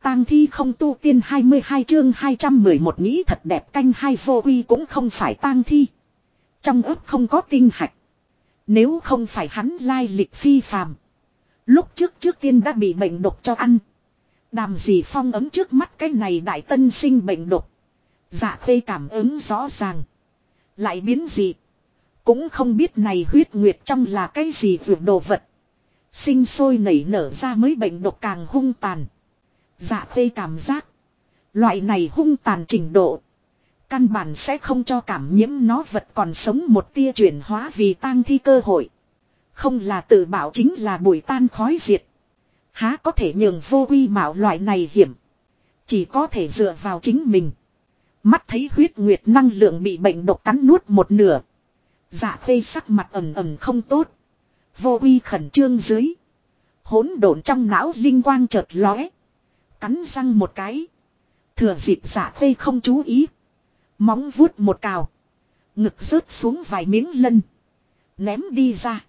tang thi không tu tiên 22 chương 211 nghĩ thật đẹp canh hai vô uy cũng không phải tang thi. Trong ấp không có tinh hạch. Nếu không phải hắn lai lịch phi phàm. Lúc trước tiên đã bị bệnh độc cho ăn. Đàm gì phong ấm trước mắt cái này đại tân sinh bệnh độc. Dạ khê cảm ứng rõ ràng. Lại biến dị. Cũng không biết này huyết nguyệt trong là cái gì vượt đồ vật. Sinh sôi nảy nở ra mới bệnh độc càng hung tàn. Dạ khê cảm giác. Loại này hung tàn trình độ. Căn bản sẽ không cho cảm nhiễm nó vật còn sống một tia chuyển hóa vì tang thi cơ hội. Không là tự bảo chính là bụi tan khói diệt. Há có thể nhường vô uy mạo loại này hiểm. Chỉ có thể dựa vào chính mình. Mắt thấy huyết nguyệt năng lượng bị bệnh độc cắn nuốt một nửa. Dạ khê sắc mặt ẩm ẩm không tốt. Vô uy khẩn trương dưới. Hỗn độn trong não linh quang chợt lóe. Cắn răng một cái. Thừa dịp dạ khê không chú ý. Móng vuốt một cào. Ngực rớt xuống vài miếng lân. Ném đi ra.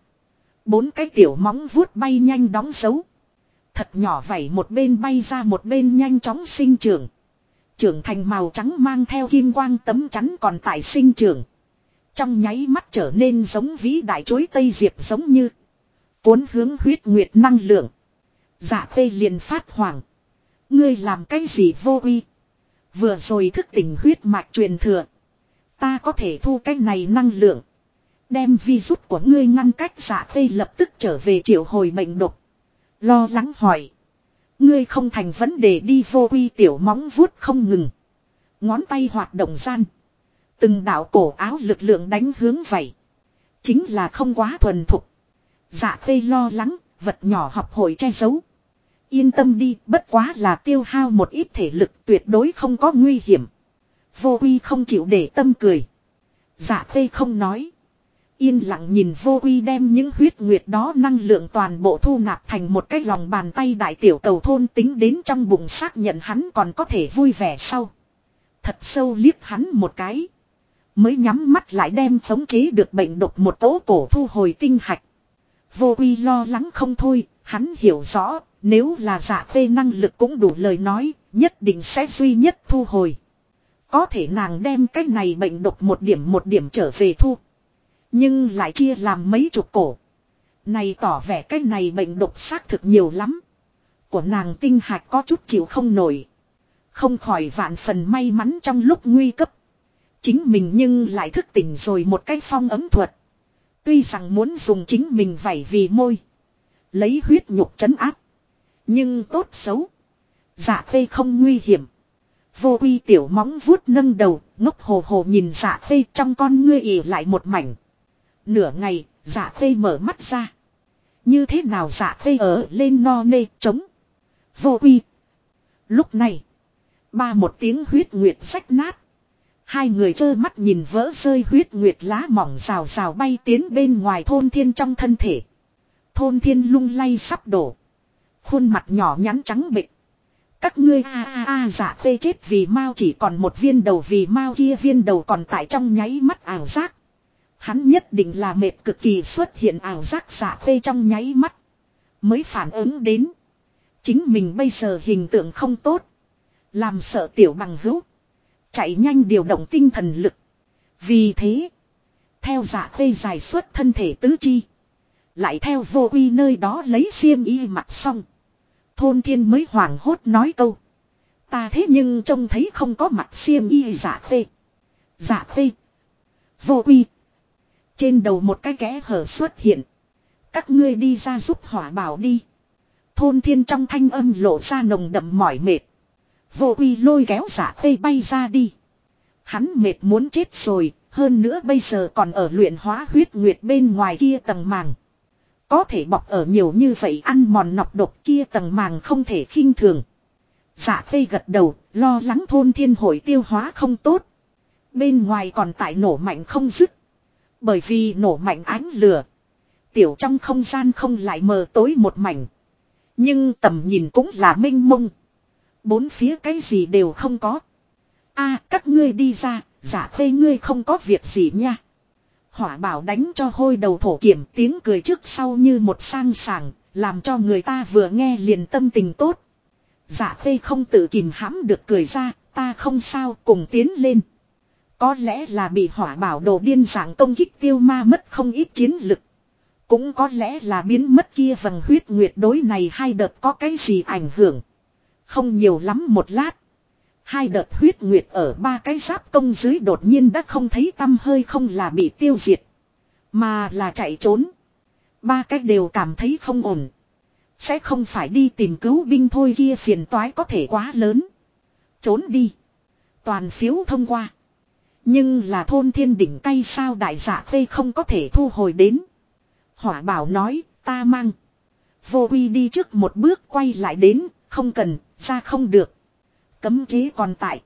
4 cái tiểu móng vuốt bay nhanh đóng dấu. Thật nhỏ vảy một bên bay ra một bên nhanh chóng sinh trưởng. Trưởng thành màu trắng mang theo kim quang tấm chắn còn tại sinh trưởng. Trong nháy mắt trở nên giống vĩ đại chuối tây diệp giống như. Cuốn hướng huyết nguyệt năng lượng. Dạ khê liền phát hoảng. Ngươi làm cái gì vô uy? Vừa rồi thức tỉnh huyết mạch truyền thừa. Ta có thể thu cái này năng lượng. Đem virus của ngươi ngăn cách. Dạ khê lập tức trở về triệu hồi bệnh độc. Lo lắng hỏi. Ngươi không thành vấn đề đi vô uy tiểu móng vuốt không ngừng. Ngón tay hoạt động gian. Từng đạo cổ áo lực lượng đánh hướng vậy. Chính là không quá thuần thục. Dạ khê lo lắng, vật nhỏ học hội che giấu. Yên tâm đi, bất quá là tiêu hao một ít thể lực tuyệt đối không có nguy hiểm. Vô uy không chịu để tâm cười. Dạ khê không nói. Yên lặng nhìn vô uy đem những huyết nguyệt đó năng lượng toàn bộ thu nạp thành một cái lòng bàn tay đại tiểu cầu thôn tính đến trong bụng xác nhận hắn còn có thể vui vẻ sau. Thật sâu liếc hắn một cái. Mới nhắm mắt lại đem khống chế được bệnh độc một tố cổ thu hồi tinh hạch. Vô uy lo lắng không thôi, hắn hiểu rõ, nếu là dạ khê năng lực cũng đủ lời nói, nhất định sẽ duy nhất thu hồi. Có thể nàng đem cái này bệnh độc một điểm trở về thu. Nhưng lại chia làm mấy chục cổ. Này tỏ vẻ cái này bệnh độc xác thực nhiều lắm. Của nàng tinh hạch có chút chịu không nổi. Không khỏi vạn phần may mắn trong lúc nguy cấp. Chính mình nhưng lại thức tỉnh rồi một cái phong ấm thuật. Tuy rằng muốn dùng chính mình vảy vì môi. Lấy huyết nhục trấn áp. Nhưng tốt xấu. Dạ khê không nguy hiểm. Vô uy tiểu móng vuốt nâng đầu. Ngốc hồ hồ nhìn dạ khê trong con ngươi ỉ lại một mảnh. Nửa ngày dạ khê mở mắt ra. Như thế nào dạ khê ở lên no nê trống. Vô uy. Lúc này. Ba một tiếng huyết nguyệt rách nát. Hai người trơ mắt nhìn vỡ rơi huyết nguyệt lá mỏng rào rào bay tiến bên ngoài thôn thiên trong thân thể. Thôn thiên lung lay sắp đổ. Khuôn mặt nhỏ nhắn trắng bệch. Các ngươi dạ khê chết vì mau chỉ còn một viên đầu vì mau kia viên đầu còn tại trong nháy mắt ảo giác. Hắn nhất định là mệt cực kỳ xuất hiện ảo giác dạ khê trong nháy mắt. Mới phản ứng đến. Chính mình bây giờ hình tượng không tốt. Làm sợ tiểu bằng hữu. Chạy nhanh điều động tinh thần lực. Vì thế. Theo dạ khê dài suốt thân thể tứ chi. Lại theo vô uy nơi đó lấy xiêm y mặc xong. Thôn thiên mới hoảng hốt nói câu. Ta thế nhưng trông thấy không có mặt xiêm y dạ khê. Dạ khê. Vô uy. Trên đầu một cái kẽ hở xuất hiện. Các ngươi đi ra giúp hỏa bảo đi. Thôn thiên trong thanh âm lộ ra nồng đậm mỏi mệt. Vô uy lôi kéo dạ khê bay ra đi. Hắn mệt muốn chết rồi. Hơn nữa bây giờ còn ở luyện hóa huyết nguyệt bên ngoài kia tầng màng. Có thể bọc ở nhiều như vậy ăn mòn nọc độc kia tầng màng không thể khinh thường. Dạ khê gật đầu, lo lắng thôn thiên hội tiêu hóa không tốt. Bên ngoài còn tại nổ mạnh không dứt. Bởi vì nổ mạnh ánh lửa. Tiểu trong không gian không lại mờ tối một mảnh. Nhưng tầm nhìn cũng là mênh mông. Bốn phía cái gì đều không có. Các ngươi đi ra, dạ khê ngươi không có việc gì nha. Hỏa bảo đánh cho hôi đầu thổ kiểm tiếng cười trước sau như một sang sảng, làm cho người ta vừa nghe liền tâm tình tốt. Dạ Khê không tự kìm hãm được cười ra, ta không sao, cùng tiến lên. Có lẽ là bị hỏa bảo đồ điên dạng công kích tiêu ma mất không ít chiến lực. Cũng có lẽ là biến mất kia vầng huyết nguyệt đối này hai đợt có cái gì ảnh hưởng. Không nhiều lắm một lát. Hai đợt huyết nguyệt ở ba cái giáp công dưới đột nhiên đã không thấy tăm hơi, không là bị tiêu diệt, mà là chạy trốn. Ba cái đều cảm thấy không ổn. Sẽ không phải đi tìm cứu binh thôi, kia phiền toái có thể quá lớn. Trốn đi. Toàn phiếu thông qua. Nhưng là thôn thiên đỉnh cay sao, đại dạ Khê không có thể thu hồi đến. Hỏa bảo nói, ta mang. Vô Quy đi trước một bước quay lại đến, không cần, ra không được. Cấm chế còn tại.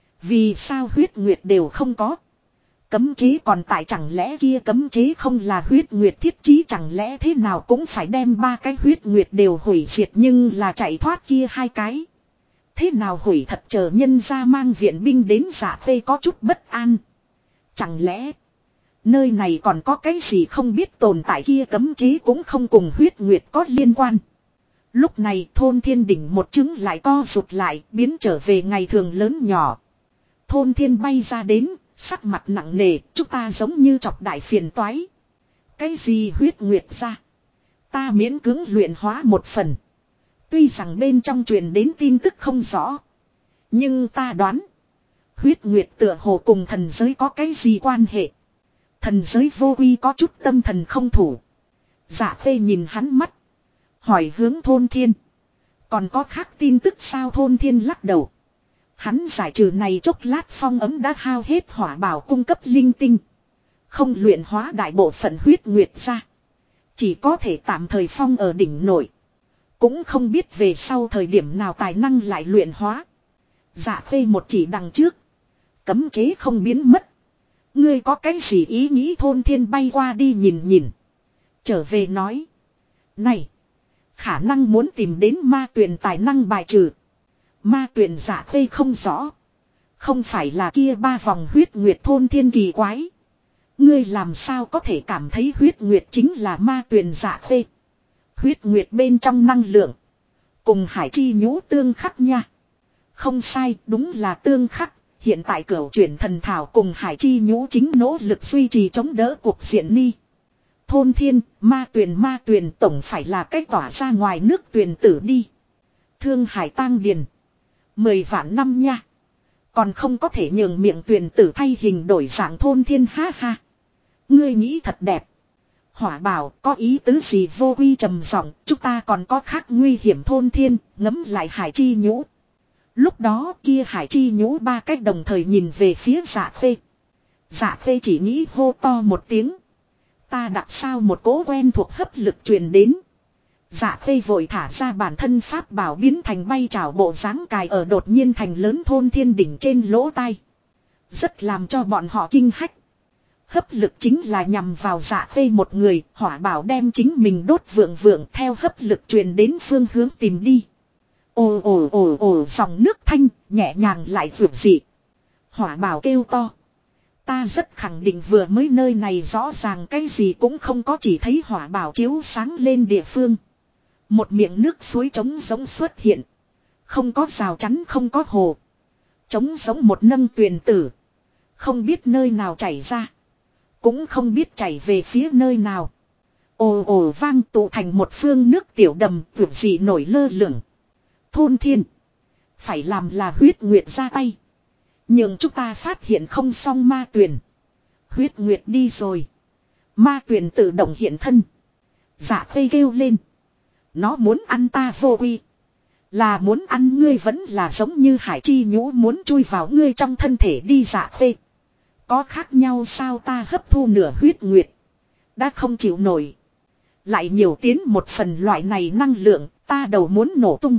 Vì sao huyết nguyệt đều không có? Cấm chế còn tại, chẳng lẽ kia cấm chế không là huyết nguyệt thiết chí, chẳng lẽ thế nào cũng phải đem ba cái huyết nguyệt đều hủy diệt, nhưng là chạy thoát kia hai cái. Thế nào hủy thật, chờ nhân ra mang viện binh đến. Dạ Khê có chút bất an. Chẳng lẽ nơi này còn có cái gì không biết tồn tại, kia cấm chế cũng không cùng huyết nguyệt có liên quan. Lúc này thôn thiên đỉnh một trứng lại co rụt lại, biến trở về ngày thường lớn nhỏ. Thôn thiên bay ra đến, sắc mặt nặng nề, chúng ta giống như chọc đại phiền toái. Cái gì huyết nguyệt ra? Ta miễn cưỡng luyện hóa một phần. Tuy rằng bên trong truyền đến tin tức không rõ, nhưng ta đoán huyết nguyệt tựa hồ cùng thần giới có cái gì quan hệ. Thần giới Vô Quy có chút tâm thần không thủ. Dạ Khê nhìn hắn mắt, hỏi hướng thôn thiên, còn có khác tin tức sao? Thôn thiên lắc đầu. Hắn giải trừ này chốc lát phong ấm đã hao hết hỏa bảo cung cấp linh tinh, không luyện hóa đại bộ phận huyết nguyệt ra, chỉ có thể tạm thời phong ở đỉnh nội. Cũng không biết về sau thời điểm nào tài năng lại luyện hóa. Dạ Khê một chỉ đằng trước. Cấm chế không biến mất. Ngươi có cái gì ý nghĩ? Thôn thiên bay qua đi nhìn nhìn, trở về nói, này, khả năng muốn tìm đến ma tuyền tài năng bài trừ. Ma tuyền? Dạ Khê không rõ. Không phải là kia ba vòng huyết nguyệt? Thôn thiên kỳ quái. Ngươi làm sao có thể cảm thấy huyết nguyệt chính là ma tuyền? Dạ Khê, huyết nguyệt bên trong năng lượng cùng hải chi nhũ tương khắc nha. Không sai, đúng là tương khắc. Hiện tại cửu chuyển thần thảo cùng hải chi nhũ chính nỗ lực duy trì chống đỡ cuộc diện ni. Thôn thiên, ma tuyền tổng phải là cách tỏa ra ngoài nước tuyền tử đi. Thương Hải tang điền 10 vạn năm nha, còn không có thể nhường miệng tuyền tử thay hình đổi dạng. Thôn thiên ha ha, ngươi nghĩ thật đẹp. Hỏa bảo có ý tứ gì? Vô Quy trầm giọng, chúng ta còn có khác nguy hiểm. Thôn thiên ngấm lại hải chi nhũ. Lúc đó kia hải chi nhũ ba cách đồng thời nhìn về phía Dạ Khê. Dạ Khê chỉ nghĩ hô to một tiếng. Ta đặc sao một cỗ quen thuộc hấp lực truyền đến. Dạ Khê vội thả ra bản thân pháp bảo biến thành bay trảo bộ dáng cài ở đột nhiên thành lớn thôn thiên đỉnh trên lỗ tai. Rất làm cho bọn họ kinh hách. Hấp lực chính là nhằm vào Dạ Khê một người, hỏa bảo đem chính mình đốt vượng vượng theo hấp lực truyền đến phương hướng tìm đi. Ồ ồ ồ ồ, dòng nước thanh, nhẹ nhàng lại vượt dị. Hỏa bảo kêu to. Ta rất khẳng định vừa mới nơi này rõ ràng cái gì cũng không có, chỉ thấy hỏa bảo chiếu sáng lên địa phương. Một miệng nước suối trống giống xuất hiện. Không có rào chắn, không có hồ. Trống giống một nâng tuyền tử. Không biết nơi nào chảy ra. Cũng không biết chảy về phía nơi nào. Ồ ồ vang, tụ thành một phương nước tiểu đầm vượt dị nổi lơ lửng. Thôn thiên, phải làm là huyết nguyệt ra tay, nhưng chúng ta phát hiện không xong ma tuyền. Huyết nguyệt đi rồi, ma tuyền tự động hiện thân. Dạ Khê kêu lên. Nó muốn ăn ta Vô Quy, là muốn ăn ngươi, vẫn là giống như hải chi nhũ muốn chui vào ngươi trong thân thể đi? Dạ Khê, có khác nhau sao? Ta hấp thu nửa huyết nguyệt đã không chịu nổi, lại nhiều tiến một phần loại này năng lượng, ta đầu muốn nổ tung.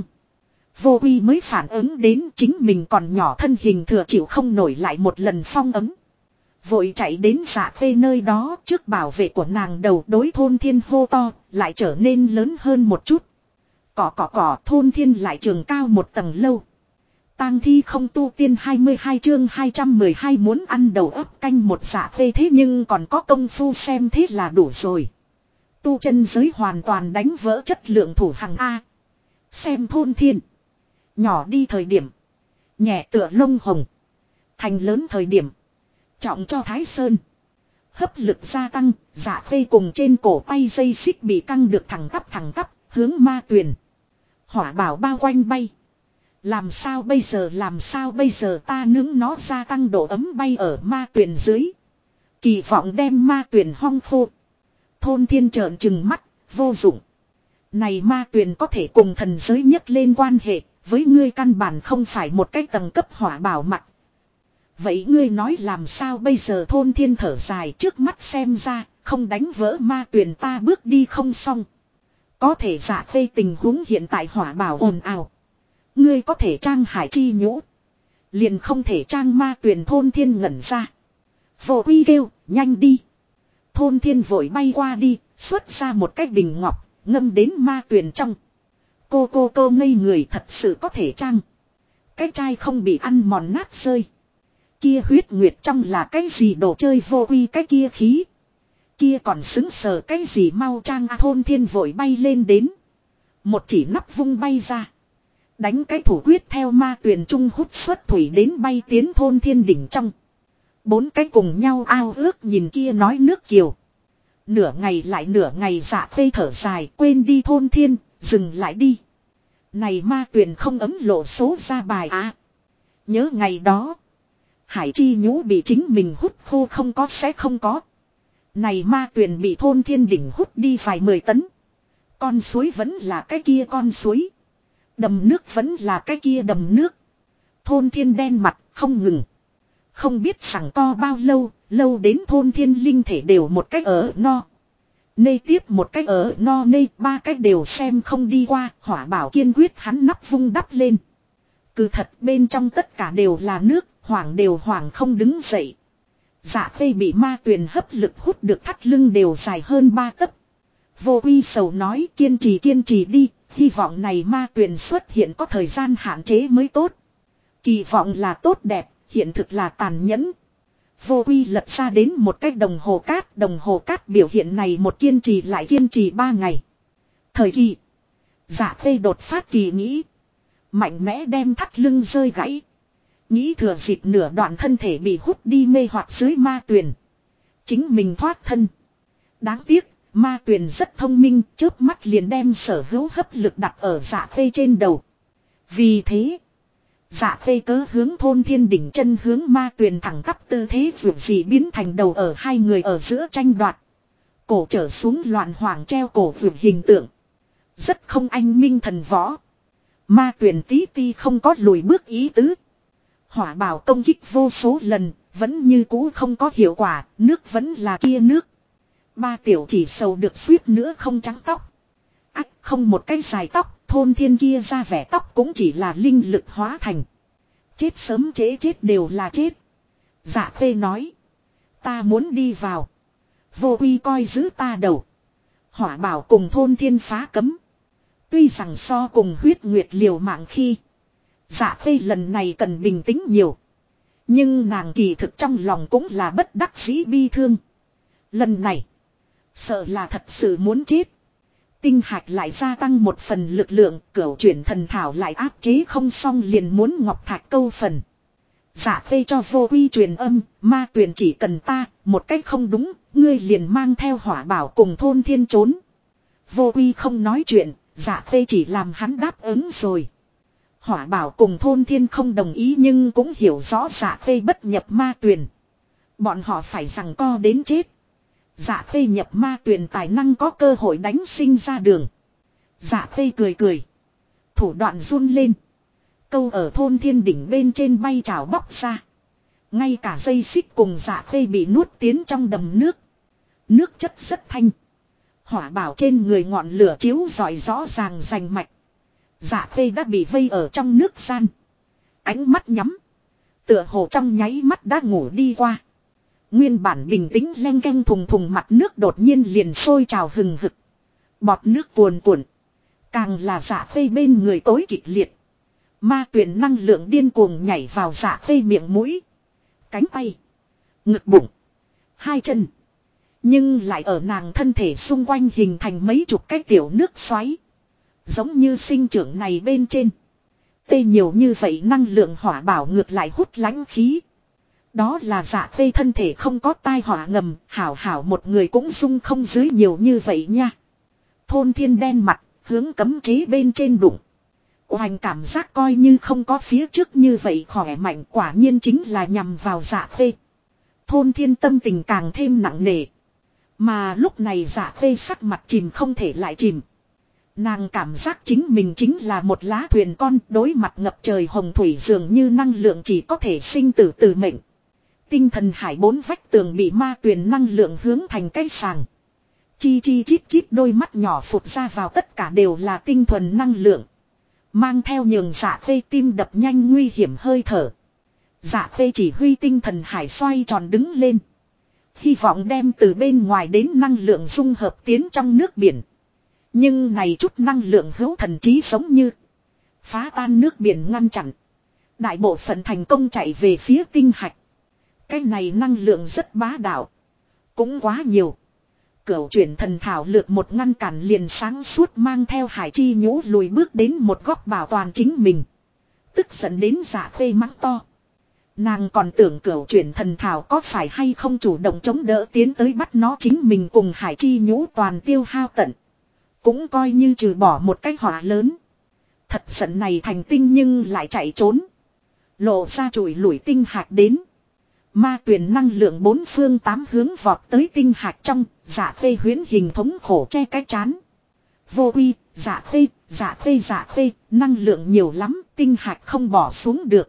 Vô Quy mới phản ứng đến chính mình còn nhỏ, thân hình thừa chịu không nổi lại một lần phong ấm. Vội chạy đến Dạ Khê nơi đó, trước bảo vệ của nàng đầu đối thôn thiên hô to, lại trở nên lớn hơn một chút. Cỏ, thôn thiên lại trường cao một tầng lâu. Tang thi không tu tiên 22 chương 212 muốn ăn đầu ấp canh một. Dạ Khê thế nhưng còn có công phu xem thế là đủ rồi. Tu chân giới hoàn toàn đánh vỡ chất lượng thủ hằng A. Xem thôn thiên, Nhỏ đi thời điểm. Nhẹ tựa lông hồng. Thành lớn thời điểm. Trọng cho Thái Sơn. Hấp lực gia tăng. Dạ khê cùng trên cổ tay dây xích bị căng được thẳng tắp. Hướng ma tuyền. Hỏa bảo bao quanh bay. Làm sao bây giờ ta nướng nó gia tăng độ ấm bay ở ma tuyền dưới. Kỳ vọng đem ma tuyền hong khô. Thôn thiên trợn trừng mắt. Vô dụng. Này ma tuyền có thể cùng thần giới nhất lên quan hệ. Với ngươi căn bản không phải một cái tầng cấp hỏa bảo mặt. Vậy ngươi nói làm sao bây giờ thôn thiên thở dài trước mắt xem ra. Không đánh vỡ ma tuyền ta bước đi không xong. Có thể dạ khê tình huống hiện tại hỏa bảo ồn ào. Ngươi có thể trang hải chi nhũ. Liền không thể trang ma tuyền thôn thiên ngẩn ra. Vô quy kêu nhanh đi. Thôn thiên vội bay qua đi. Xuất ra một cái bình ngọc. Ngâm đến ma tuyền trong. Cô ngây người thật sự có thể trang. Cái chai không bị ăn mòn nát rơi. Kia huyết nguyệt trong là cái gì đồ chơi vô quy cái kia khí. Kia còn xứng sờ cái gì mau trang thôn thiên vội bay lên đến. Một chỉ nắp vung bay ra. Đánh cái thủ quyết theo ma tuyền trung hút xuất thủy đến bay tiến thôn thiên đỉnh trong. Bốn cái cùng nhau ao ước nhìn kia nói nước kiều. Nửa ngày dạ phê thở dài quên đi thôn thiên, dừng lại đi. Này ma tuyền không ấm lộ số ra bài Nhớ ngày đó. Hải chi nhũ bị chính mình hút khô không có sẽ không có. Này ma tuyền bị thôn thiên đỉnh hút đi vài 10 tấn. Con suối vẫn là cái kia con suối. Đầm nước vẫn là cái kia đầm nước. Thôn thiên đen mặt không ngừng. Không biết sẵn co bao lâu, lâu đến thôn thiên linh thể đều một cách ở no. Nê tiếp một cách ở no nê, ba cách đều xem không đi qua, hỏa bảo kiên quyết hắn nắp vung đắp lên. Cứ thật bên trong tất cả đều là nước, hoảng không đứng dậy. Dạ khê bị ma tuyền hấp lực hút được thắt lưng đều dài hơn 3 tấc. Vô quy sầu nói kiên trì đi, hy vọng này ma tuyền xuất hiện có thời gian hạn chế mới tốt. Kỳ vọng là tốt đẹp, hiện thực là tàn nhẫn. Vô quy lật ra đến một cái đồng hồ cát biểu hiện này một kiên trì lại kiên trì 3 ngày. Thời kỳ, dạ khê đột phát kỳ nghĩ. Mạnh mẽ đem thắt lưng rơi gãy. Nghĩ thừa dịp nửa đoạn thân thể bị hút đi mê hoặc dưới ma tuyền. Chính mình thoát thân. Đáng tiếc, ma tuyền rất thông minh, chớp mắt liền đem sở hữu hấp lực đặt ở dạ khê trên đầu. Vì thế, dạ khê cớ hướng thôn thiên đỉnh chân hướng ma tuyền thẳng tắp tư thế vượt gì biến thành đầu ở hai người ở giữa tranh đoạt. Cổ trở xuống loạn hoàng treo cổ vượt hình tượng. Rất không anh minh thần võ. Ma tuyền tí ti không có lùi bước ý tứ. Hỏa bảo công kích vô số lần, vẫn như cũ không có hiệu quả, nước vẫn là kia nước. Ba tiểu chỉ sầu được suýt nữa không trắng tóc. Không một cái dài tóc, thôn thiên kia ra vẻ tóc cũng chỉ là linh lực hóa thành. Chết sớm trễ chết đều là chết. Dạ khê nói. Ta muốn đi vào. Vô quy coi giữ ta đầu. Hỏa bảo cùng thôn thiên phá cấm. Tuy rằng so cùng huyết nguyệt liều mạng khi. Dạ khê lần này cần bình tĩnh nhiều. Nhưng nàng kỳ thực trong lòng cũng là bất đắc dĩ bi thương. Lần này. Sợ là thật sự muốn chết. Tinh hạch lại gia tăng một phần lực lượng. Cửu chuyển thần thảo lại áp chế không xong liền muốn ngọc thạch câu phần. Dạ khê cho vô quy truyền âm. Ma tuyền chỉ cần ta. Một cách không đúng. Ngươi liền mang theo hỏa bảo cùng thôn thiên trốn. Vô quy không nói chuyện. Dạ khê chỉ làm hắn đáp ứng rồi. Hỏa bảo cùng thôn thiên không đồng ý nhưng cũng hiểu rõ dạ khê bất nhập ma tuyền. Bọn họ phải giằng co đến chết. Dạ khê nhập ma tuyền tài năng có cơ hội đánh sinh ra đường. Dạ khê cười. Thủ đoạn run lên. Câu ở thôn thiên đỉnh bên trên bay trào bóc ra. Ngay cả dây xích cùng dạ khê bị nuốt tiến trong đầm nước. Nước chất rất thanh. Hỏa bảo trên người ngọn lửa chiếu rọi rõ ràng rành mạch. Dạ khê đã bị vây ở trong nước gian. Ánh mắt nhắm. Tựa hồ trong nháy mắt đã ngủ đi qua. Nguyên bản bình tĩnh leng keng thùng mặt nước đột nhiên liền sôi trào hừng hực. Bọt nước cuồn cuộn. Càng là dạ khê bên người tối kịch liệt. Ma tuyền năng lượng điên cuồng nhảy vào dạ khê miệng mũi. Cánh tay. Ngực bụng. Hai chân. Nhưng lại ở nàng thân thể xung quanh hình thành mấy chục cái tiểu nước xoáy. Giống như sinh trưởng này bên trên. Tê nhiều như vậy năng lượng hỏa bảo ngược lại hút lãnh khí. Đó là dạ tê thân thể không có tai họa ngầm, hảo hảo một người cũng dung không dưới nhiều như vậy nha. Thôn thiên đen mặt, hướng cấm chế bên trên đụng. Oanh cảm giác coi như không có phía trước như vậy khỏe mạnh, quả nhiên chính là nhằm vào dạ tê. Thôn thiên tâm tình càng thêm nặng nề. Mà lúc này dạ tê sắc mặt chìm không thể lại chìm. Nàng cảm giác chính mình chính là một lá thuyền con, đối mặt ngập trời hồng thủy dường như năng lượng chỉ có thể sinh tử từ mệnh. Tinh thần hải bốn vách tường bị ma tuyền năng lượng hướng thành cái sàng. Chi chi chít chít đôi mắt nhỏ phụt ra vào, tất cả đều là tinh thuần năng lượng. Mang theo nhường dạ phê tim đập nhanh nguy hiểm hơi thở. Dạ phê chỉ huy tinh thần hải xoay tròn đứng lên. Hy vọng đem từ bên ngoài đến năng lượng dung hợp tiến trong nước biển. Nhưng này chút năng lượng hữu thần trí giống như phá tan nước biển ngăn chặn. Đại bộ phận thành công chạy về phía tinh hạch. Cái này năng lượng rất bá đạo. Cũng quá nhiều. Cửu chuyển thần thảo lược một ngăn cản liền sáng suốt mang theo hải chi nhũ lùi bước đến một góc bảo toàn chính mình. Tức giận đến dạ phê mắng to. Nàng còn tưởng cửu chuyển thần thảo có phải hay không chủ động chống đỡ tiến tới bắt nó, chính mình cùng hải chi nhũ toàn tiêu hao tận. Cũng coi như trừ bỏ một cái họa lớn. Thật giận này thành tinh nhưng lại chạy trốn. Lộ ra chùi lủi tinh hạt đến. Ma tuyển năng lượng bốn phương tám hướng vọt tới tinh hạt trong, dạ phê huyễn hình thống khổ che cái chán. Vô uy, dạ phê, năng lượng nhiều lắm, tinh hạt không bỏ xuống được.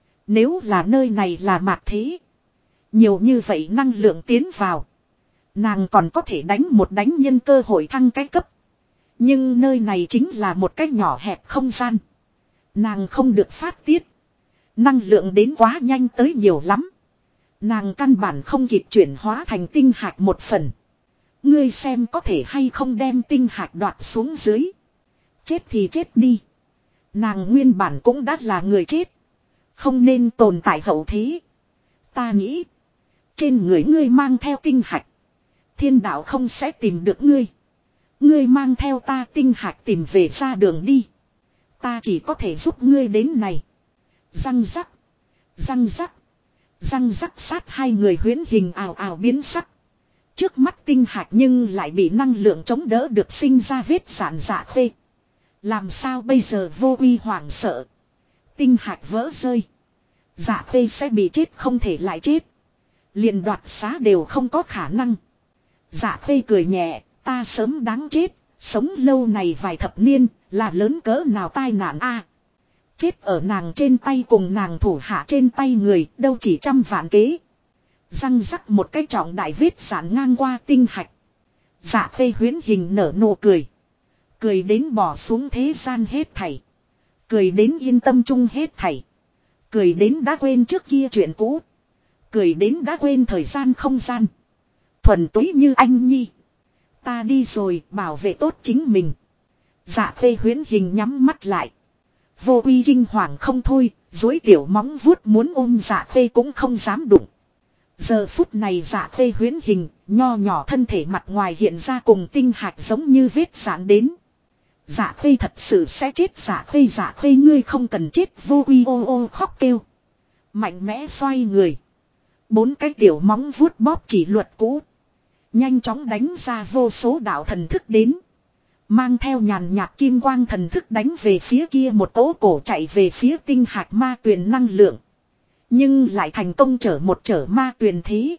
Nếu là nơi này là mạt thế, nhiều như vậy năng lượng tiến vào, nàng còn có thể đánh một đánh nhân cơ hội thăng cái cấp. Nhưng nơi này chính là một cái nhỏ hẹp không gian. Nàng không được phát tiết. Năng lượng đến quá nhanh tới nhiều lắm. Nàng căn bản không kịp chuyển hóa thành tinh hạt một phần. Ngươi xem có thể hay không đem tinh hạt đoạt xuống dưới. Chết thì chết đi. Nàng nguyên bản cũng đã là người chết. Không nên tồn tại hậu thế. Ta nghĩ. Trên người ngươi mang theo tinh hạt. Thiên đạo không sẽ tìm được ngươi. Ngươi mang theo ta tinh hạt tìm về ra đường đi. Ta chỉ có thể giúp ngươi đến này. Răng rắc. Răng rắc. Răng rắc sát hai người huyễn hình ào ào biến sắc. Trước mắt tinh hạt nhưng lại bị năng lượng chống đỡ được sinh ra vết sản dạ khê. Làm sao bây giờ vô uy hoảng sợ. Tinh hạt vỡ rơi. Dạ khê sẽ bị chết không thể lại chết. Liền đoạt xá đều không có khả năng. Dạ khê cười nhẹ. Ta sớm đáng chết. Sống lâu này vài thập niên là lớn cỡ nào tai nạn a. Chết ở nàng trên tay cùng nàng thủ hạ trên tay người đâu chỉ trăm vạn kế. Răng rắc một cái trọng đại vết sản ngang qua tinh hạch. Dạ phê huyễn hình nở nụ cười. Cười đến bỏ xuống thế gian hết thảy. Cười đến yên tâm chung hết thảy. Cười đến đã quên trước kia chuyện cũ. Cười đến đã quên thời gian không gian. Thuần túy như anh nhi. Ta đi rồi, bảo vệ tốt chính mình. Dạ phê huyễn hình nhắm mắt lại. Vô uy kinh hoàng không thôi, dối tiểu móng vuốt muốn ôm dạ phê cũng không dám đụng. Giờ phút này dạ phê huyễn hình, nho nhỏ thân thể mặt ngoài hiện ra cùng tinh hạt giống như vết sạn đến. Dạ phê thật sự sẽ chết, dạ phê ngươi không cần chết, vô uy ô ô khóc kêu. Mạnh mẽ xoay người. Bốn cái tiểu móng vuốt bóp chỉ luật cũ. Nhanh chóng đánh ra vô số đạo thần thức đến. Mang theo nhàn nhạt kim quang thần thức đánh về phía kia một cỗ cổ chạy về phía tinh hạt ma tuyền năng lượng. Nhưng lại thành công trở ma tuyền thế.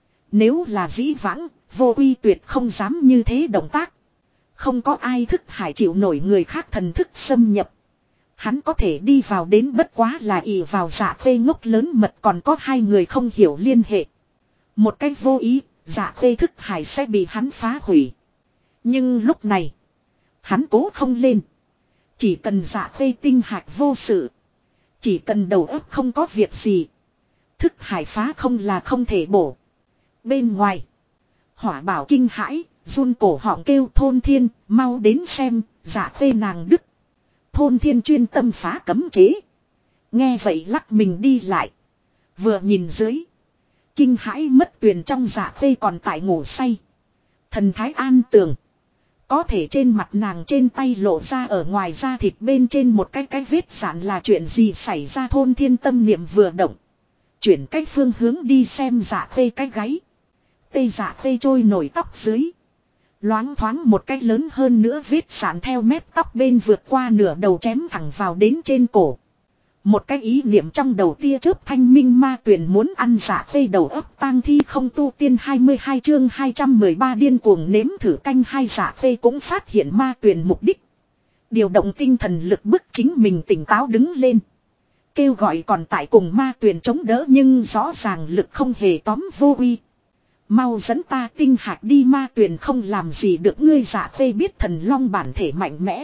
Nếu là dĩ vãng, vô uy tuyệt không dám như thế động tác. Không có ai thức hải chịu nổi người khác thần thức xâm nhập. Hắn có thể đi vào đến bất quá là ỷ vào dạ phê ngốc lớn mật, còn có hai người không hiểu liên hệ. Một cách vô ý, dạ phê thức hải sẽ bị hắn phá hủy. Nhưng lúc này, hắn cố không lên. Chỉ cần dạ phê tinh hạt vô sự. Chỉ cần đầu óc không có việc gì. Thức hải phá không là không thể bổ. Bên ngoài, hỏa bảo kinh hãi, run cổ họng kêu thôn thiên, mau đến xem, dạ phê nàng đức. Thôn thiên chuyên tâm phá cấm chế. Nghe vậy lắc mình đi lại. Vừa nhìn dưới. Kinh hãi mất tuyền trong dạ phê còn tại ngủ say. Thần thái an tường. Có thể trên mặt nàng trên tay lộ ra ở ngoài da thịt bên trên một cái vết sạn là chuyện gì xảy ra. Thôn Thiên tâm niệm vừa động. Chuyển cách phương hướng đi xem Dạ Khê cái gáy. Tê Dạ Khê trôi nổi tóc dưới. Loáng thoáng một cái lớn hơn nữa vết sạn theo mép tóc bên vượt qua nửa đầu chém thẳng vào đến trên cổ. Một cái ý niệm trong đầu tia chớp thanh minh ma tuyền muốn ăn Dạ Khê đầu óc tang thi không tu tiên 22 chương 213 điên cuồng nếm thử canh hai. Dạ Khê cũng phát hiện ma tuyền mục đích. Điều động tinh thần lực bức chính mình tỉnh táo đứng lên. Kêu gọi còn tại cùng ma tuyền chống đỡ nhưng rõ ràng lực không hề tóm vô uy. Mau dẫn ta tinh hạt đi, ma tuyền không làm gì được ngươi. Dạ Khê biết thần long bản thể mạnh mẽ.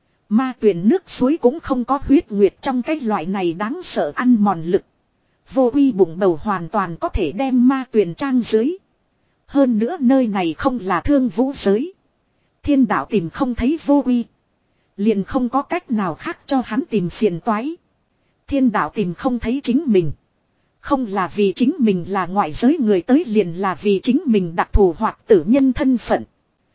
Ma tuyền nước suối cũng không có huyết nguyệt trong cái loại này đáng sợ ăn mòn lực. Vô uy bụng bầu hoàn toàn có thể đem ma tuyền trang dưới. Hơn nữa nơi này không là thương vũ giới. Thiên đạo tìm không thấy vô uy. Liền không có cách nào khác cho hắn tìm phiền toái. Thiên đạo tìm không thấy chính mình. Không là vì chính mình là ngoại giới người tới, liền là vì chính mình đặc thù hoặc tử nhân thân phận.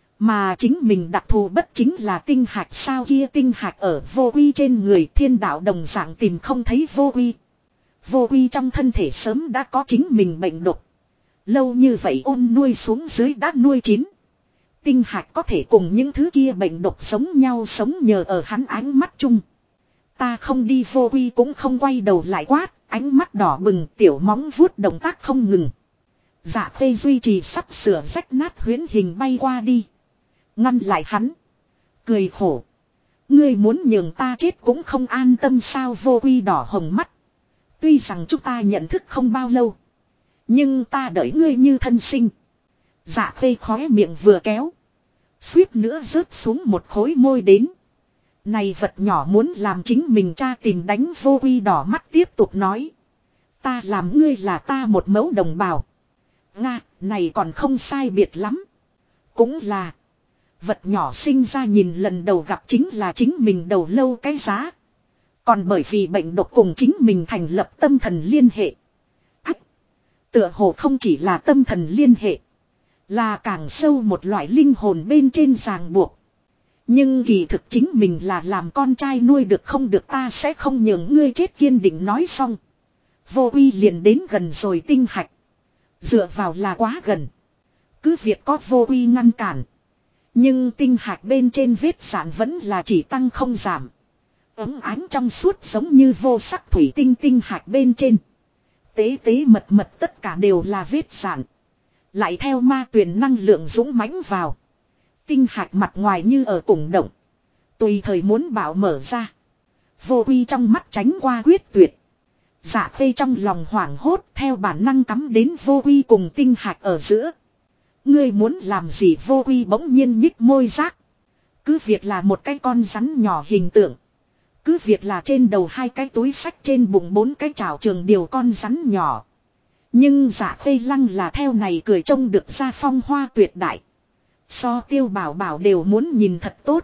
Mà chính mình đặc thù bất chính là tinh hạch sao, kia tinh hạch ở vô uy trên người. Thiên đạo đồng dạng tìm không thấy vô uy. Vô uy trong thân thể sớm đã có chính mình bệnh độc. Lâu như vậy ôn nuôi xuống dưới đã nuôi chín. Tinh hạch có thể cùng những thứ kia bệnh độc sống nhau, sống nhờ ở hắn ánh mắt chung. Ta không đi, vô uy cũng không quay đầu lại quát. Ánh mắt đỏ bừng, tiểu móng vuốt động tác không ngừng. Dạ Khê duy trì sắp sửa rách nát huyễn hình bay qua đi. Ngăn lại hắn. Cười khổ. Ngươi muốn nhường ta chết cũng không an tâm sao? Vô uy đỏ hồng mắt. Tuy rằng chúng ta nhận thức không bao lâu. Nhưng ta đợi ngươi như thân sinh. Dạ Khê khóe miệng vừa kéo. Suýt nữa rớt xuống một khối môi đến. Này vật nhỏ muốn làm chính mình cha tìm đánh. Vô uy đỏ mắt tiếp tục nói. Ta làm ngươi là ta một mẫu đồng bào. Nga, này còn không sai biệt lắm. Cũng là. Vật nhỏ sinh ra nhìn lần đầu gặp chính là chính mình đầu lâu cái giá. Còn bởi vì bệnh độc cùng chính mình thành lập tâm thần liên hệ. Ách. Tựa hồ không chỉ là tâm thần liên hệ. Là càng sâu một loại linh hồn bên trên ràng buộc. Nhưng kỳ thực chính mình là làm con trai nuôi được không được, ta sẽ không nhường ngươi chết, kiên định nói xong. Vô uy liền đến gần rồi tinh hạch. Dựa vào là quá gần. Cứ việc có vô uy ngăn cản. Nhưng tinh hạch bên trên vết sạn vẫn là chỉ tăng không giảm. Ấm ánh trong suốt giống như vô sắc thủy tinh. Tinh hạch bên trên. Tế tế mật mật tất cả đều là vết sạn. Lại theo ma tuyền năng lượng dũng mãnh vào. Tinh hạch mặt ngoài như ở cùng động. Tùy thời muốn bảo mở ra. Vô uy trong mắt tránh qua quyết tuyệt. Dạ Khê trong lòng hoảng hốt theo bản năng cắm đến vô uy cùng tinh hạch ở giữa. Ngươi muốn làm gì? Vô uy bỗng nhiên nhích môi rác. Cứ việc là một cái con rắn nhỏ hình tượng. Cứ việc là trên đầu hai cái túi sách, trên bụng bốn cái chảo trường điều con rắn nhỏ. Nhưng Dạ Khê lăng là theo này cười trông được ra phong hoa tuyệt đại. So Tiêu Bảo Bảo đều muốn nhìn thật tốt.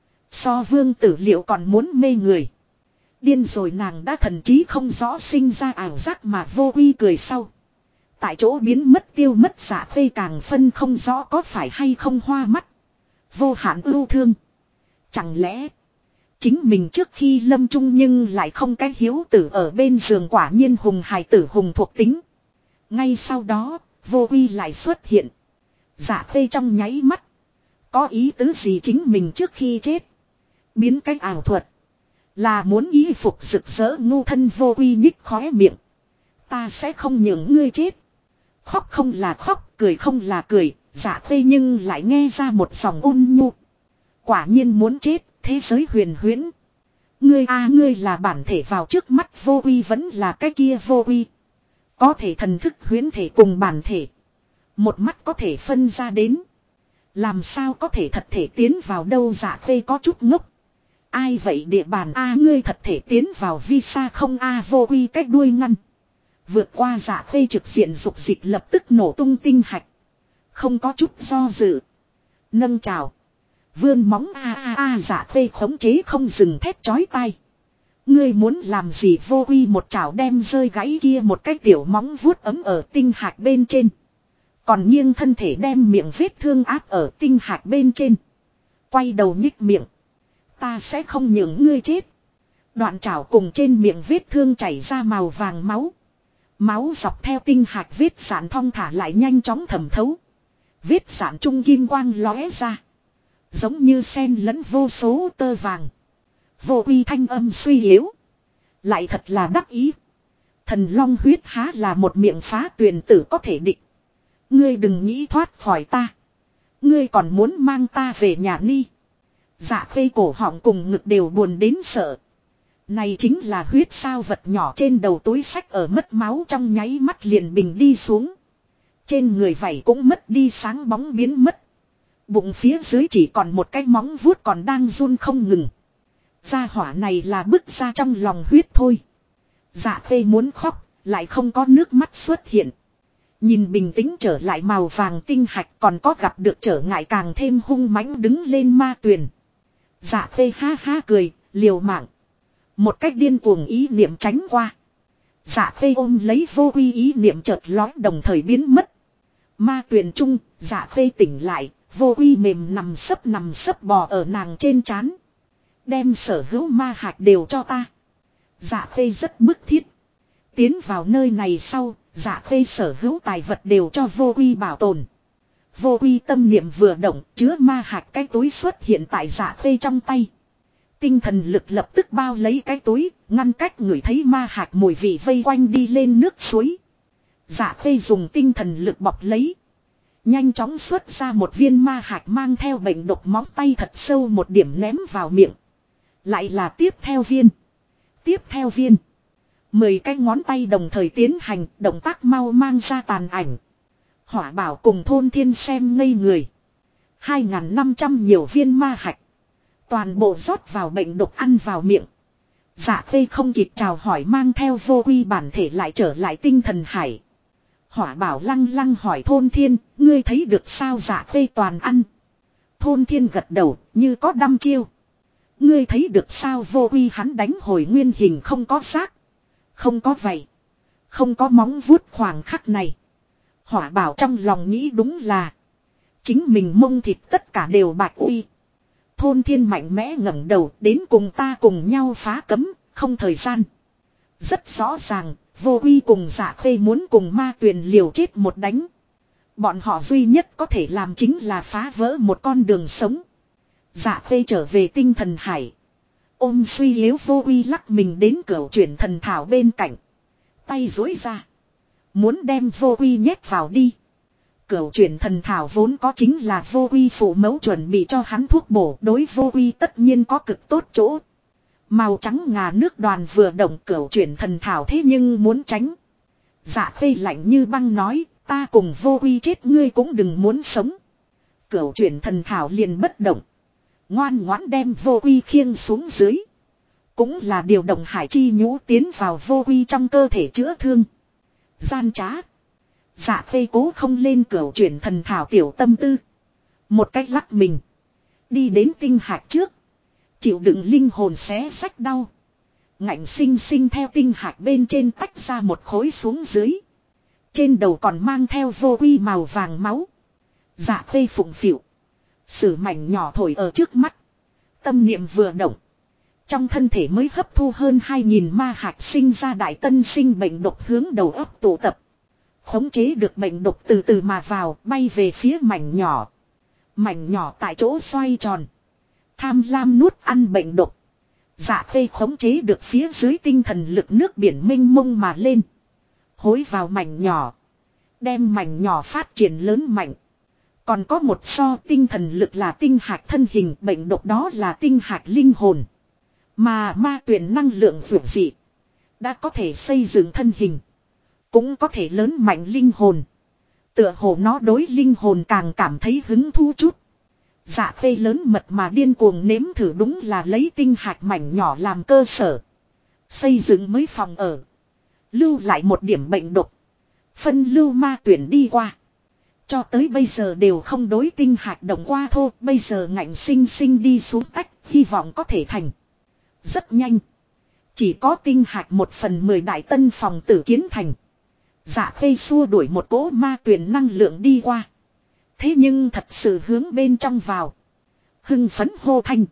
So Vương Tử Liệu còn muốn mê người. Điên rồi, nàng đã thần trí không rõ sinh ra ảo giác mà vô uy cười sau. Tại chỗ biến mất tiêu mất. Dạ Khê càng phân không rõ có phải hay không hoa mắt. Vô hạn ưu thương. Chẳng lẽ chính mình trước khi lâm chung nhưng lại không cái hiếu tử ở bên giường, quả nhiên hùng hài tử hùng thuộc tính. Ngay sau đó vô uy lại xuất hiện. Dạ Khê trong nháy mắt. Có ý tứ gì? Chính mình trước khi chết biến cách ảo thuật là muốn y phục rực rỡ ngu thân. Vô uy nhích khóe miệng. Ta sẽ không nhường ngươi chết. Khóc không là khóc, cười không là cười. Dạ Khê nhưng lại nghe ra một dòng ôn nhu. Quả nhiên muốn chết, thế giới huyền huyễn. Ngươi ngươi là bản thể vào trước mắt vô uy vẫn là cái kia vô uy. Có thể thần thức huyễn thể cùng bản thể. Một mắt có thể phân ra đến. Làm sao có thể thật thể tiến vào đâu? Dạ Khê có chút ngốc. Ai vậy địa bàn ngươi thật thể tiến vào vi xa không vô uy cách đuôi ngăn. Vượt qua Dạ Khê trực diện dục dịch lập tức nổ tung tinh hạch. Không có chút do dự. Nâng trào. Vươn móng Dạ Khê khống chế không dừng thét chói tai. Ngươi muốn làm gì? Vô uy một chảo đem rơi gãy kia một cái tiểu móng vuốt ấm ở tinh hạch bên trên. Còn nghiêng thân thể đem miệng vết thương áp ở tinh hạch bên trên. Quay đầu nhích miệng. Ta sẽ không nhường ngươi chết. Đoạn trảo cùng trên miệng vết thương chảy ra màu vàng máu. Máu dọc theo tinh hạch vết sạn thong thả lại nhanh chóng thẩm thấu. Vết sạn trung kim quang lóe ra. Giống như sen lẫn vô số tơ vàng. Vô uy thanh âm suy yếu. Lại thật là đắc ý. Thần long huyết há là một miệng phá tuyền tử có thể địch. Ngươi đừng nghĩ thoát khỏi ta. Ngươi còn muốn mang ta về nhà ni. Dạ khê cổ họng cùng ngực đều buồn đến sợ. Này chính là huyết sao vật nhỏ trên đầu túi sách ở mất máu trong nháy mắt liền bình đi xuống. Trên người vảy cũng mất đi sáng bóng biến mất. Bụng phía dưới chỉ còn một cái móng vuốt còn đang run không ngừng. Gia hỏa này là bứt ra trong lòng huyết thôi. Dạ khê muốn khóc, lại không có nước mắt xuất hiện. Nhìn bình tĩnh trở lại màu vàng tinh hạch còn có gặp được trở ngại càng thêm hung mãnh đứng lên ma tuyền. Dạ khê ha ha cười, liều mạng. Một cách điên cuồng ý niệm tránh qua. Dạ khê ôm lấy vô uy ý niệm chợt lói đồng thời biến mất. Ma tuyền trung, dạ khê tỉnh lại, vô uy mềm nằm sấp bò ở nàng trên trán. Đem sở hữu ma hạch đều cho ta. Dạ khê rất bức thiết. Tiến vào nơi này sau, dạ khê sở hữu tài vật đều cho vô uy bảo tồn. Vô uy tâm niệm vừa động, chứa ma hạch cái túi xuất hiện tại dạ khê trong tay. Tinh thần lực lập tức bao lấy cái túi, ngăn cách người thấy ma hạch mùi vị vây quanh đi lên nước suối. Dạ khê dùng tinh thần lực bọc lấy. Nhanh chóng xuất ra một viên ma hạch mang theo bệnh độc móng tay thật sâu một điểm ném vào miệng. Lại là tiếp theo viên. Tiếp theo viên. 10 cái ngón tay đồng thời tiến hành, động tác mau mang ra tàn ảnh. Hỏa bảo cùng thôn thiên xem ngây người. 2.500 nhiều viên ma hạch. Toàn bộ rót vào bệnh độc ăn vào miệng. Dạ khê không kịp chào hỏi mang theo vô uy bản thể lại trở lại tinh thần hải. Hỏa bảo lăng lăng hỏi thôn thiên, ngươi thấy được sao dạ khê toàn ăn. Thôn thiên gật đầu, như có đăm chiêu. Ngươi thấy được sao vô uy hắn đánh hồi nguyên hình không có xác. Không có vậy. Không có móng vuốt khoảng khắc này. Hỏa bảo trong lòng nghĩ đúng là. Chính mình mông thịt tất cả đều bạch uy. Thôn thiên mạnh mẽ ngẩng đầu đến cùng ta cùng nhau phá cấm, không thời gian. Rất rõ ràng, vô uy cùng dạ khê muốn cùng ma tuyền liều chết một đánh. Bọn họ duy nhất có thể làm chính là phá vỡ một con đường sống. Dạ khê trở về tinh thần hải. Ôm suy yếu vô uy lắc mình đến cửa chuyển thần thảo bên cạnh. Tay duỗi ra. Muốn đem vô uy nhét vào đi. Cửu chuyển thần thảo vốn có chính là vô uy phụ mẫu chuẩn bị cho hắn thuốc bổ, đối vô uy tất nhiên có cực tốt chỗ. Màu trắng ngà nước đoàn vừa động cửu chuyển thần thảo thế nhưng muốn tránh. Dạ khê lạnh như băng nói, ta cùng vô uy chết ngươi cũng đừng muốn sống. Cửu chuyển thần thảo liền bất động. Ngoan ngoãn đem vô uy khiêng xuống dưới. Cũng là điều động hải chi nhũ tiến vào vô uy trong cơ thể chữa thương. Gian trá. Dạ khê cố không lên cửu chuyển thần thảo tiểu tâm tư. Một cách lắc mình. Đi đến tinh hạt trước. Chịu đựng linh hồn xé sách đau. Ngạnh sinh sinh theo tinh hạt bên trên tách ra một khối xuống dưới. Trên đầu còn mang theo vô uy màu vàng máu. Dạ khê phụng phịu. Sử mảnh nhỏ thổi ở trước mắt. Tâm niệm vừa động. Trong thân thể mới hấp thu hơn 2.000 ma hạt sinh ra đại tân sinh bệnh độc hướng đầu óc tụ tập. Khống chế được bệnh độc từ từ mà vào, bay về phía mảnh nhỏ. Mảnh nhỏ tại chỗ xoay tròn. Tham lam nuốt ăn bệnh độc. Dạ khê khống chế được phía dưới tinh thần lực nước biển mênh mông mà lên. Hối vào mảnh nhỏ. Đem mảnh nhỏ phát triển lớn mạnh. Còn có một so tinh thần lực là tinh hạt thân hình, bệnh độc đó là tinh hạt linh hồn. Mà ma tuyển năng lượng vượt dị. Đã có thể xây dựng thân hình. Cũng có thể lớn mạnh linh hồn. Tựa hồ nó đối linh hồn càng cảm thấy hứng thú chút. Dạ khê lớn mật mà điên cuồng nếm thử đúng là lấy tinh hạt mảnh nhỏ làm cơ sở. Xây dựng mới phòng ở. Lưu lại một điểm bệnh độc. Phân lưu ma tuyển đi qua. Cho tới bây giờ đều không đối tinh hạt động qua thô. Bây giờ ngạnh sinh sinh đi xuống tách. Hy vọng có thể thành. Rất nhanh. Chỉ có tinh hạt 1/10 đại tân phòng tử kiến thành. Dạ khê xua đuổi một cỗ ma tuyển năng lượng đi qua. Thế nhưng thật sự hướng bên trong vào. Hưng phấn hô thanh.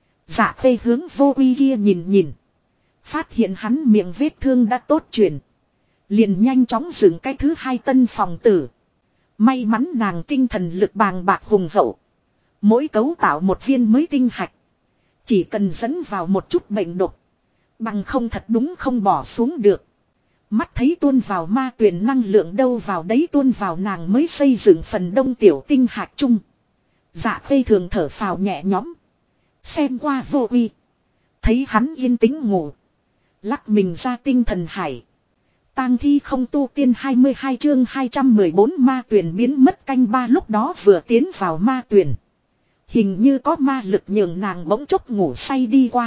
Dạ Khê hướng Vô Uy kia nhìn nhìn. Phát hiện hắn miệng vết thương đã tốt chuyển. Liền nhanh chóng dựng cái thứ hai tân phòng tử. May mắn nàng tinh thần lực bàng bạc hùng hậu. Mỗi cấu tạo một viên mới tinh hạch. Chỉ cần dẫn vào một chút bệnh độc. Bằng không thật đúng không bỏ xuống được. Mắt thấy tuôn vào ma tuyền năng lượng đâu vào đấy tuôn vào nàng mới xây dựng phần đông tiểu tinh hạt chung. Dạ Khê thường thở phào nhẹ nhõm. Xem qua Vô Uy. Thấy hắn yên tĩnh ngủ. Lắc mình ra tinh thần hải. Tang thi không tu tiên 22 chương 214 ma tuyền biến mất canh ba lúc đó vừa tiến vào ma tuyền. Hình như có ma lực nhường nàng bỗng chốc ngủ say đi qua.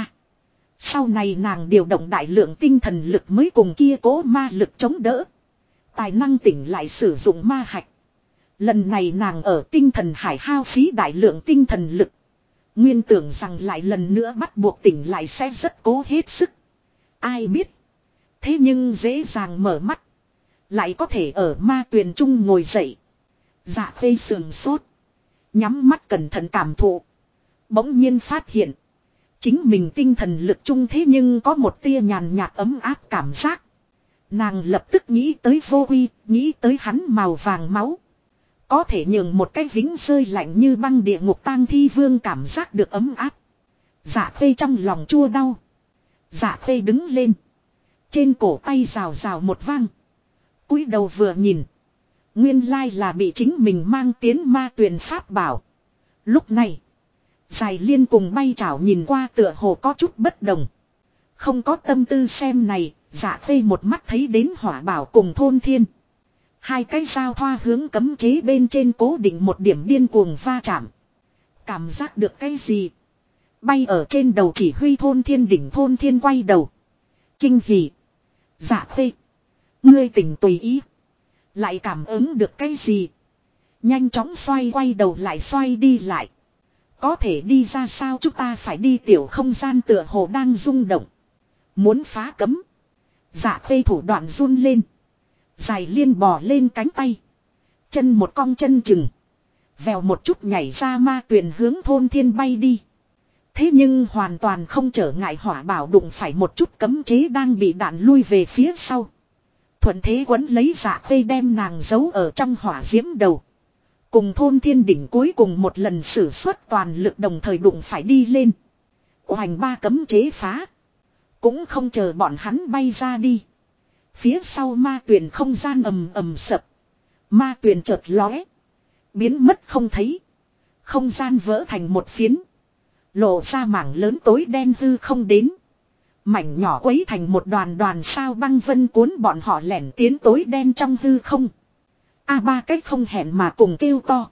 Sau này nàng điều động đại lượng tinh thần lực mới cùng kia cố ma lực chống đỡ. Tài năng tỉnh lại sử dụng ma hạch. Lần này nàng ở tinh thần hải hao phí đại lượng tinh thần lực. Nguyên tưởng rằng lại lần nữa bắt buộc tỉnh lại sẽ rất cố hết sức. Ai biết. Thế nhưng dễ dàng mở mắt. Lại có thể ở ma tuyền trung ngồi dậy. Dạ Khê sườn sốt. Nhắm mắt cẩn thận cảm thụ. Bỗng nhiên phát hiện. Chính mình tinh thần lực chung thế nhưng có một tia nhàn nhạt ấm áp cảm giác. Nàng lập tức nghĩ tới Vô Uy, nghĩ tới hắn màu vàng máu. Có thể nhường một cái vĩnh rơi lạnh như băng địa ngục tang thi vương cảm giác được ấm áp. Dạ Khê trong lòng chua đau. Dạ Khê đứng lên. Trên cổ tay rào rào một vang. Cúi đầu vừa nhìn. Nguyên lai là bị chính mình mang tiến ma tuyền pháp bảo. Lúc này. Dài liên cùng bay chảo nhìn qua tựa hồ có chút bất đồng. Không có tâm tư xem này. Dạ Khê một mắt thấy đến hỏa bảo cùng thôn thiên. Hai cái giao thoa hướng cấm chế bên trên cố định một điểm điên cuồng va chạm. Cảm giác được cái gì? Bay ở trên đầu chỉ huy thôn thiên đỉnh thôn thiên quay đầu. Kinh hỉ. Dạ Khê. Ngươi tỉnh tùy ý. Lại cảm ứng được cái gì? Nhanh chóng xoay quay đầu lại xoay đi lại. Có thể đi ra sao chúng ta phải đi tiểu không gian tựa hồ đang rung động. Muốn phá cấm. Dạ Khê thủ đoạn run lên. Dài liên bò lên cánh tay. Chân một cong chân chừng. Vèo một chút nhảy ra ma tuyền hướng thôn thiên bay đi. Thế nhưng hoàn toàn không trở ngại hỏa bảo đụng phải một chút cấm chế đang bị đạn lui về phía sau. Thuận thế quấn lấy Dạ Khê đem nàng giấu ở trong hỏa diễm đầu. Cùng thôn thiên đỉnh cuối cùng một lần sử xuất toàn lực đồng thời đụng phải đi lên. Hoành ba cấm chế phá. Cũng không chờ bọn hắn bay ra đi. Phía sau ma tuyền không gian ầm ầm sập. Ma tuyền chợt lóe. Biến mất không thấy. Không gian vỡ thành một phiến. Lộ ra mảng lớn tối đen hư không đến. Mảnh nhỏ quấy thành một đoàn đoàn sao băng vân cuốn bọn họ lẻn tiến tối đen trong hư không. Ba cách không hẹn mà cùng kêu to.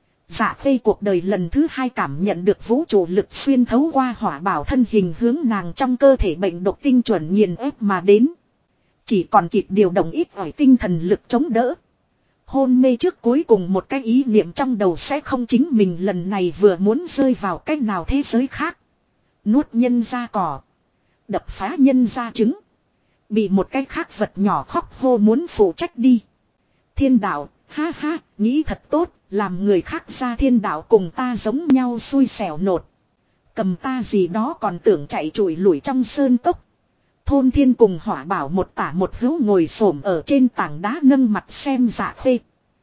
Dạ Khê cuộc đời lần thứ hai cảm nhận được vũ trụ lực xuyên thấu qua hỏa bảo thân hình hướng nàng trong cơ thể bệnh độc tinh chuẩn nghiền ép mà đến. Chỉ còn kịp điều động ít ỏi tinh thần lực chống đỡ. Hôn mê trước cuối cùng một cái ý niệm trong đầu sẽ không chính mình lần này vừa muốn rơi vào cách nào thế giới khác. Nuốt nhân ra cỏ. Đập phá nhân ra trứng. Bị một cái khác vật nhỏ khóc hô muốn phụ trách đi. Thiên đạo, ha ha, nghĩ thật tốt, làm người khác ra thiên đạo cùng ta giống nhau xui xẻo nột. Cầm ta gì đó còn tưởng chạy trụi lủi trong sơn cốc. Thôn thiên cùng hỏa bảo một tả một hữu ngồi xổm ở trên tảng đá nâng mặt xem Dạ Khê.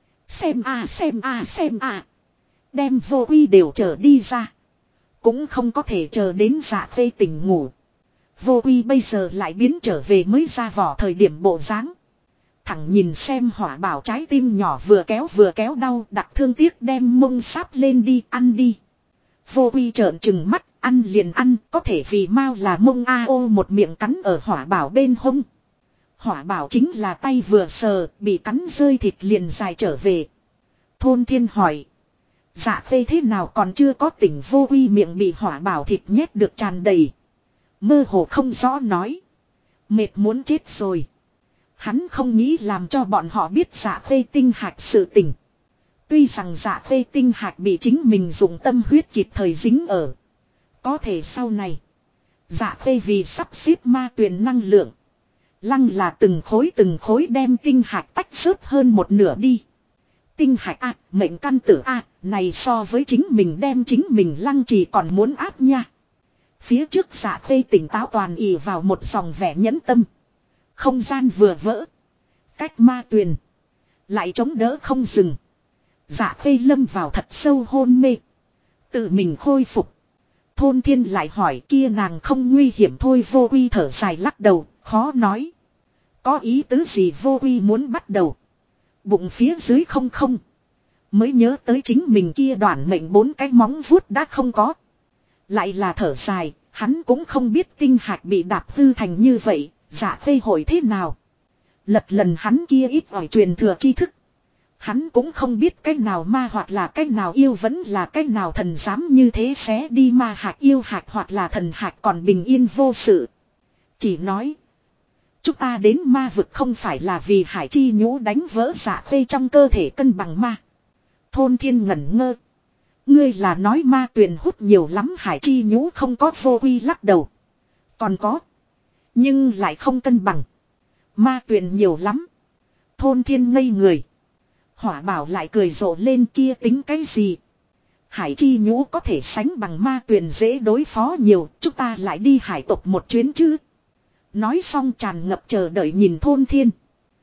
Xem a xem a xem a. Đem Vô Uy đều chờ đi ra. Cũng không có thể chờ đến Dạ Khê tỉnh ngủ. Vô Uy bây giờ lại biến trở về mới ra vỏ thời điểm bộ dáng. Thẳng nhìn xem hỏa bảo trái tim nhỏ vừa kéo đau đặc thương tiếc đem mông sáp lên đi ăn đi. Vô Uy trợn trừng mắt ăn liền ăn có thể vì mau là mông ô một miệng cắn ở hỏa bảo bên hông. Hỏa bảo chính là tay vừa sờ bị cắn rơi thịt liền dài trở về. Thôn thiên hỏi. Dạ Khê thế nào còn chưa có tỉnh Vô Uy miệng bị hỏa bảo thịt nhét được tràn đầy. Mơ hồ không rõ nói. Mệt muốn chết rồi. Hắn không nghĩ làm cho bọn họ biết Dạ Khê tinh hạch sự tình. Tuy rằng Dạ Khê tinh hạch bị chính mình dùng tâm huyết kịp thời dính ở. Có thể sau này. Dạ Khê vì sắp xếp ma tuyền năng lượng. Lăng là từng khối đem tinh hạch tách rớt hơn một nửa đi. tinh hạch a, mệnh căn tử a, này so với chính mình đem chính mình lăng trì còn muốn áp nha. Phía trước Dạ Khê tỉnh táo toàn ỷ vào một dòng vẻ nhẫn tâm. Không gian vừa vỡ. Cách ma tuyền. Lại chống đỡ không dừng. Dạ Khê lâm vào thật sâu hôn mê. Tự mình khôi phục. Thôn Thiên lại hỏi kia nàng không nguy hiểm thôi, Vô Quy thở dài lắc đầu, khó nói. Có ý tứ gì? Vô Quy muốn bắt đầu. Bụng phía dưới không không. Mới nhớ tới chính mình kia đoạn mệnh 4 cái móng vuốt đã không có. Lại là thở dài, hắn cũng không biết tinh hạch bị đạp hư thành như vậy, Dạ Khê hội thế nào. Lật lần hắn kia ít ỏi truyền thừa tri thức. Hắn cũng không biết cách nào ma hoặc là cách nào yêu vẫn là cách nào thần dám như thế xé đi ma hạch yêu hạch hoặc là thần hạch còn bình yên vô sự. Chỉ nói. Chúng ta đến ma vực không phải là vì hải chi nhũ đánh vỡ Dạ Khê trong cơ thể cân bằng ma. Thôn Thiên ngẩn ngơ. Ngươi là nói ma tuyền hút nhiều lắm, hải chi nhũ không có. Vô Quy lắc đầu. Còn có. Nhưng lại không cân bằng. Ma tuyền nhiều lắm. Thôn Thiên ngây người. Hỏa Bảo lại cười rộ lên, kia tính cái gì? Hải chi nhũ có thể sánh bằng ma tuyền dễ đối phó nhiều, chúng ta lại đi hải tộc một chuyến chứ. Nói xong tràn ngập chờ đợi nhìn Thôn Thiên.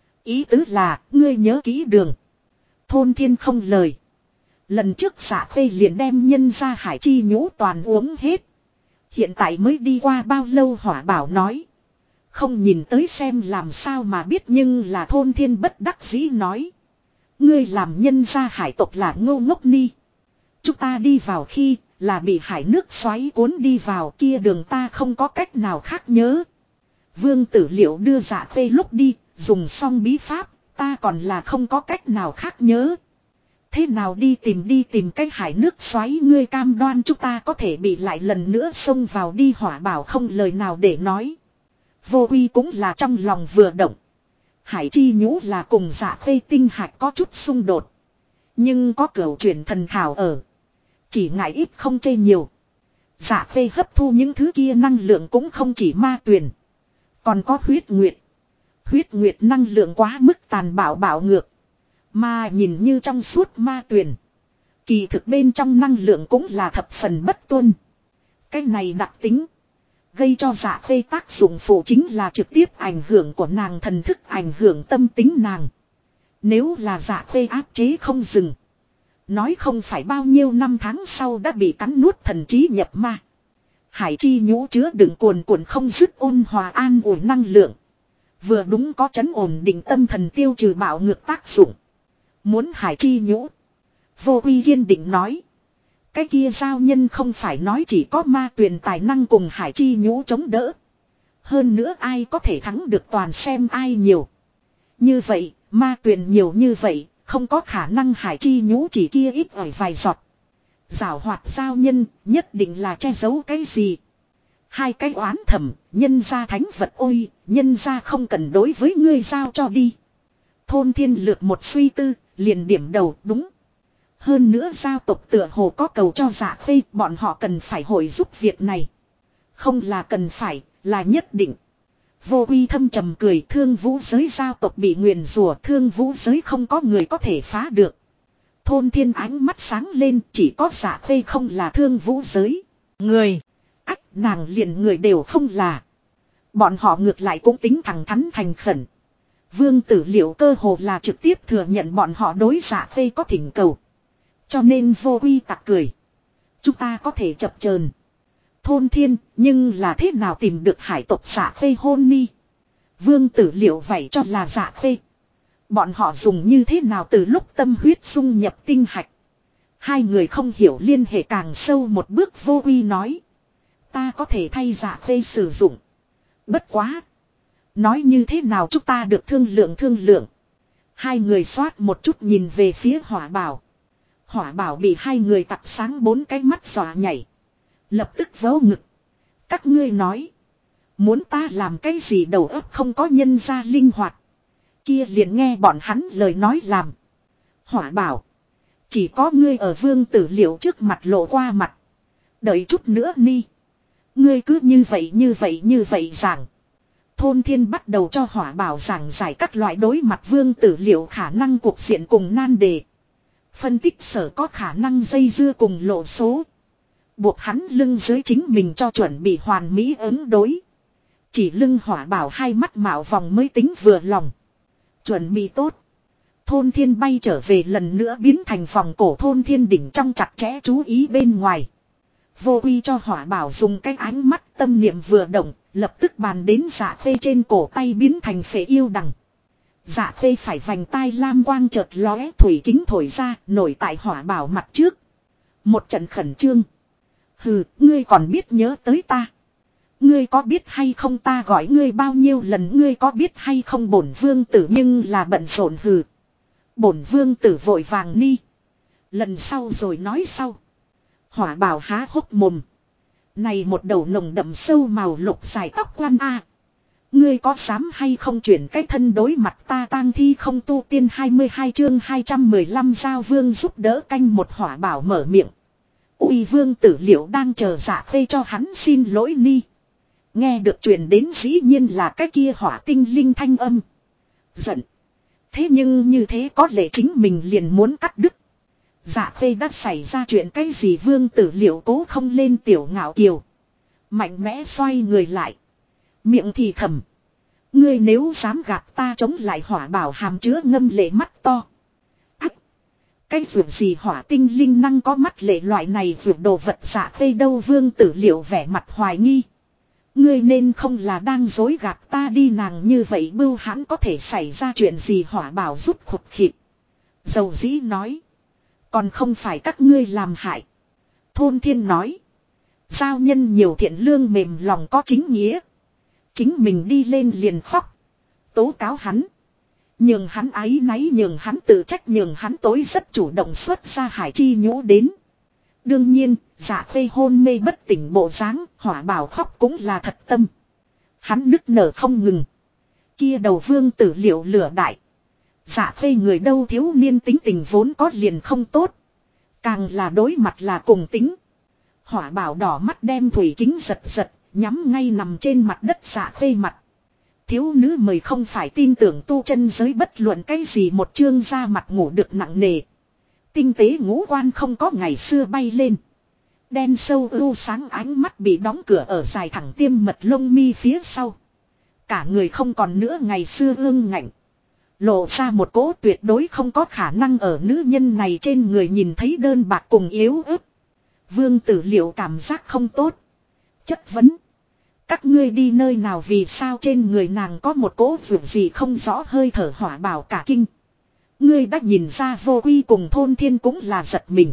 Ý tứ là, ngươi nhớ kỹ đường. Thôn Thiên không lời. Lần trước Dạ Khê liền đem nhân ra hải chi nhũ toàn uống hết. Hiện tại mới đi qua bao lâu? Hỏa Bảo nói. Không nhìn tới xem làm sao mà biết, nhưng là Thôn Thiên bất đắc dĩ nói. Ngươi làm nhân gia hải tộc là ngô ngốc ni. Chúng ta đi vào khi là bị hải nước xoáy cuốn đi vào, kia đường ta không có cách nào khác nhớ. Vương Tử Liệu đưa Dạ Khê lúc đi, dùng xong bí pháp, ta còn là không có cách nào khác nhớ. Thế nào đi tìm cái hải nước xoáy, ngươi cam đoan chúng ta có thể bị lại lần nữa xông vào đi? Hỏa Bảo không lời nào để nói. Vô Quy cũng là trong lòng vừa động. Hải chi nhũ là cùng Dạ Khê tinh hạch có chút xung đột. Nhưng có cửu chuyển thần thảo ở. Chỉ ngại ít không chê nhiều. Dạ Khê hấp thu những thứ kia năng lượng cũng không chỉ ma tuyền. Còn có huyết nguyệt. Huyết nguyệt năng lượng quá mức tàn bạo bạo ngược. Mà nhìn như trong suốt ma tuyền. Kỳ thực bên trong năng lượng cũng là thập phần bất tuân. Cái này đặc tính. Gây cho Dạ Khê tác dụng phụ chính là trực tiếp ảnh hưởng của nàng thần thức, ảnh hưởng tâm tính nàng. Nếu là Dạ Khê áp chế không dừng. Nói không phải bao nhiêu năm tháng sau đã bị cắn nuốt thần trí nhập ma. Hải chi nhũ chứa đựng cuồn cuộn không dứt ôn hòa an ủi năng lượng. Vừa đúng có trấn ổn định tâm thần, tiêu trừ bạo ngược tác dụng. Muốn hải chi nhũ. Vô Quy kiên định nói. Cái kia giao nhân không phải nói chỉ có ma tuyền tài năng cùng hải chi nhũ chống đỡ. Hơn nữa ai có thể thắng được toàn xem ai nhiều. Như vậy, ma tuyền nhiều như vậy, không có khả năng hải chi nhũ chỉ kia ít ỏi vài giọt. Giảo hoạt giao nhân, nhất định là che giấu cái gì. Hai cái oán thầm, nhân ra thánh vật ôi, nhân ra không cần đối với ngươi giao cho đi. Thôn Thiên lược một suy tư, liền điểm đầu đúng. Hơn nữa giao tộc tựa hồ có cầu cho Dạ Khê, bọn họ cần phải hội giúp việc này. Không là cần phải, là nhất định. Vô Quy thâm trầm cười, Thương Vũ giới giao tộc bị nguyền rủa, Thương Vũ giới không có người có thể phá được. Thôn Thiên ánh mắt sáng lên, chỉ có Dạ Khê không là Thương Vũ giới. Người, ách nàng liền người đều không là. Bọn họ ngược lại cũng tính thẳng thắn thành khẩn. Vương Tử Liệu cơ hồ là trực tiếp thừa nhận bọn họ đối Dạ Khê có thỉnh cầu. Cho nên Vô Quy tặc cười. Chúng ta có thể chập chờn. Thôn Thiên, nhưng là thế nào tìm được hải tộc Dạ Khê hôn ni? Vương Tử Liệu vậy cho là Dạ Khê. Bọn họ dùng như thế nào từ lúc tâm huyết dung nhập tinh hạch? Hai người không hiểu liên hệ càng sâu một bước. Vô Quy nói. Ta có thể thay Dạ Khê sử dụng. Bất quá. Nói như thế nào chúng ta được thương lượng. Hai người xoát một chút nhìn về phía Hỏa Bảo. Hỏa Bảo bị hai người tặc sáng 4 cái mắt dọa nhảy. Lập tức vớ ngực. Các ngươi nói. Muốn ta làm cái gì đầu óc không có nhân ra linh hoạt. Kia liền nghe bọn hắn lời nói làm. Hỏa Bảo. Chỉ có ngươi ở Vương Tử Liệu trước mặt lộ qua mặt. Đợi chút nữa ni. Ngươi cứ như vậy giảng. Thôn Thiên bắt đầu cho Hỏa Bảo giảng giải các loại đối mặt Vương Tử Liệu khả năng cuộc diện cùng nan đề. Phân tích sở có khả năng dây dưa cùng lộ số. Buộc hắn lưng dưới chính mình cho chuẩn bị hoàn mỹ ứng đối. Chỉ lưng hỏa bảo hai mắt mạo vòng mới tính vừa lòng. Chuẩn bị tốt. Thôn thiên bay trở về lần nữa biến thành vòng cổ thôn thiên đỉnh trong chặt chẽ chú ý bên ngoài. Vô uy cho hỏa bảo dùng cái ánh mắt tâm niệm vừa động, lập tức bàn đến dạ khê trên cổ tay biến thành phệ yêu đằng. Dạ khê phải vành tai lam quang chợt lóe, thủy kính thổi ra, nổi tại hỏa bảo mặt trước. Một trận khẩn trương. Hừ, ngươi còn biết nhớ tới ta. Ngươi có biết hay không ta gọi ngươi bao nhiêu lần, ngươi có biết hay không bổn vương tử nhưng là bận rộn. Hừ. Bổn vương tử vội vàng ni. Lần sau rồi nói sau. Hỏa bảo há hốc mồm. Này một đầu nồng đậm sâu màu lục dài tóc quan a. Ngươi có dám hay không chuyển cái thân đối mặt ta tang thi không tu tiên 22 chương 215 giao vương giúp đỡ canh một hỏa bảo mở miệng. Uy vương tử liệu đang chờ dạ khê cho hắn xin lỗi ni. Nghe được truyền đến dĩ nhiên là cái kia hỏa tinh linh thanh âm. Giận. Thế nhưng như thế có lẽ chính mình liền muốn cắt đứt. Dạ khê đã xảy ra chuyện cái gì vương tử liệu cố không lên tiểu ngạo kiều. Mạnh mẽ xoay người lại. Miệng thì thầm. Ngươi nếu dám gạt ta chống lại hỏa bảo hàm chứa ngâm lệ mắt to. Ách. Cái vượt gì hỏa tinh linh năng có mắt lệ loại này vượt đồ vật dạ khê đâu vương tử liệu vẻ mặt hoài nghi. Ngươi nên không là đang dối gạt ta đi nàng như vậy bưu hãn có thể xảy ra chuyện gì hỏa bảo rút khụt khịt. Dầu dĩ nói. Còn không phải các ngươi làm hại. Thôn thiên nói. Giao nhân nhiều thiện lương mềm lòng có chính nghĩa. Chính mình đi lên liền khóc. Tố cáo hắn. Nhường hắn áy náy nhường hắn tự trách nhường hắn tối rất chủ động xuất ra hải chi nhũ đến. Đương nhiên, dạ khê hôn mê bất tỉnh bộ dáng, hỏa bảo khóc cũng là thật tâm. Hắn nức nở không ngừng. Kia đầu vương tử liệu lửa đại. Dạ khê người đâu thiếu niên tính tình vốn có liền không tốt. Càng là đối mặt là cùng tính. Hỏa bảo đỏ mắt đem thủy kính giật giật, nhắm ngay nằm trên mặt đất dạ khê mặt. Thiếu nữ mời không phải tin tưởng tu chân giới bất luận cái gì một chương ra mặt ngủ được nặng nề. Tinh tế ngũ quan không có ngày xưa bay lên. Đen sâu ưu sáng ánh mắt bị đóng cửa ở dài thẳng tiêm mật lông mi phía sau. Cả người không còn nữa ngày xưa ương ngạnh. Lộ ra một cỗ tuyệt đối không có khả năng ở nữ nhân này trên người nhìn thấy đơn bạc cùng yếu ớt. Vương tử liệu cảm giác không tốt. Chất vấn. Các ngươi đi nơi nào vì sao trên người nàng có một cỗ vượt gì không rõ hơi thở hỏa bảo cả kinh. Ngươi đã nhìn ra vô quy cùng thôn thiên cũng là giật mình.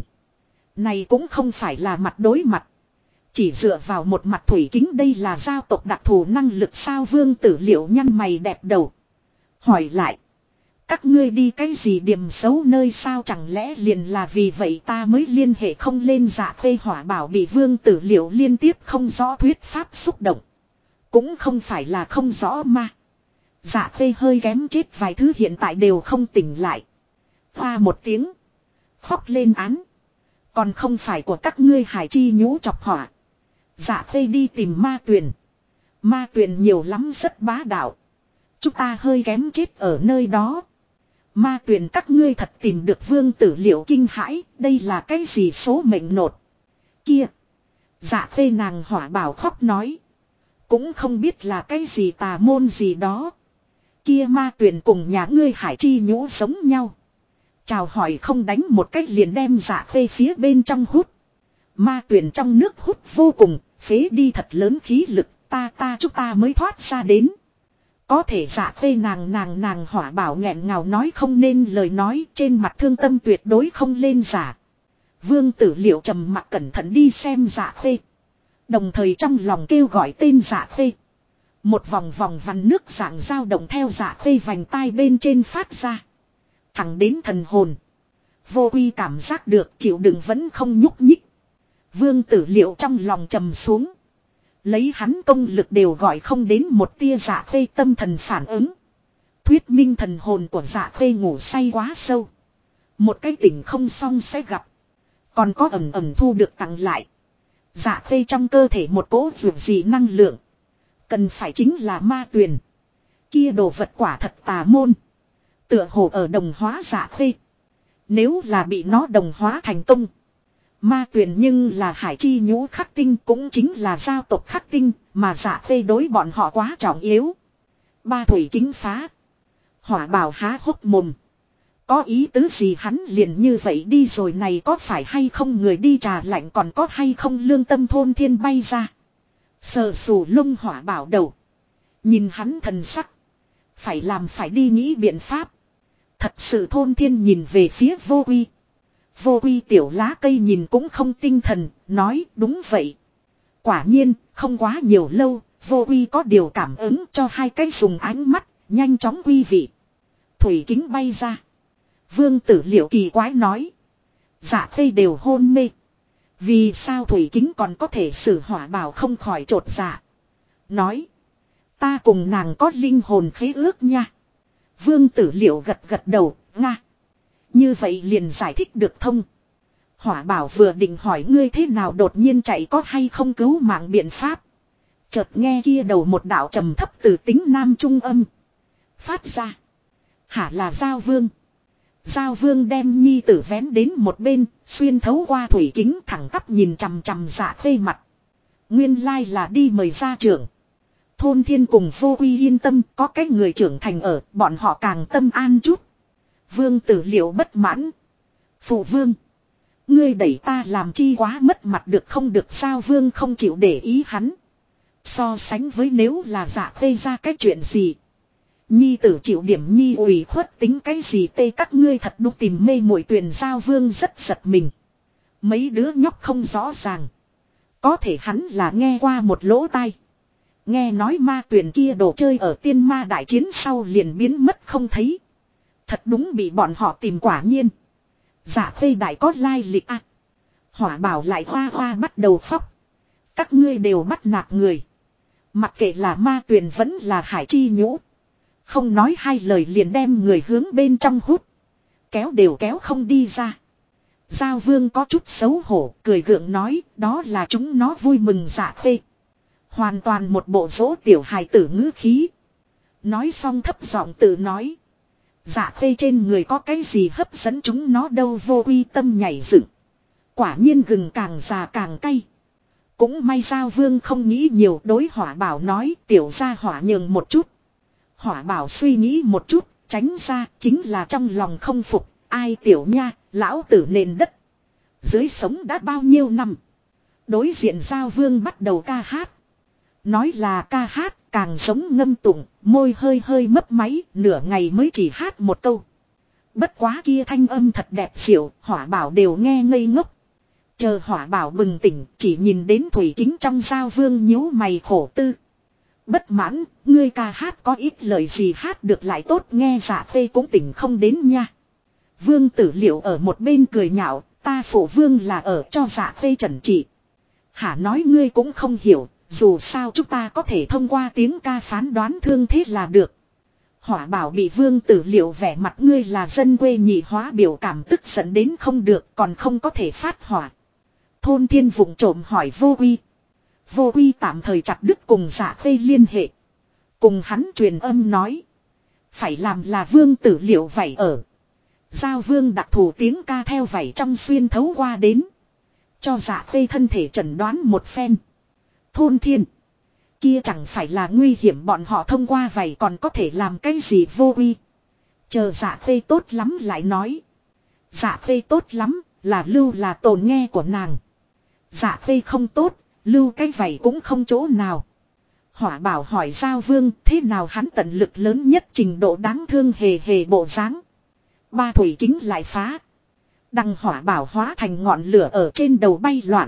Này cũng không phải là mặt đối mặt. Chỉ dựa vào một mặt thủy kính đây là giao tộc đặc thù năng lực sao vương tử liệu nhăn mày đẹp đầu. Hỏi lại. Các ngươi đi cái gì điểm xấu nơi sao chẳng lẽ liền là vì vậy ta mới liên hệ không lên dạ khê hỏa bảo bị vương tử liệu liên tiếp không rõ thuyết pháp xúc động. Cũng không phải là không rõ mà. Dạ khê hơi kém chết vài thứ hiện tại đều không tỉnh lại. Hoa một tiếng. Khóc lên án. Còn không phải của các ngươi hải chi nhũ chọc hỏa. Dạ khê đi tìm ma tuyền. Ma tuyền nhiều lắm rất bá đạo. Chúng ta hơi kém chết ở nơi đó. Ma tuyền các ngươi thật tìm được vương tử liệu kinh hãi. Đây là cái gì số mệnh nột. Kia. Dạ khê nàng hỏa bảo khóc nói. Cũng không biết là cái gì tà môn gì đó. Kia ma tuyền cùng nhà ngươi hải chi nhũ giống nhau. Chào hỏi không đánh một cách liền đem dạ khê phía bên trong hút. Ma tuyền trong nước hút vô cùng, phế đi thật lớn khí lực, chúng ta mới thoát ra đến. Có thể dạ khê nàng hỏa bảo nghẹn ngào nói không nên lời nói trên mặt thương tâm tuyệt đối không lên giả. Vương tử liệu trầm mặc cẩn thận đi xem dạ khê. Đồng thời trong lòng kêu gọi tên dạ khê. Một vòng vòng vằn nước dạng dao động theo dạ khê vành tai bên trên phát ra. Thẳng đến thần hồn. Vô quy cảm giác được chịu đựng vẫn không nhúc nhích. Vương tử liệu trong lòng trầm xuống. Lấy hắn công lực đều gọi không đến một tia dạ khê tâm thần phản ứng. Thuyết minh thần hồn của dạ khê ngủ say quá sâu. Một cái tỉnh không xong sẽ gặp. Còn có ẩm ẩm thu được tặng lại. Dạ khê trong cơ thể một cỗ vượt gì năng lượng. Cần phải chính là ma tuyền. Kia đồ vật quả thật tà môn. Tựa hồ ở đồng hóa dạ khê. Nếu là bị nó đồng hóa thành công. Ma tuyển nhưng là hải chi nhũ khắc tinh cũng chính là giao tộc khắc tinh mà Dạ Khê đối bọn họ quá trọng yếu. Ba thủy kính phá. Hỏa bảo há hốc mồm. Có ý tứ gì hắn liền như vậy đi rồi này có phải hay không người đi trà lạnh còn có hay không lương tâm thôn thiên bay ra. Sờ sù lông hỏa bảo đầu. Nhìn hắn thần sắc. Phải làm phải đi nghĩ biện pháp. Thật sự thôn thiên nhìn về phía vô quy. Vô quy tiểu lá cây nhìn cũng không tinh thần, nói đúng vậy. Quả nhiên, không quá nhiều lâu, vô quy có điều cảm ứng cho hai cái dùng ánh mắt, nhanh chóng quy vị. Thủy kính bay ra. Vương Tử Liệu kỳ quái nói. Dạ Khê đều hôn mê. Vì sao thủy kính còn có thể xử hỏa bảo không khỏi trột dạ. Nói. Ta cùng nàng có linh hồn khế ước nha. Vương Tử Liệu gật gật đầu, nga. Như vậy liền giải thích được thông. Hỏa bảo vừa định hỏi ngươi thế nào đột nhiên chạy có hay không cứu mạng biện pháp. Chợt nghe kia đầu một đạo trầm thấp từ tính nam trung âm. Phát ra. Hả là Giao Vương. Giao Vương đem nhi tử vén đến một bên, xuyên thấu qua thủy kính thẳng tắp nhìn chằm chằm Dạ Khê mặt. Nguyên lai là đi mời gia trưởng. Thôn thiên cùng vô quy yên tâm có cái người trưởng thành ở, bọn họ càng tâm an chút. Vương Tử Liệu bất mãn. Phụ vương. Ngươi đẩy ta làm chi quá mất mặt được không được sao vương không chịu để ý hắn. So sánh với nếu là Dạ Khê ra cái chuyện gì. Nhi tử chịu điểm nhi ủy khuất tính cái gì tê các ngươi thật đúc tìm mê muội tuyển Giao Vương rất giật mình. Mấy đứa nhóc không rõ ràng. Có thể hắn là nghe qua một lỗ tai. Nghe nói ma tuyển kia đồ chơi ở tiên ma đại chiến sau liền biến mất không thấy. Thật đúng bị bọn họ tìm quả nhiên. Dạ Khê đại có lai lịch à. Hỏa bảo lại hoa hoa bắt đầu khóc. Các ngươi đều bắt nạt người. Mặc kệ là ma tuyển vẫn là hải chi nhũ. Không nói hai lời liền đem người hướng bên trong hút. Kéo đều kéo không đi ra. Giao Vương có chút xấu hổ cười gượng nói đó là chúng nó vui mừng Dạ Khê. Hoàn toàn một bộ dỗ tiểu hài tử ngữ khí. Nói xong thấp giọng tự nói. Dạ Khê trên người có cái gì hấp dẫn chúng nó đâu vô quy tâm nhảy dựng. Quả nhiên gừng càng già càng cay. Cũng may Giao Vương không nghĩ nhiều đối hỏa bảo nói tiểu gia hỏa nhường một chút. Hỏa bảo suy nghĩ một chút, tránh ra chính là trong lòng không phục, ai tiểu nha, lão tử nền đất. Dưới sống đã bao nhiêu năm. Đối diện Giao Vương bắt đầu ca hát. Nói là ca hát, càng giống ngâm tụng, môi hơi hơi mấp máy, nửa ngày mới chỉ hát một câu. Bất quá kia thanh âm thật đẹp xỉu, hỏa bảo đều nghe ngây ngốc. Chờ hỏa bảo bừng tỉnh, chỉ nhìn đến thủy kính trong Giao Vương nhíu mày khổ tư. Bất mãn, ngươi ca hát có ít lời gì hát được lại tốt nghe Dạ Khê cũng tỉnh không đến nha. Vương Tử Liệu ở một bên cười nhạo, ta phụ vương là ở cho Dạ Khê trần trị. Hả nói ngươi cũng không hiểu, dù sao chúng ta có thể thông qua tiếng ca phán đoán thương thế là được. Hỏa bảo bị Vương Tử Liệu vẻ mặt ngươi là dân quê nhị hóa biểu cảm tức giận đến không được còn không có thể phát hỏa. Thôn thiên vụng trộm hỏi vô quy. Vô quy tạm thời chặt đứt cùng Dạ Khê liên hệ. Cùng hắn truyền âm nói. Phải làm là Vương Tử Liệu vảy ở. Giao Vương đặc thù tiếng ca theo vảy trong xuyên thấu qua đến. Cho Dạ Khê thân thể chẩn đoán một phen. Thôn thiên. Kia chẳng phải là nguy hiểm bọn họ thông qua vảy còn có thể làm cái gì vô quy. Chờ Dạ Khê tốt lắm lại nói. Dạ Khê tốt lắm là lưu là tồn nghe của nàng. Dạ Khê không tốt. Lưu cái vậy cũng không chỗ nào. Hỏa bảo hỏi Giao Vương thế nào hắn tận lực lớn nhất trình độ đáng thương hề hề bộ dáng. Ba thủy kính lại phá. Đằng hỏa bảo hóa thành ngọn lửa ở trên đầu bay loạn.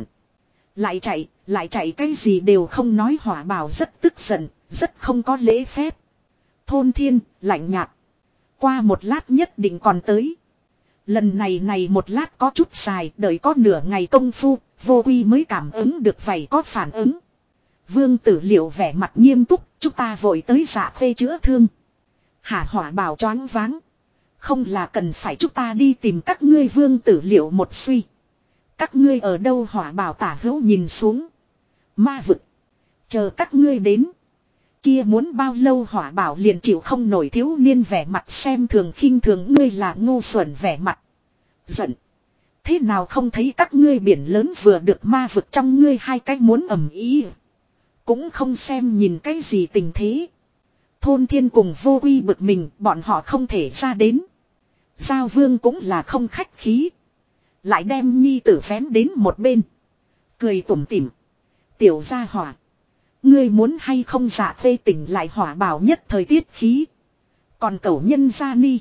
Lại chạy cái gì đều không nói hỏa bảo rất tức giận, rất không có lễ phép. Thôn thiên, lạnh nhạt. Qua một lát nhất định còn tới. Lần này một lát có chút dài, đợi có nửa ngày công phu, vô quy mới cảm ứng được vậy có phản ứng. Vương Tử Liệu vẻ mặt nghiêm túc, chúng ta vội tới Dạ Khê chữa thương. Hả hỏa bảo choáng váng. Không là cần phải chúng ta đi tìm các ngươi Vương Tử Liệu một suy. Các ngươi ở đâu hỏa bảo tả hữu nhìn xuống. Ma vực. Chờ các ngươi đến. Kia muốn bao lâu hỏa bảo liền chịu không nổi thiếu niên vẻ mặt xem thường khinh thường ngươi là ngu xuẩn vẻ mặt. Giận. Thế nào không thấy các ngươi biển lớn vừa được ma vực trong ngươi hai cái muốn ầm ý. Cũng không xem nhìn cái gì tình thế. Thôn thiên cùng vô uy bực mình, bọn họ không thể ra đến. Giao vương cũng là không khách khí. Lại đem nhi tử vén đến một bên. Cười tủm tỉm. Tiểu gia hỏa. Ngươi muốn hay không dạ phê tỉnh lại hỏa bảo nhất thời tiết khí. Còn cẩu nhân gia ni.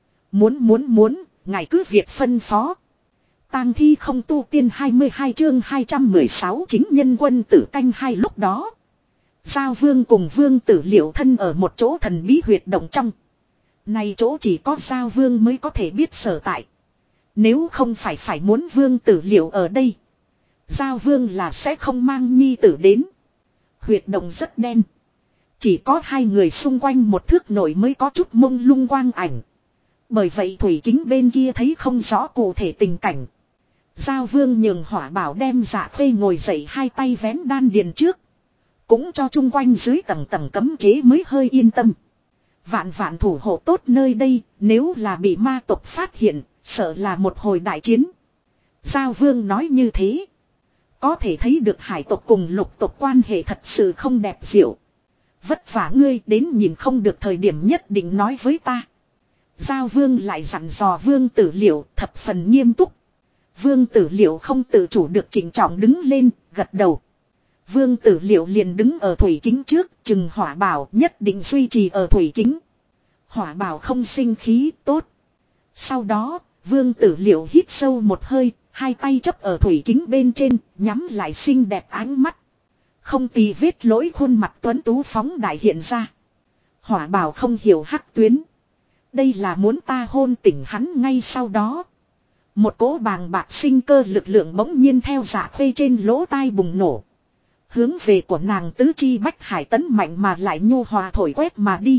Muốn, ngài cứ việc phân phó. Tang thi không tu tiên 22 chương 216 chính nhân quân tử canh hai lúc đó. Giao vương cùng vương tử Liệu thân ở một chỗ thần bí huyệt động trong. Này chỗ chỉ có giao vương mới có thể biết sở tại. Nếu không phải muốn vương tử Liệu ở đây. Giao vương là sẽ không mang nhi tử đến. Huyệt động rất đen. Chỉ có hai người xung quanh một thước nổi mới có chút mông lung quang ảnh. Bởi vậy thủy kính bên kia thấy không rõ cụ thể tình cảnh. Giao vương nhường hỏa bảo đem dạ khê ngồi dậy hai tay vén đan điền trước. Cũng cho chung quanh dưới tầng tầng cấm chế mới hơi yên tâm. Vạn vạn thủ hộ tốt nơi đây, nếu là bị ma tộc phát hiện, sợ là một hồi đại chiến. Giao vương nói như thế. Có thể thấy được hải tộc cùng lục tộc quan hệ thật sự không đẹp diệu. Vất vả ngươi đến nhìn không được thời điểm nhất định nói với ta. Giao vương lại dặn dò vương tử Liệu thập phần nghiêm túc. Vương tử Liệu không tự chủ được chỉnh trọng đứng lên, gật đầu. Vương tử Liệu liền đứng ở thủy kính trước, chừng hỏa bảo nhất định duy trì ở thủy kính. Hỏa bảo không sinh khí, tốt. Sau đó, vương tử Liệu hít sâu một hơi, hai tay chấp ở thủy kính bên trên, nhắm lại xinh đẹp ánh mắt. Không tì vết lỗi khuôn mặt tuấn tú phóng đại hiện ra. Hỏa bảo không hiểu hắc tuyến. Đây là muốn ta hôn tỉnh hắn ngay sau đó. Một cỗ bàng bạc sinh cơ lực lượng bỗng nhiên theo dạ khuê trên lỗ tai bùng nổ. Hướng về của nàng tứ chi bách hải tấn mạnh mà lại nhu hòa thổi quét mà đi.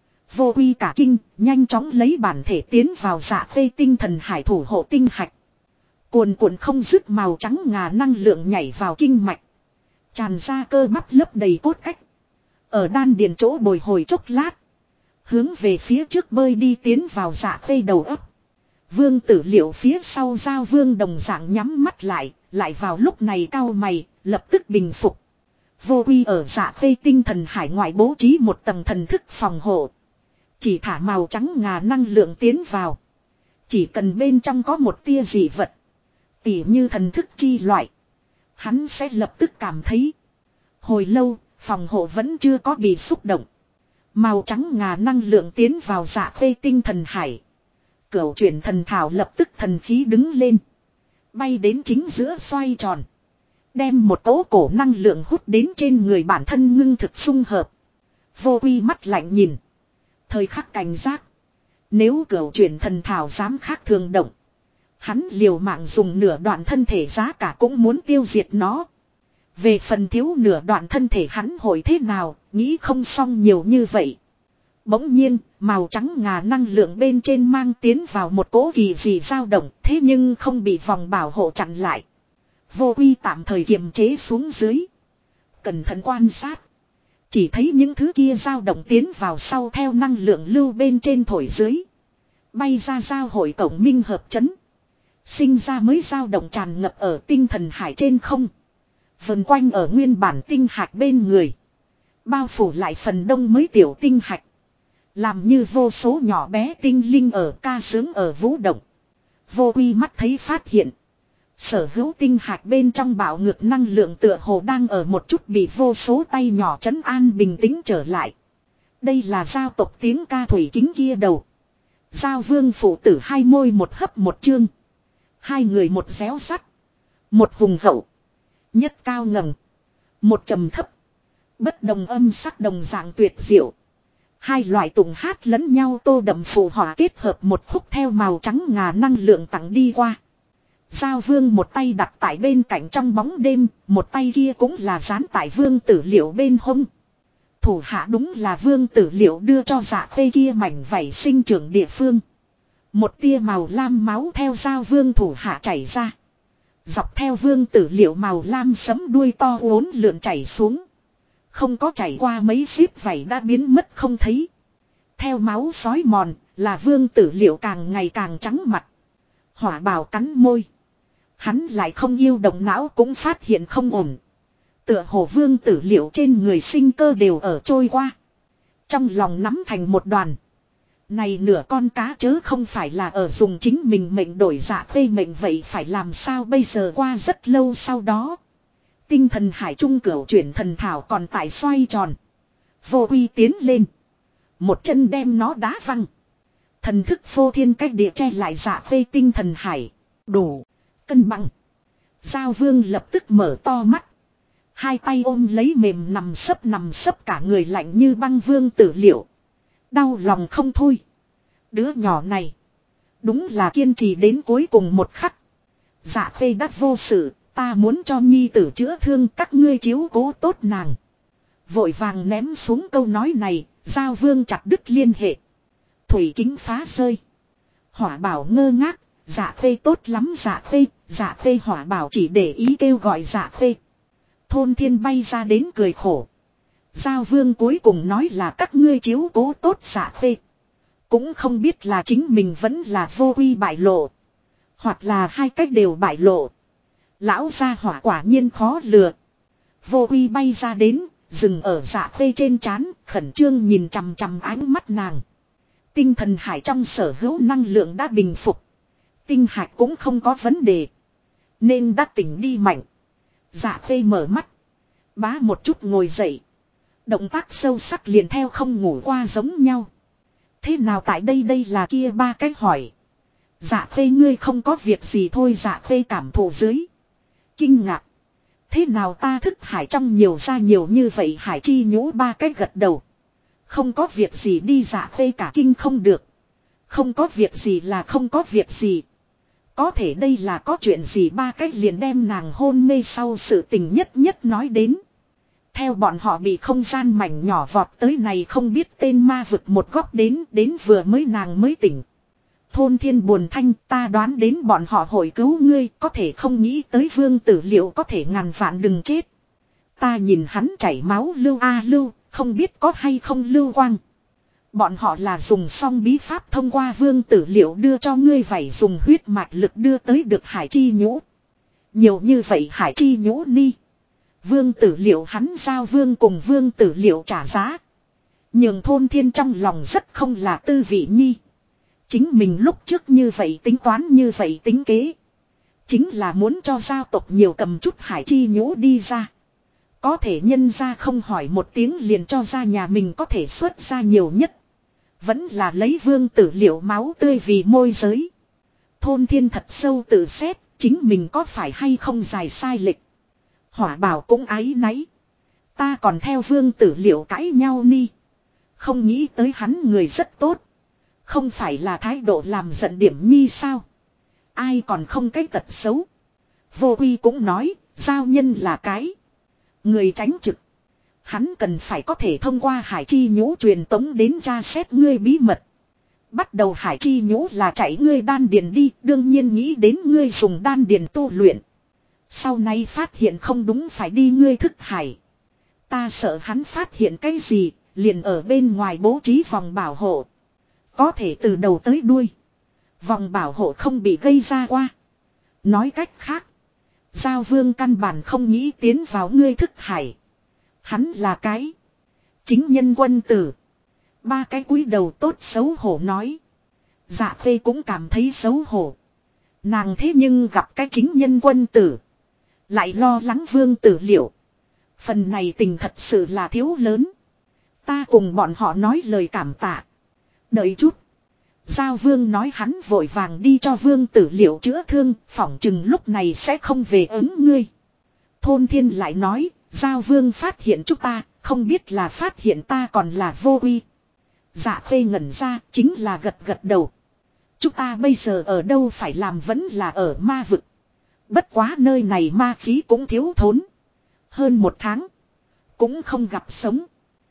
Vô uy cả kinh, nhanh chóng lấy bản thể tiến vào dạ khuê tinh thần hải thủ hộ tinh hạch. Cuồn cuộn không dứt màu trắng ngà năng lượng nhảy vào kinh mạch. Tràn ra cơ bắp lấp đầy cốt cách. Ở đan điền chỗ bồi hồi chốc lát. Hướng về phía trước bơi đi tiến vào dạ khuê đầu ấp. Vương tử Liệu phía sau giao vương đồng dạng nhắm mắt lại vào lúc này cau mày, lập tức bình phục. Vô uy ở dạ khuê tinh thần hải ngoại bố trí một tầng thần thức phòng hộ. Chỉ thả màu trắng ngà năng lượng tiến vào. Chỉ cần bên trong có một tia dị vật. Tỉ như thần thức chi loại. Hắn sẽ lập tức cảm thấy. Hồi lâu, phòng hộ vẫn chưa có bị xúc động. Màu trắng ngà năng lượng tiến vào dạ khuê tinh thần hải. Cửu chuyển thần thảo lập tức thần khí đứng lên. Bay đến chính giữa xoay tròn. Đem một cỗ cổ năng lượng hút đến trên người bản thân ngưng thực xung hợp. Vô uy mắt lạnh nhìn. Thời khắc cảnh giác. Nếu cửu chuyển thần thảo dám khác thường động. Hắn liều mạng dùng nửa đoạn thân thể giá cả cũng muốn tiêu diệt nó. Về phần thiếu nửa đoạn thân thể hắn hội thế nào, nghĩ không xong nhiều như vậy. Bỗng nhiên, màu trắng ngà năng lượng bên trên mang tiến vào một cỗ kỳ dị dao động, thế nhưng không bị vòng bảo hộ chặn lại. Vô uy tạm thời kiềm chế xuống dưới. Cẩn thận quan sát. Chỉ thấy những thứ kia dao động tiến vào sau theo năng lượng lưu bên trên thổi dưới. Bay ra giao hội cổng minh hợp chấn. Sinh ra mới dao động tràn ngập ở tinh thần hải trên không. Vần quanh ở nguyên bản tinh hạch bên người. Bao phủ lại phần đông mới tiểu tinh hạch. Làm như vô số nhỏ bé tinh linh ở ca sướng ở vũ động. Vô uy mắt thấy phát hiện. Sở hữu tinh hạch bên trong bạo ngược năng lượng tựa hồ đang ở một chút bị vô số tay nhỏ trấn an bình tĩnh trở lại. Đây là giao tộc tiếng ca thủy kính kia đầu. Giao vương phụ tử hai môi một hấp một chương. Hai người một réo sắt. Một hùng hậu. Nhất cao ngầm. Một trầm thấp. Bất đồng âm sắc đồng dạng tuyệt diệu. Hai loại tụng hát lẫn nhau tô đậm phù hòa kết hợp một khúc theo màu trắng ngà năng lượng tặng đi qua. Giao vương một tay đặt tại bên cạnh trong bóng đêm, một tay kia cũng là dán tại vương tử Liệu bên hông. Thủ hạ đúng là vương tử Liệu đưa cho dạ khuê kia mảnh vảy sinh trưởng địa phương. Một tia màu lam máu theo giao vương thủ hạ chảy ra. Dọc theo vương tử Liệu màu lam sấm đuôi to uốn lượn chảy xuống. Không có chảy qua mấy xíp vảy đã biến mất không thấy. Theo máu sói mòn là vương tử Liệu càng ngày càng trắng mặt. Hỏa bào cắn môi. Hắn lại không yêu động não cũng phát hiện không ổn. Tựa hồ vương tử liệu trên người sinh cơ đều ở trôi qua. Trong lòng nắm thành một đoàn. Này nửa con cá chớ không phải là ở dùng chính mình mệnh đổi dạ khê mệnh vậy phải làm sao bây giờ qua rất lâu sau đó. Tinh thần hải trung cửu chuyển thần thảo còn tại xoay tròn. Vô uy tiến lên. Một chân đem nó đá văng. Thần thức phô thiên cách địa che lại dạ khê tinh thần hải. Đủ. Cân bằng. Giao vương lập tức mở to mắt. Hai tay ôm lấy mềm nằm sấp cả người lạnh như băng vương tử liệu. Đau lòng không thôi. Đứa nhỏ này. Đúng là kiên trì đến cuối cùng một khắc. Dạ khê đắt vô sự. Ta muốn cho nhi tử chữa thương các ngươi chiếu cố tốt nàng. Vội vàng ném xuống câu nói này. Giao vương chặt đứt liên hệ. Thủy kính phá rơi. Hỏa bảo ngơ ngác. Dạ khê tốt lắm dạ khê hỏa bảo chỉ để ý kêu gọi dạ khê. Thôn thiên bay ra đến cười khổ. Giao vương cuối cùng nói là các ngươi chiếu cố tốt dạ khê. Cũng không biết là chính mình vẫn là vô uy bại lộ. Hoặc là hai cách đều bại lộ. Lão gia hỏa quả nhiên khó lừa. Vô uy bay ra đến, dừng ở dạ khê trên trán, khẩn trương nhìn chằm chằm ánh mắt nàng. Tinh thần hải trong sở hữu năng lượng đã bình phục. Tinh hạch cũng không có vấn đề. Nên đã tỉnh đi mạnh. Dạ khê mở mắt. Bá một chút ngồi dậy. Động tác sâu sắc liền theo không ngủ qua giống nhau. Thế nào tại đây là kia ba cách hỏi. Dạ khê ngươi không có việc gì thôi dạ khê cảm thụ dưới. Kinh ngạc. Thế nào ta thức hải trong nhiều ra nhiều như vậy hải chi nhũ ba cách gật đầu. Không có việc gì đi dạ khê cả kinh không được. Không có việc gì là không có việc gì. Có thể đây là có chuyện gì ba cách liền đem nàng hôn mê sau sự tình nhất nói đến. Theo bọn họ bị không gian mảnh nhỏ vọt tới này không biết tên ma vực một góc đến vừa mới nàng mới tỉnh. Thôn thiên buồn thanh ta đoán đến bọn họ hội cứu ngươi có thể không nghĩ tới vương tử liệu có thể ngàn vạn đừng chết. Ta nhìn hắn chảy máu lưu lưu không biết có hay không lưu quang. Bọn họ là dùng xong bí pháp thông qua vương tử liệu đưa cho ngươi vảy dùng huyết mạch lực đưa tới được hải chi nhũ. Nhiều như vậy hải chi nhũ ni. Vương tử liệu hắn giao vương cùng vương tử liệu trả giá. Nhường thôn thiên trong lòng rất không là tư vị nhi. Chính mình lúc trước như vậy tính toán như vậy tính kế. Chính là muốn cho giao tộc nhiều cầm chút hải chi nhũ đi ra. Có thể nhân ra không hỏi một tiếng liền cho ra nhà mình có thể xuất ra nhiều nhất. Vẫn là lấy vương tử liệu máu tươi vì môi giới. Thôn thiên thật sâu tự xét chính mình có phải hay không dài sai lệch. Hỏa bảo cũng áy náy. Ta còn theo vương tử liệu cãi nhau ni. Không nghĩ tới hắn người rất tốt. Không phải là thái độ làm giận điểm nhi sao. Ai còn không cái tật xấu. Vô uy cũng nói. Giao nhân là cái. Người tránh trực. Hắn cần phải có thể thông qua hải chi nhũ truyền tống đến tra xét ngươi bí mật. Bắt đầu hải chi nhũ là chạy ngươi đan điền đi. Đương nhiên nghĩ đến ngươi dùng đan điền tu luyện. Sau này phát hiện không đúng phải đi ngươi thức hải. Ta sợ hắn phát hiện cái gì. Liền ở bên ngoài bố trí vòng bảo hộ. Có thể từ đầu tới đuôi. Vòng bảo hộ không bị gây ra qua. Nói cách khác. Giao vương căn bản không nghĩ tiến vào ngươi thức hải. Hắn là cái. Chính nhân quân tử. Ba cái cúi đầu tốt xấu hổ nói. Dạ khê cũng cảm thấy xấu hổ. Nàng thế nhưng gặp cái chính nhân quân tử. Lại lo lắng vương tử liệu. Phần này tình thật sự là thiếu lớn. Ta cùng bọn họ nói lời cảm tạ. Đợi chút. Giao vương nói hắn vội vàng đi cho vương tử liệu chữa thương. Phỏng chừng lúc này sẽ không về ứng ngươi. Thôn thiên lại nói. Giao vương phát hiện chúng ta. Không biết là phát hiện ta còn là vô uy. Dạ khê ngẩn ra chính là gật đầu. Chúng ta bây giờ ở đâu phải làm vẫn là ở ma vực. Bất quá nơi này ma khí cũng thiếu thốn. Hơn một tháng. Cũng không gặp sống.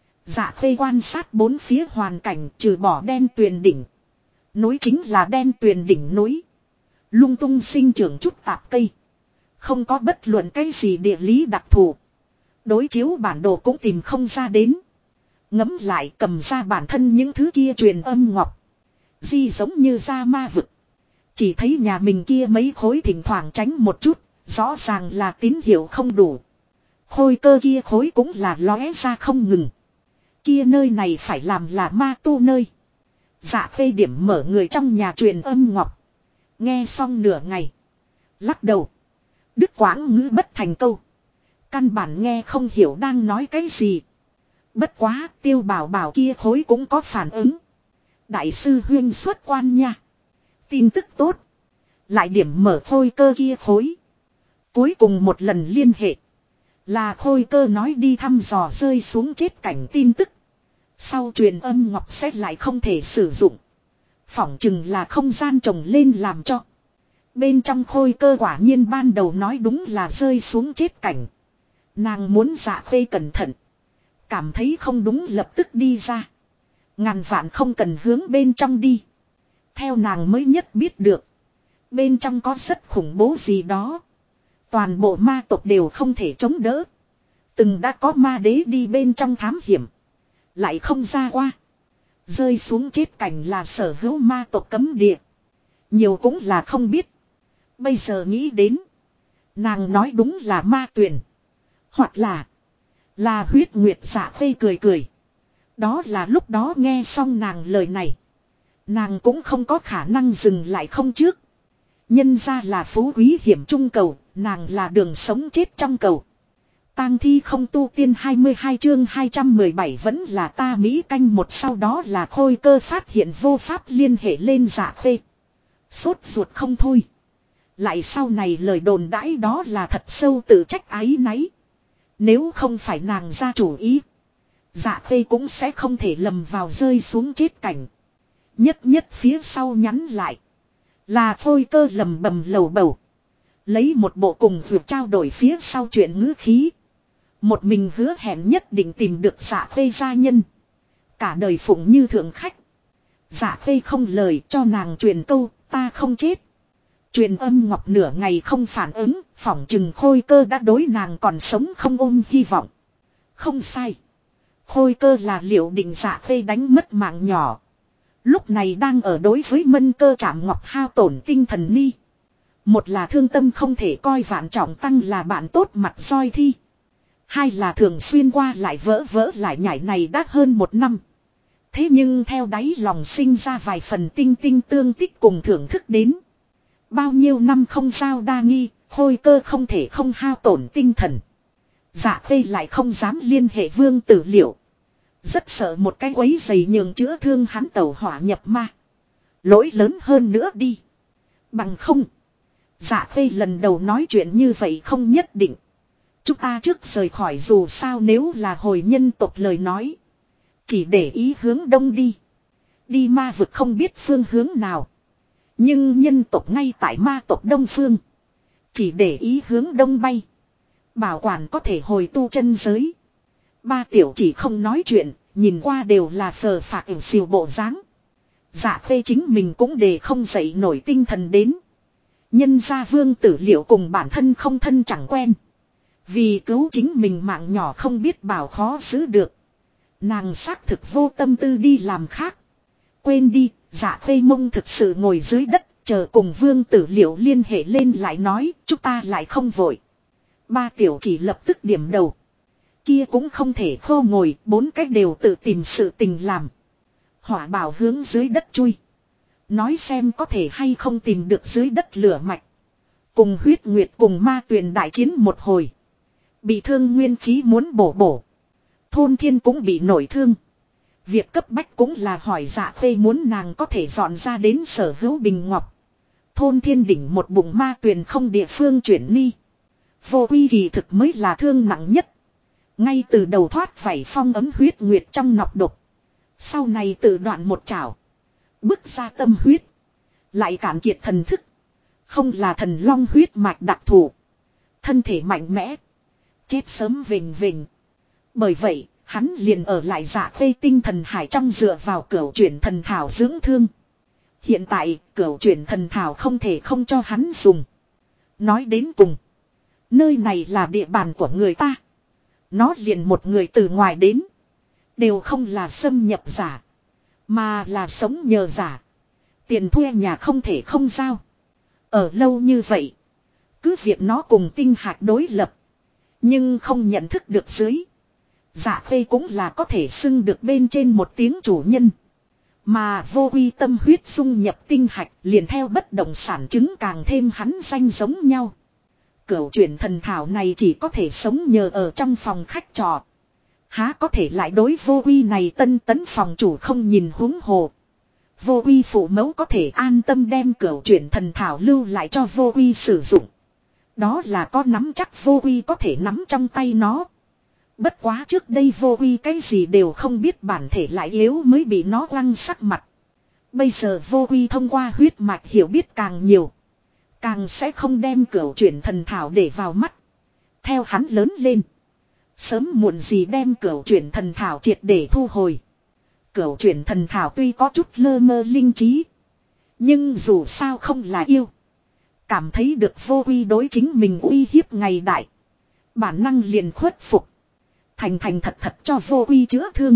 Dạ khê quan sát bốn phía hoàn cảnh trừ bỏ đen tuyền đỉnh. Núi chính là đen tuyền đỉnh núi. Lung tung sinh trưởng chút tạp cây. Không có bất luận cái gì địa lý đặc thù. Đối chiếu bản đồ cũng tìm không ra đến. Ngấm lại cầm ra bản thân những thứ kia truyền âm ngọc. Di giống như ra ma vực. Chỉ thấy nhà mình kia mấy khối thỉnh thoảng tránh một chút, rõ ràng là tín hiệu không đủ. Khôi cơ kia khối cũng là lóe ra không ngừng. Kia nơi này phải làm là ma tu nơi. Dạ Khê điểm mở người trong nhà truyền âm ngọc. Nghe xong nửa ngày. Lắc đầu. Đức quãng ngữ bất thành câu. Căn bản nghe không hiểu đang nói cái gì. Bất quá Tiêu Bảo Bảo kia khối cũng có phản ứng. Đại sư huyên xuất quan nha. Tin tức tốt. Lại điểm mở khôi cơ kia khối. Cuối cùng một lần liên hệ. Là khôi cơ nói đi thăm dò rơi xuống chết cảnh tin tức. Sau truyền âm ngọc xét lại không thể sử dụng. Phỏng chừng là không gian trồng lên làm cho. Bên trong khôi cơ quả nhiên ban đầu nói đúng là rơi xuống chết cảnh. Nàng muốn Dạ Khê cẩn thận. Cảm thấy không đúng lập tức đi ra. Ngàn vạn không cần hướng bên trong đi. Theo nàng mới nhất biết được. Bên trong có rất khủng bố gì đó. Toàn bộ ma tộc đều không thể chống đỡ. Từng đã có ma đế đi bên trong thám hiểm. Lại không ra qua. Rơi xuống chết cảnh là sở hữu ma tộc cấm địa. Nhiều cũng là không biết. Bây giờ nghĩ đến. Nàng nói đúng là ma tuyển. Hoặc là huyết nguyệt. Dạ Khê cười cười. Đó là lúc đó nghe xong nàng lời này. Nàng cũng không có khả năng dừng lại không trước. Nhân ra là phú quý hiểm trung cầu. Nàng là đường sống chết trong cầu. Tang thi không tu tiên 22 chương 217 vẫn là ta Mỹ canh một, sau đó là khôi cơ phát hiện vô pháp liên hệ lên Dạ Khê. Sốt ruột không thôi. Lại sau này lời đồn đãi đó là thật sâu tự trách áy náy. Nếu không phải nàng ra chủ ý. Dạ Khê cũng sẽ không thể lầm vào rơi xuống chết cảnh. Nhất phía sau nhắn lại. Là khôi cơ lầm bầm lầu bầu. Lấy một bộ cùng vượt trao đổi phía sau chuyện ngữ khí. Một mình hứa hẹn nhất định tìm được Dạ Khê gia nhân. Cả đời phụng như thượng khách. Dạ Khê không lời cho nàng truyền câu ta không chết. Truyền âm ngọc nửa ngày không phản ứng. Phỏng chừng khôi cơ đã đối nàng còn sống không ôm hy vọng. Không sai. Khôi cơ là liệu định Dạ Khê đánh mất mạng nhỏ. Lúc này đang ở đối với Mân Cơ chạm ngọc hao tổn tinh thần ni. Một là thương tâm không thể coi vạn trọng tăng là bạn tốt mặt soi thi. Hai là thường xuyên qua lại vỡ lại nhảy này đã hơn một năm. Thế nhưng theo đáy lòng sinh ra vài phần tinh tinh tương tích cùng thưởng thức đến. Bao nhiêu năm không giao đa nghi, khôi cơ không thể không hao tổn tinh thần. Dạ Khê lại không dám liên hệ Vương Tử Liệu. Rất sợ một cái quấy giày nhường chữa thương hắn tẩu hỏa nhập ma. Lỗi lớn hơn nữa đi. Bằng không. Dạ Khê lần đầu nói chuyện như vậy không nhất định. Chúng ta trước rời khỏi dù sao nếu là hồi nhân tộc lời nói. Chỉ để ý hướng đông đi. Đi ma vực không biết phương hướng nào. Nhưng nhân tộc ngay tại ma tộc đông phương. Chỉ để ý hướng đông bay. Bảo quản có thể hồi tu chân giới. Ba tiểu chỉ không nói chuyện. Nhìn qua đều là phờ phạc ỉu xìu bộ dáng. Dạ Khê chính mình cũng để không dậy nổi tinh thần đến. Nhân gia Vương Tử Liệu cùng bản thân không thân chẳng quen. Vì cứu chính mình mạng nhỏ không biết bảo khó giữ được. Nàng xác thực vô tâm tư đi làm khác. Quên đi, Dạ Khê mông thực sự ngồi dưới đất, chờ cùng Vương Tử Liệu liên hệ lên lại nói, chúng ta lại không vội. Ba tiểu chỉ lập tức điểm đầu. Kia cũng không thể khô ngồi, bốn cách đều tự tìm sự tình làm. Hỏa bảo hướng dưới đất chui. Nói xem có thể hay không tìm được dưới đất lửa mạch. Cùng huyết nguyệt cùng ma tuyền đại chiến một hồi. Bị thương nguyên khí muốn bổ. Thôn thiên cũng bị nổi thương. Việc cấp bách cũng là hỏi Dạ Khê muốn nàng có thể dọn ra đến sở hữu bình ngọc. Thôn thiên đỉnh một bụng ma tuyền không địa phương chuyển ni. Vô quy kỳ thực mới là thương nặng nhất. Ngay từ đầu thoát vảy phong ấm huyết nguyệt trong nọc độc. Sau này tự đoạn một chảo. Bức ra tâm huyết. Lại cạn kiệt thần thức. Không là thần long huyết mạch đặc thù. Thân thể mạnh mẽ. Chết sớm vình. Bởi vậy, hắn liền ở lại Dạ Khê tinh thần hải trong dựa vào cửu chuyển thần thảo dưỡng thương. Hiện tại, cửu chuyển thần thảo không thể không cho hắn dùng. Nói đến cùng. Nơi này là địa bàn của người ta. Nó liền một người từ ngoài đến. Đều không là xâm nhập giả. Mà là sống nhờ giả. Tiền thuê nhà không thể không giao. Ở lâu như vậy. Cứ việc nó cùng tinh hạch đối lập. Nhưng không nhận thức được dưới. Dạ khê cũng là có thể xưng được bên trên một tiếng chủ nhân. Mà vô quy tâm huyết dung nhập tinh hạch liền theo bất động sản chứng càng thêm hắn danh giống nhau. Cửu chuyển thần thảo này chỉ có thể sống nhờ ở trong phòng khách trọ. Há có thể lại đối vô quy này tân tấn phòng chủ không nhìn huống hồ. Vô quy phụ mẫu có thể an tâm đem cửu chuyển thần thảo lưu lại cho vô quy sử dụng. Đó là có nắm chắc vô quy có thể nắm trong tay nó. Bất quá trước đây vô quy cái gì đều không biết bản thể lại yếu mới bị nó lăng sắc mặt. Bây giờ vô quy thông qua huyết mạch hiểu biết càng nhiều. Càng sẽ không đem cửu chuyển thần thảo để vào mắt. Theo hắn lớn lên. Sớm muộn gì đem cửu chuyển thần thảo triệt để thu hồi. Cửu chuyển thần thảo tuy có chút lơ mơ linh trí. Nhưng dù sao không là yêu. Cảm thấy được vô quy đối chính mình uy hiếp ngày đại. Bản năng liền khuất phục. Thành thành thật thật cho vô quy chữa thương.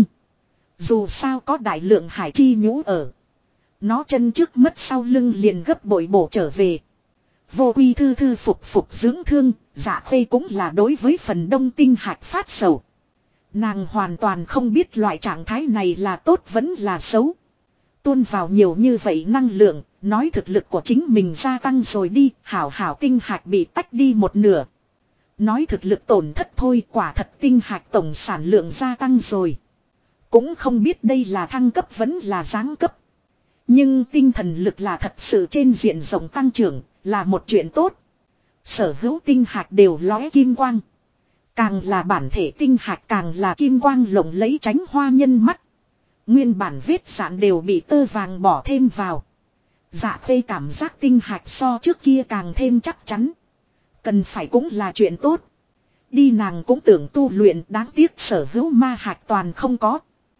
Dù sao có đại lượng hải chi nhũ ở. Nó chân trước mất sau lưng liền gấp bội bổ trở về. Vô quy thư thư phục phục dưỡng thương. Dạ khê cũng là đối với phần đông tinh hạch phát sầu. Nàng hoàn toàn không biết loại trạng thái này là tốt vẫn là xấu. Tuôn vào nhiều như vậy năng lượng. Nói thực lực của chính mình gia tăng rồi đi. Hảo hảo tinh hạch bị tách đi một nửa. Nói thực lực tổn thất thôi, quả thật tinh hạch tổng sản lượng gia tăng rồi. Cũng không biết đây là thăng cấp vẫn là giáng cấp. Nhưng tinh thần lực là thật sự trên diện rộng tăng trưởng, là một chuyện tốt. Sở hữu tinh hạch đều lóe kim quang. Càng là bản thể tinh hạch càng là kim quang lộng lấy tránh hoa nhân mắt. Nguyên bản vết sạn đều bị tơ vàng bỏ thêm vào. Dạ khê cảm giác tinh hạch so trước kia càng thêm chắc chắn. Cần phải cũng là chuyện tốt. Đi nàng cũng tưởng tu luyện, đáng tiếc sở hữu ma hạch toàn không có.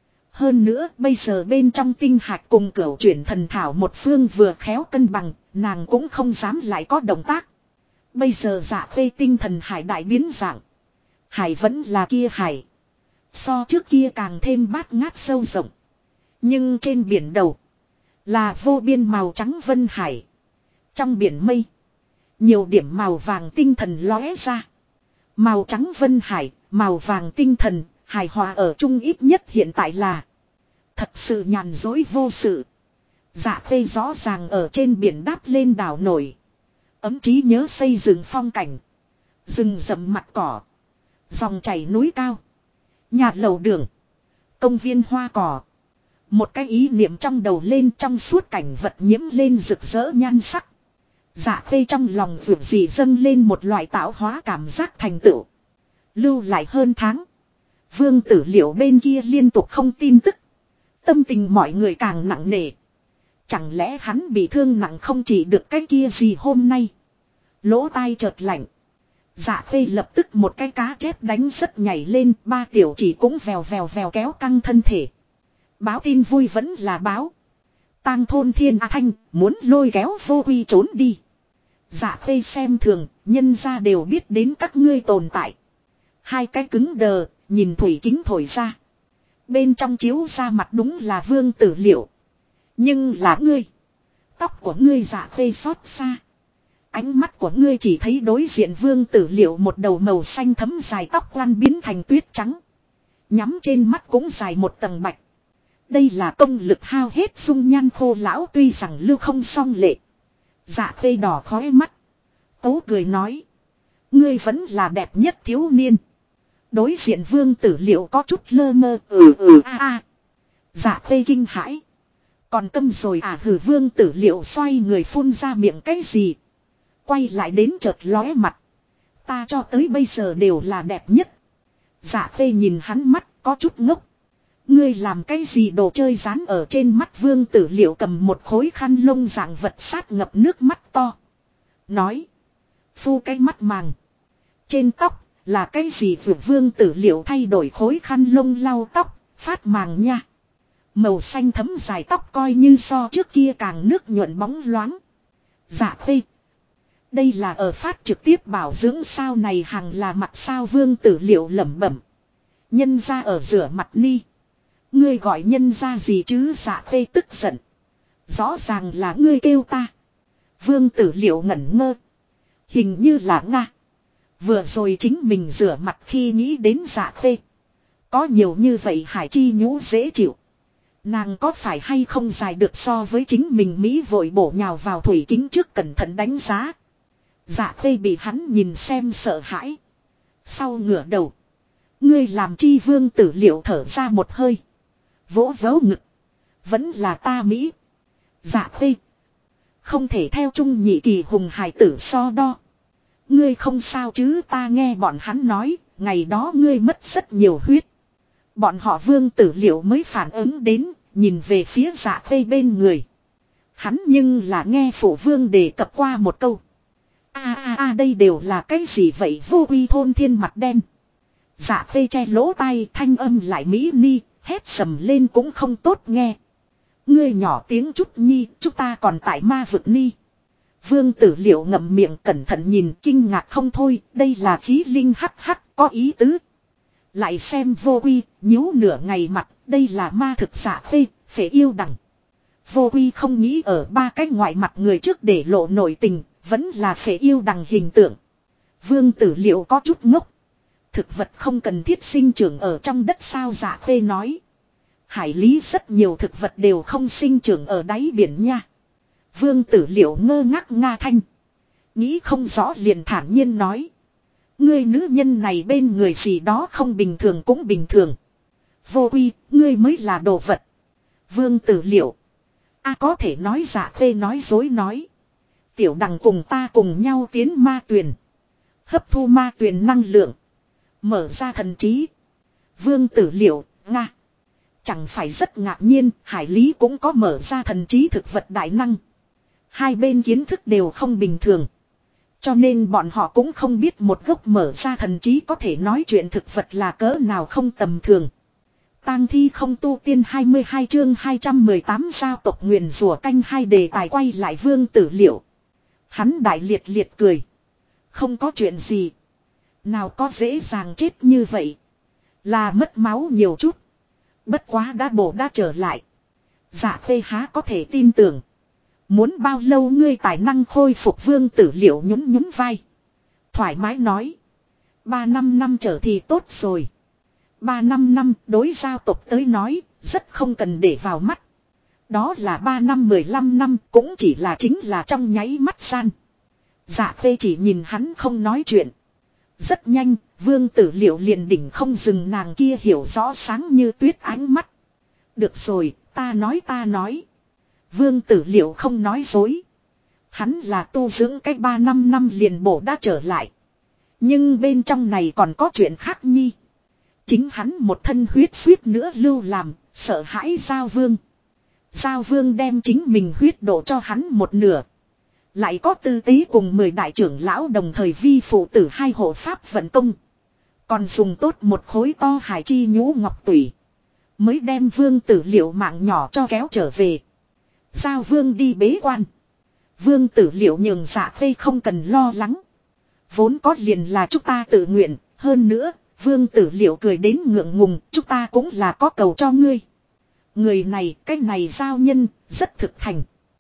Hơn nữa bây giờ bên trong tinh hạch cùng cửu chuyển thần thảo một phương vừa khéo cân bằng, nàng cũng không dám lại có động tác. Bây giờ dạ khê tinh thần hải đại biến dạng. Hải vẫn là kia hải. So trước kia càng thêm bát ngát sâu rộng. Nhưng trên biển đầu là vô biên màu trắng vân hải. Trong biển mây nhiều điểm màu vàng tinh thần lóe ra. Màu trắng vân hải, màu vàng tinh thần, hài hòa ở chung ít nhất hiện tại là. Thật sự nhàn dối vô sự. Dạ khê rõ ràng ở trên biển đáp lên đảo nổi. Ấm trí nhớ xây dựng phong cảnh. Rừng rậm mặt cỏ. Dòng chảy núi cao. Nhà lầu đường. Công viên hoa cỏ. Một cái ý niệm trong đầu lên trong suốt cảnh vật nhiễm lên rực rỡ nhan sắc. Dạ khê trong lòng vượt gì dâng lên một loại tạo hóa cảm giác thành tựu. Lưu lại hơn tháng. Vương Tử Liệu bên kia liên tục không tin tức. Tâm tình mọi người càng nặng nề. Chẳng lẽ hắn bị thương nặng không chỉ được cái kia gì hôm nay. Lỗ tai chợt lạnh. Dạ khê lập tức một cái cá chép đánh rất nhảy lên. Ba tiểu chỉ cũng vèo vèo vèo kéo căng thân thể. Báo tin vui vẫn là báo. Tang thôn Thiên A Thanh muốn lôi kéo vô quy trốn đi. Dạ khê xem thường, nhân ra đều biết đến các ngươi tồn tại. Hai cái cứng đờ, nhìn thủy kính thổi ra. Bên trong chiếu ra mặt đúng là Vương Tử Liệu. Nhưng là ngươi. Tóc của ngươi dạ khê xót xa. Ánh mắt của ngươi chỉ thấy đối diện Vương Tử Liệu một đầu màu xanh thấm dài tóc lăn biến thành tuyết trắng. Nhắm trên mắt cũng dài một tầng bạch. Đây là công lực hao hết dung nhan khô lão tuy rằng lưu không song lệ. Dạ khê đỏ khói mắt. Cố cười nói. Ngươi vẫn là đẹp nhất thiếu niên. Đối diện Vương Tử Liệu có chút lơ mơ. Dạ khê kinh hãi. Còn câm rồi à hừ Vương Tử Liệu xoay người phun ra miệng cái gì. Quay lại đến chợt lóe mặt. Ta cho tới bây giờ đều là đẹp nhất. Dạ khê nhìn hắn mắt có chút ngốc. Ngươi làm cái gì đồ chơi dán ở trên mắt Vương Tử Liệu cầm một khối khăn lông dạng vật sát ngập nước mắt to. Nói. Phu cái mắt màng. Trên tóc là cái gì Vương Tử Liệu thay đổi khối khăn lông lau tóc, phát màng nha. Màu xanh thấm dài tóc coi như so trước kia càng nước nhuận bóng loáng. Dạ khê. Đây là ở phát trực tiếp bảo dưỡng sao này hằng là mặt sao Vương Tử Liệu lẩm bẩm. Nhân ra ở rửa mặt ni. Ngươi gọi nhân ra gì chứ dạ khê tức giận. Rõ ràng là ngươi kêu ta. Vương Tử Liệu ngẩn ngơ. Hình như là Nga. Vừa rồi chính mình rửa mặt khi nghĩ đến Dạ Khê. Có nhiều như vậy hải chi nhũ dễ chịu. Nàng có phải hay không dài được so với chính mình Mỹ vội bổ nhào vào thủy kính trước cẩn thận đánh giá. Dạ Khê bị hắn nhìn xem sợ hãi. Sau ngửa đầu. Ngươi làm chi Vương Tử Liệu thở ra một hơi. Vỗ vỗ ngực. Vẫn là ta Mỹ. Dạ Khê. Không thể theo Trung Nhị Kỳ hùng hải tử so đo. Ngươi không sao chứ, ta nghe bọn hắn nói, ngày đó ngươi mất rất nhiều huyết. Bọn họ Vương Tử Liệu mới phản ứng đến, nhìn về phía Dạ Khê bên người. Hắn nhưng là nghe phụ vương đề cập qua một câu. Đây đều là cái gì vậy, Vô Quy thôn thiên mặt đen. Dạ Khê che lỗ tai, thanh âm lại mỹ ni, hét sầm lên cũng không tốt nghe. Ngươi nhỏ tiếng chút nhi, chúng ta còn tại ma vực ni. Vương Tử Liệu ngậm miệng cẩn thận nhìn, kinh ngạc không thôi, đây là khí linh hắc hắc, có ý tứ. Lại xem Vô Quy, nhíu nửa ngày mặt, đây là ma thực Dạ Khê, phế yêu đằng. Vô Quy không nghĩ ở ba cái ngoại mặt người trước để lộ nội tình, vẫn là phế yêu đằng hình tượng. Vương Tử Liệu có chút ngốc. Thực vật không cần thiết sinh trưởng ở trong đất sao, Dạ Khê nói. Hải lý rất nhiều thực vật đều không sinh trưởng ở đáy biển nha. Vương Tử Liệu ngơ ngác nga thanh. Nghĩ không rõ liền thản nhiên nói. Ngươi nữ nhân này bên người gì đó không bình thường cũng bình thường. Vô Quy, ngươi mới là đồ vật. Vương Tử Liệu. Có thể nói Dạ Khê nói dối nói. Tiểu đằng cùng ta cùng nhau tiến ma tuyền. Hấp thu ma tuyền năng lượng. Mở ra thần trí. Vương Tử Liệu, Nga. Chẳng phải rất ngạc nhiên, hải lý cũng có mở ra thần trí thực vật đại năng. Hai bên kiến thức đều không bình thường. Cho nên bọn họ cũng không biết một gốc mở ra thần trí có thể nói chuyện thực vật là cỡ nào không tầm thường. Tang thi không tu tiên 22 chương 218 gia tộc nguyền rủa canh hai đề tài quay lại Vương Tử Liệu. Hắn đại liệt liệt cười. Không có chuyện gì. Nào có dễ dàng chết như vậy. Là mất máu nhiều chút. Bất quá đã bổ đã trở lại. Dạ Khê há có thể tin tưởng. Muốn bao lâu ngươi tài năng khôi phục, Vương Tử Liệu nhún nhún vai. Thoải mái nói. 3-5 năm trở thì tốt rồi. 3-5 năm đối giao tộc tới nói, rất không cần để vào mắt. Đó là 3 năm 15 năm cũng chỉ là chính là trong nháy mắt gian. Dạ Khê chỉ nhìn hắn không nói chuyện. Rất nhanh, Vương Tử Liệu liền đỉnh không dừng nàng kia hiểu rõ sáng như tuyết ánh mắt. Được rồi, ta nói. Vương Tử Liệu không nói dối. Hắn là tu dưỡng cách 3-5 năm liền bổ đã trở lại. Nhưng bên trong này còn có chuyện khác nhi. Chính hắn một thân huyết suýt nữa lưu làm, sợ hãi Giao Vương. Giao Vương đem chính mình huyết đổ cho hắn một nửa. Lại có tư tế cùng 10 đại trưởng lão đồng thời vi phụ tử 2 hộ pháp vận công. Còn dùng tốt một khối to hải chi nhũ ngọc tủy. Mới đem Vương Tử Liệu mạng nhỏ cho kéo trở về. Giao Vương đi bế quan. Vương Tử Liệu nhường Dạ Khê không cần lo lắng. Vốn có liền là chúng ta tự nguyện. Hơn nữa, Vương Tử Liệu cười đến ngượng ngùng. Chúng ta cũng là có cầu cho ngươi. Người này, cái này giao nhân, rất thực thành.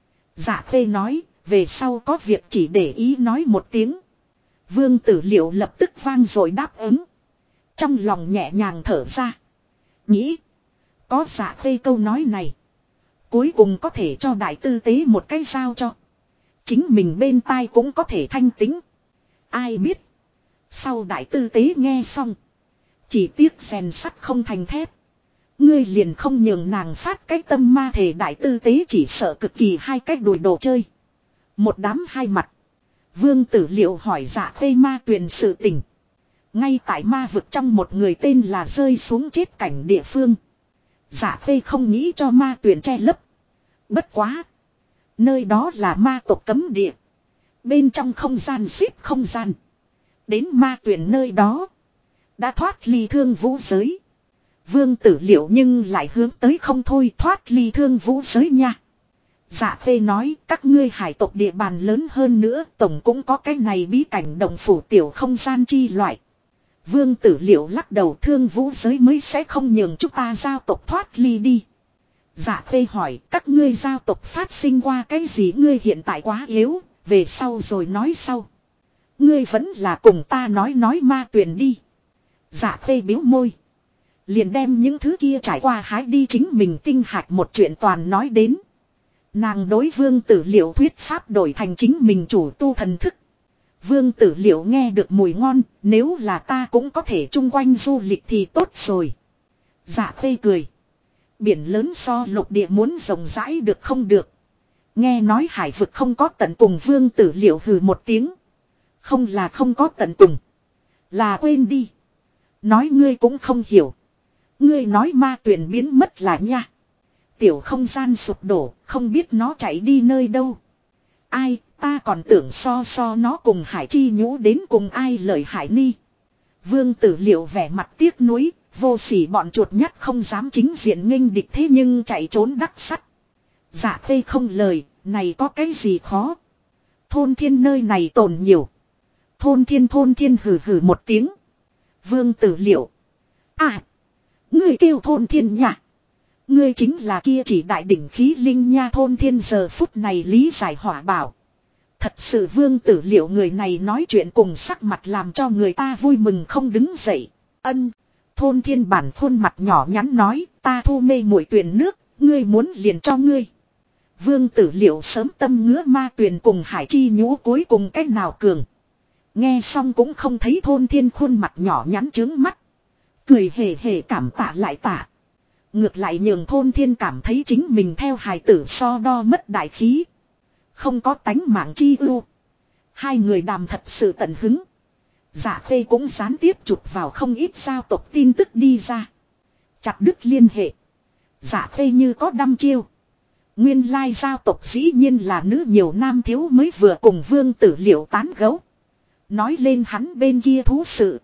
Dạ Khê nói, về sau có việc chỉ để ý nói một tiếng. Vương Tử Liệu lập tức vang rồi đáp ứng. Trong lòng nhẹ nhàng thở ra. Nghĩ, có Dạ Khê câu nói này. Cuối cùng có thể cho đại tư tế một cái giao cho. Chính mình bên tai cũng có thể thanh tính. Ai biết. Sau đại tư tế nghe xong. Chỉ tiếc rèn sắt không thành thép. Ngươi liền không nhường nàng phát cái tâm ma thể, đại tư tế chỉ sợ cực kỳ hai cách đùi đồ chơi. Một đám hai mặt. Vương Tử Liệu hỏi Dạ Khê ma tuyền sự tình. Ngay tại ma vực trong một người tên là rơi xuống chết cảnh địa phương. Dạ Khê không nghĩ cho ma tuyền che lấp. Bất quá. Nơi đó là ma tộc cấm địa. Bên trong không gian xếp không gian. Đến ma tuyền nơi đó. Đã thoát ly thương vũ giới. Vương Tử Liệu nhưng lại hướng tới không thôi, thoát ly thương vũ giới nha. Dạ Khê nói các ngươi hải tộc địa bàn lớn hơn nữa, tổng cũng có cái này bí cảnh đồng phủ tiểu không gian chi loại. Vương Tử Liệu lắc đầu, thương vũ giới mới sẽ không nhường chúng ta giao tộc thoát ly đi. Dạ Khê hỏi các ngươi giao tộc phát sinh qua cái gì, ngươi hiện tại quá yếu, về sau rồi nói sau. Ngươi vẫn là cùng ta nói ma tuyền đi. Dạ Khê biếu môi. Liền đem những thứ kia trải qua hái đi chính mình tinh hạch một chuyện toàn nói đến. Nàng đối Vương Tử Liệu thuyết pháp đổi thành chính mình chủ tu thần thức. Vương Tử Liệu nghe được mùi ngon, nếu là ta cũng có thể chung quanh du lịch thì tốt rồi. Dạ Khê cười. Biển lớn so lục địa muốn rộng rãi được không được. Nghe nói hải vực không có tận cùng, Vương Tử Liệu hừ một tiếng. Không là không có tận cùng, là quên đi. Nói ngươi cũng không hiểu. Ngươi nói ma tuyền biến mất là nha. Tiểu không gian sụp đổ, không biết nó chạy đi nơi đâu. Ai, ta còn tưởng so nó cùng hải chi nhũ đến cùng ai lợi hại ni. Vương Tử Liệu vẻ mặt tiếc nuối, vô sỉ bọn chuột nhắt không dám chính diện nghênh địch thế nhưng chạy trốn đắc sắt. Dạ Khê không lời, này có cái gì khó. Thôn thiên nơi này tồn nhiều. Thôn thiên hừ hừ một tiếng. Vương Tử Liệu. À, ngươi kêu thôn thiên nhỉ? Ngươi chính là kia chỉ đại đỉnh khí linh nha. Thôn thiên giờ phút này lý giải hỏa bảo. Thật sự Vương Tử Liệu người này nói chuyện cùng sắc mặt làm cho người ta vui mừng không đứng dậy. Ân. Thôn thiên bản khuôn mặt nhỏ nhắn nói, ta thu mê muội tuyền nước, ngươi muốn liền cho ngươi. Vương Tử Liệu sớm tâm ngứa ma tuyền cùng hải chi nhũ cuối cùng cách nào cường. Nghe xong cũng không thấy thôn thiên khuôn mặt nhỏ nhắn trướng mắt. Cười hề hề cảm tạ lại tạ. Ngược lại nhường thôn thiên cảm thấy chính mình theo hài tử so đo mất đại khí. Không có tánh mạng chi ưu. Hai người đàm thật sự tận hứng. Dạ Khê cũng gián tiếp chụp vào không ít giao tộc tin tức đi ra. Chặt đứt liên hệ. Dạ Khê như có đăm chiêu. Nguyên lai giao tộc dĩ nhiên là nữ nhiều nam thiếu, mới vừa cùng Vương Tử Liệu tán gẫu. Nói lên hắn bên kia thú sự.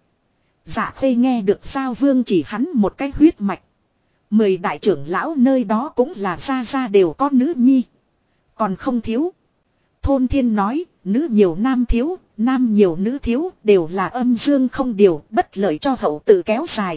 Dạ Khê nghe được Giao Vương chỉ hắn một cái huyết mạch. 10 đại trưởng lão nơi đó cũng là ra đều có nữ nhi. Còn không thiếu. Thôn thiên nói, nữ nhiều nam thiếu, nam nhiều nữ thiếu, đều là âm dương không điều, bất lợi cho hậu tự kéo dài.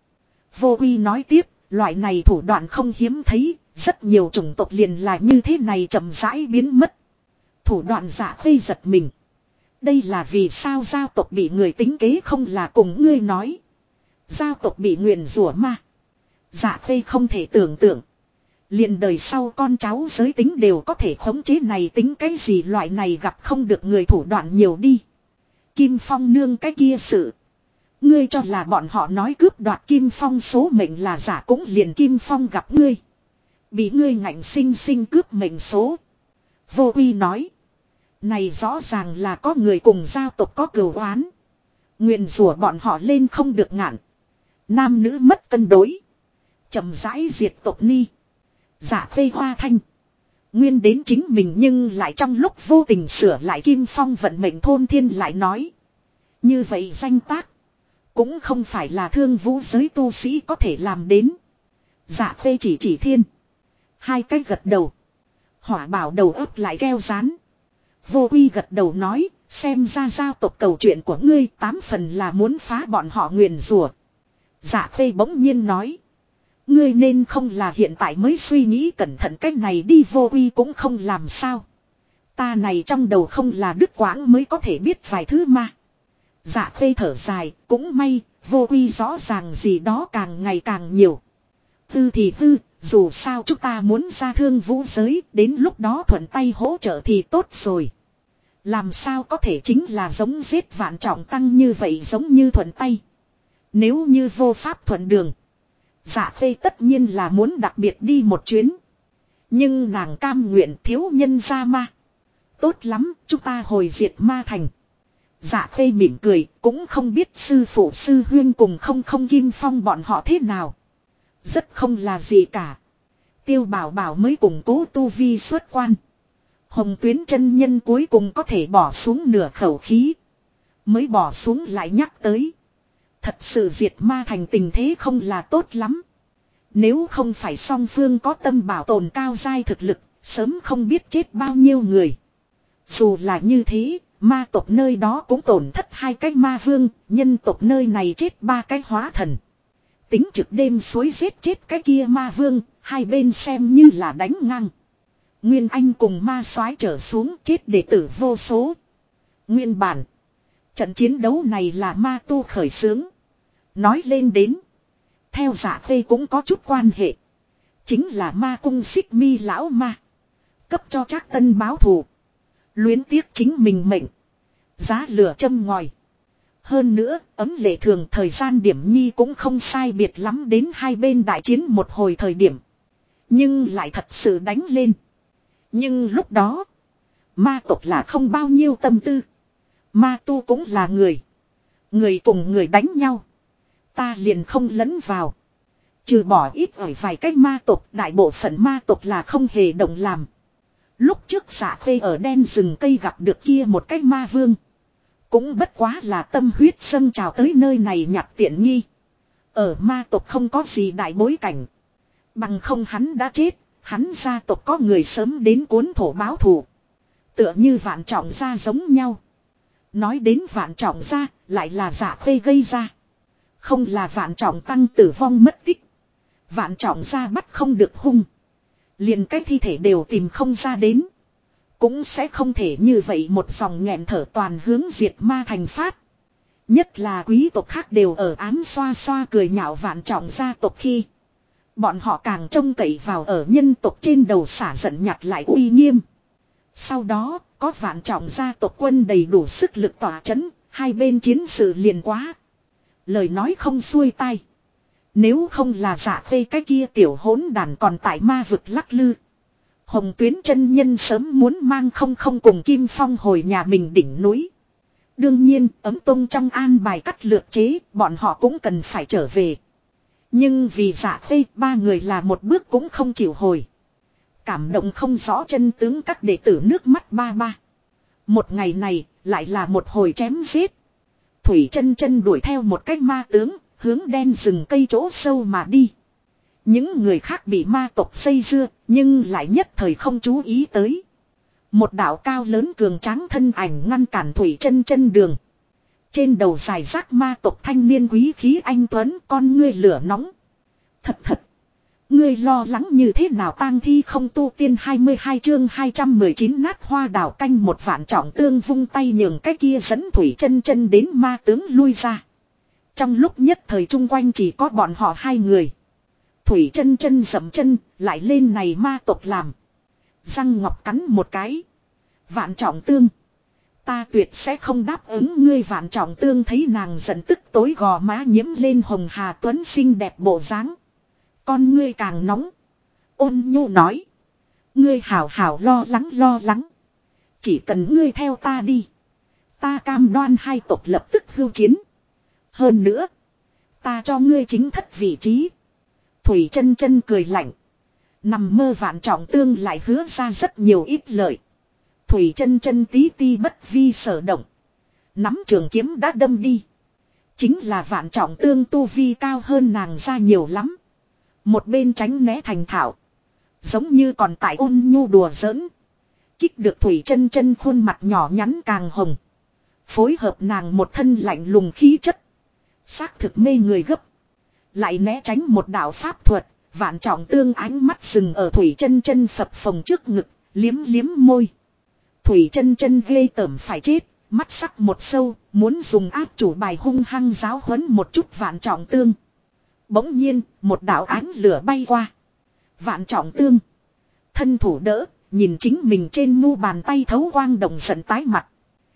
Vô Uy nói tiếp, loại này thủ đoạn không hiếm thấy, rất nhiều chủng tộc liền là như thế này chậm rãi biến mất. Thủ đoạn Dạ Khê giật mình. Đây là vì sao giao tộc bị người tính kế, không là cùng ngươi nói. Giao tộc bị nguyền rủa ma. Dạ Khê không thể tưởng tượng. Liền đời sau con cháu giới tính đều có thể khống chế, này tính cái gì, loại này gặp không được người thủ đoạn nhiều đi. Kim Phong nương cái kia sự. Ngươi cho là bọn họ nói cướp đoạt Kim Phong số mệnh là giả, cũng liền Kim Phong gặp ngươi. Bị ngươi ngạnh sinh sinh cướp mệnh số. Vô Uy nói. Này rõ ràng là có người cùng giao tộc có cừu oán. Nguyền rủa bọn họ lên không được ngạn. Nam nữ mất cân đối. Chậm rãi diệt tộc ni. Dạ Khê hoa thanh. Nguyên đến chính mình nhưng lại trong lúc vô tình sửa lại Kim Phong vận mệnh. Thôn thiên lại nói. Như vậy danh tác. Cũng không phải là thương vũ giới tu sĩ có thể làm đến. Dạ Khê chỉ thiên. Hai cái gật đầu. Hỏa bảo đầu ấp lại keo rán. Vô Uy gật đầu nói, xem ra giao tộc cầu chuyện của ngươi 8 phần là muốn phá bọn họ nguyền rủa. Dạ Khê bỗng nhiên nói. Ngươi nên không là hiện tại mới suy nghĩ cẩn thận cách này đi. Vô Uy cũng không làm sao. Ta này trong đầu không là đứt quãng mới có thể biết vài thứ mà. Dạ Khê thở dài, cũng may, Vô Uy rõ ràng gì đó càng ngày càng nhiều. Tư thì tư, dù sao chúng ta muốn ra thương vũ giới, đến lúc đó thuận tay hỗ trợ thì tốt rồi. Làm sao có thể chính là giống giết vạn trọng tăng như vậy, giống như thuận tay. Nếu như vô pháp thuận đường, Dạ Khê tất nhiên là muốn đặc biệt đi một chuyến. Nhưng nàng cam nguyện thiếu nhân ra ma. Tốt lắm, chúng ta hồi diệt ma thành. Dạ Khê mỉm cười, cũng không biết sư phụ sư huyên cùng không Kim Phong bọn họ thế nào. Rất không là gì cả. Tiêu Bảo Bảo mới củng cố tu vi xuất quan. Hồng Tuyến chân nhân cuối cùng có thể bỏ xuống nửa khẩu khí. Mới bỏ xuống lại nhắc tới. Thật sự diệt ma thành tình thế không là tốt lắm. Nếu không phải song phương có tâm bảo tồn cao giai thực lực, sớm không biết chết bao nhiêu người. Dù là như thế, ma tộc nơi đó cũng tổn thất 2 cái ma vương, nhân tộc nơi này chết 3 cái hóa thần. Tính trực đêm suối giết chết cái kia ma vương, Hai bên xem như là đánh ngang. Nguyên Anh cùng ma soái trở xuống chết đệ tử vô số. Nguyên bản. Trận chiến đấu này là ma tu khởi xướng. Nói lên đến. Theo Dạ Khê cũng có chút quan hệ. Chính là ma cung xích mi lão ma. Cấp cho Trác Tân báo thù. Luyến tiếc chính mình mệnh. Giá lửa châm ngòi. Hơn nữa, ấm lệ thường thời gian điểm nhi cũng không sai biệt lắm đến hai bên đại chiến một hồi thời điểm. Nhưng lại thật sự đánh lên. Nhưng lúc đó, ma tộc là không bao nhiêu tâm tư. Ma tu cũng là người. Người cùng người đánh nhau. Ta liền không lấn vào. Trừ bỏ ít ỏi vài cái ma tộc, đại bộ phận ma tộc là không hề động làm. Lúc trước Dạ Khê ở đen rừng cây gặp được kia một cái ma vương. Cũng bất quá là tâm huyết dâng trào tới nơi này nhặt tiện nghi. Ở ma tộc không có gì đại bối cảnh. Bằng không hắn đã chết, hắn gia tộc có người sớm đến cuốn thổ báo thù. Tựa như Vạn Trọng Gia giống nhau. Nói đến Vạn Trọng Gia, lại là Dạ Khê gây ra. Không là Vạn Trọng Tăng tử vong mất tích. Vạn Trọng Gia bắt không được hung. Liền cái thi thể đều tìm không ra đến. Cũng sẽ không thể như vậy một dòng nghẹn thở toàn hướng diệt ma thành phát. Nhất là quý tộc khác đều ở ám xoa xoa cười nhạo Vạn Trọng Gia tộc khi. Bọn họ càng trông cậy vào ở nhân tộc trên đầu xả giận nhặt lại uy nghiêm. Sau đó, có Vạn Trọng Gia tộc quân đầy đủ sức lực tỏa chấn, hai bên chiến sự liền quá. Lời nói không xuôi tai. Nếu không là Dạ Khê cái kia tiểu hỗn đàn còn tại ma vực lắc lư. Hồng Tuyến chân nhân sớm muốn mang không cùng Kim Phong hồi nhà mình đỉnh núi. Đương nhiên, ấm tông trong an bài cắt lược chế, bọn họ cũng cần phải trở về. Nhưng vì Dạ Khê, ba người là một bước cũng không chịu hồi. Cảm động không rõ chân tướng các đệ tử nước mắt ba ba. Một ngày này, lại là một hồi chém giết. Thủy chân chân đuổi theo một cách ma tướng, hướng đen rừng cây chỗ sâu mà đi. Những người khác bị ma tộc xây dưa, nhưng lại nhất thời không chú ý tới. Một đạo cao lớn cường tráng thân ảnh ngăn cản Thủy chân chân đường. Trên đầu dài rác ma tộc thanh niên quý khí anh tuấn, con ngươi lửa nóng. Thật. Ngươi lo lắng như thế nào tang thi không tu tiên 22 chương 219 nát hoa đào canh một Vạn Trọng Tương vung tay nhường cái kia dẫn Thủy chân chân đến ma tướng lui ra. Trong lúc nhất thời chung quanh chỉ có bọn họ hai người. Thủy chân chân dậm chân lại lên này ma tộc làm. Răng ngọc cắn một cái. Vạn Trọng Tương. Ta tuyệt sẽ không đáp ứng ngươi. Vạn Trọng Tương thấy nàng giận tức tối gò má nhiễm lên hồng hà tuấn xinh đẹp bộ dáng. Con ngươi càng nóng. Ôn nhu nói. Ngươi hảo hảo lo lắng. Chỉ cần ngươi theo ta đi. Ta cam đoan hai tộc lập tức hưu chiến. Hơn nữa. Ta cho ngươi chính thất vị trí. Thủy chân chân cười lạnh. Nằm mơ Vạn Trọng Tương lại hứa ra rất nhiều ít lợi. Thủy chân chân tí ti bất vi sở động. Nắm trường kiếm đã đâm đi. Chính là Vạn Trọng Tương tu vi cao hơn nàng ra nhiều lắm. Một bên tránh né thành thạo. Giống như còn tại ôn nhu đùa giỡn. Kích được Thủy chân chân khuôn mặt nhỏ nhắn càng hồng. Phối hợp nàng một thân lạnh lùng khí chất. Xác thực mê người gấp. Lại né tránh một đạo pháp thuật. Vạn Trọng Tương ánh mắt dừng ở Thủy chân chân phập phồng trước ngực. Liếm môi. Thủy chân chân ghê tởm phải chết. Mắt sắc một sâu. Muốn dùng áp chủ bài hung hăng giáo huấn một chút Vạn Trọng Tương. Bỗng nhiên, một đạo ánh lửa bay qua. Vạn Trọng Tương. Thân thủ đỡ, nhìn chính mình trên mu bàn tay thấu quang đồng giận tái mặt.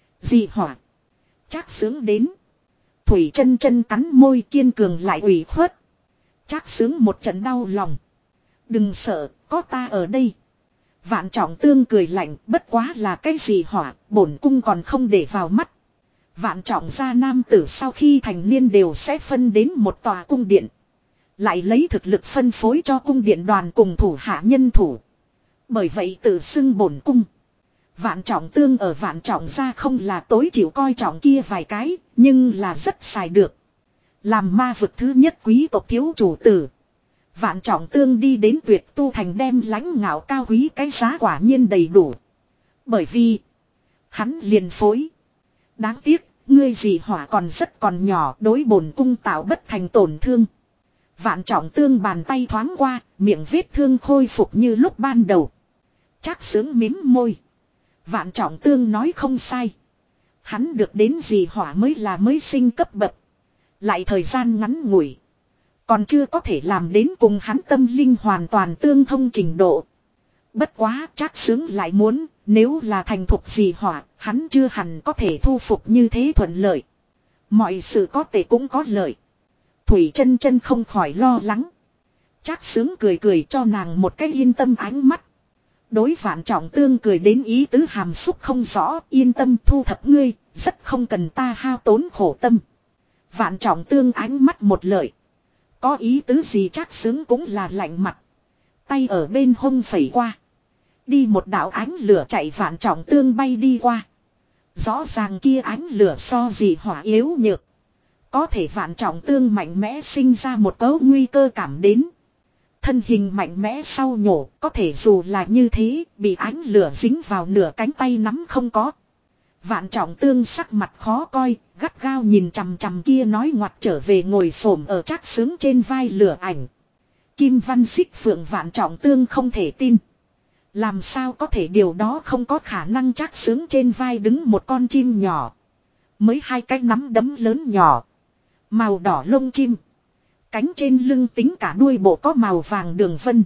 Dị hỏa. Trác Sướng đến. Thủy chân chân cắn môi kiên cường lại ủy khuất. Trác Sướng một trận đau lòng. Đừng sợ, có ta ở đây. Vạn Trọng Tương cười lạnh, bất quá là cái gì hỏa, bổn cung còn không để vào mắt. Vạn Trọng gia nam tử sau khi thành niên đều sẽ phân đến một tòa cung điện. Lại lấy thực lực phân phối cho cung điện đoàn cùng thủ hạ nhân thủ. Bởi vậy tự xưng bổn cung. Vạn Trọng Tương ở Vạn Trọng gia không là tối chịu coi trọng kia vài cái, nhưng là rất xài được. Làm ma vực thứ nhất quý tộc thiếu chủ tử. Vạn Trọng Tương đi đến Tuyệt Tu thành đem lãnh ngạo cao quý cái giá quả nhiên đầy đủ. Bởi vì hắn liền phối. Đáng tiếc, ngươi dị hỏa còn rất còn nhỏ, đối bổn cung tạo bất thành tổn thương. Vạn Trọng Tương bàn tay thoáng qua, miệng vết thương khôi phục như lúc ban đầu. Trác Xướng mím môi. Vạn Trọng Tương nói không sai. Hắn được đến gì hỏa mới là mới sinh cấp bậc. Lại thời gian ngắn ngủi. Còn chưa có thể làm đến cùng hắn tâm linh hoàn toàn tương thông trình độ. Bất quá Trác Xướng lại muốn, nếu là thành thục gì hỏa, hắn chưa hẳn có thể thu phục như thế thuận lợi. Mọi sự có tệ cũng có lợi. Thủy Chân Chân không khỏi lo lắng. Trác Xướng cười cười cho nàng một cái yên tâm ánh mắt. Đối Vạn Trọng Tương cười đến ý tứ hàm xúc không rõ, yên tâm thu thập ngươi, rất không cần ta hao tốn khổ tâm. Vạn Trọng Tương ánh mắt một lợi. Có ý tứ gì Trác Xướng cũng là lạnh mặt. Tay ở bên hông phẩy qua. Đi một đạo ánh lửa chạy Vạn Trọng Tương bay đi qua. Rõ ràng kia ánh lửa so gì hỏa yếu nhược. Có thể Vạn Trọng Tương mạnh mẽ sinh ra một cấu nguy cơ cảm đến. Thân hình mạnh mẽ sau nhổ, có thể dù là như thế, bị ánh lửa dính vào nửa cánh tay nắm không có. Vạn Trọng Tương sắc mặt khó coi, gắt gao nhìn chằm chằm kia nói ngoặt trở về ngồi xổm ở Trác Xướng trên vai lửa ảnh. Kim Văn Xích Phượng Vạn Trọng Tương không thể tin. Làm sao có thể điều đó không có khả năng. Trác Xướng trên vai đứng một con chim nhỏ. Mới 2 cái nắm đấm lớn nhỏ. Màu đỏ lông chim. Cánh trên lưng tính cả đuôi bộ có màu vàng đường vân.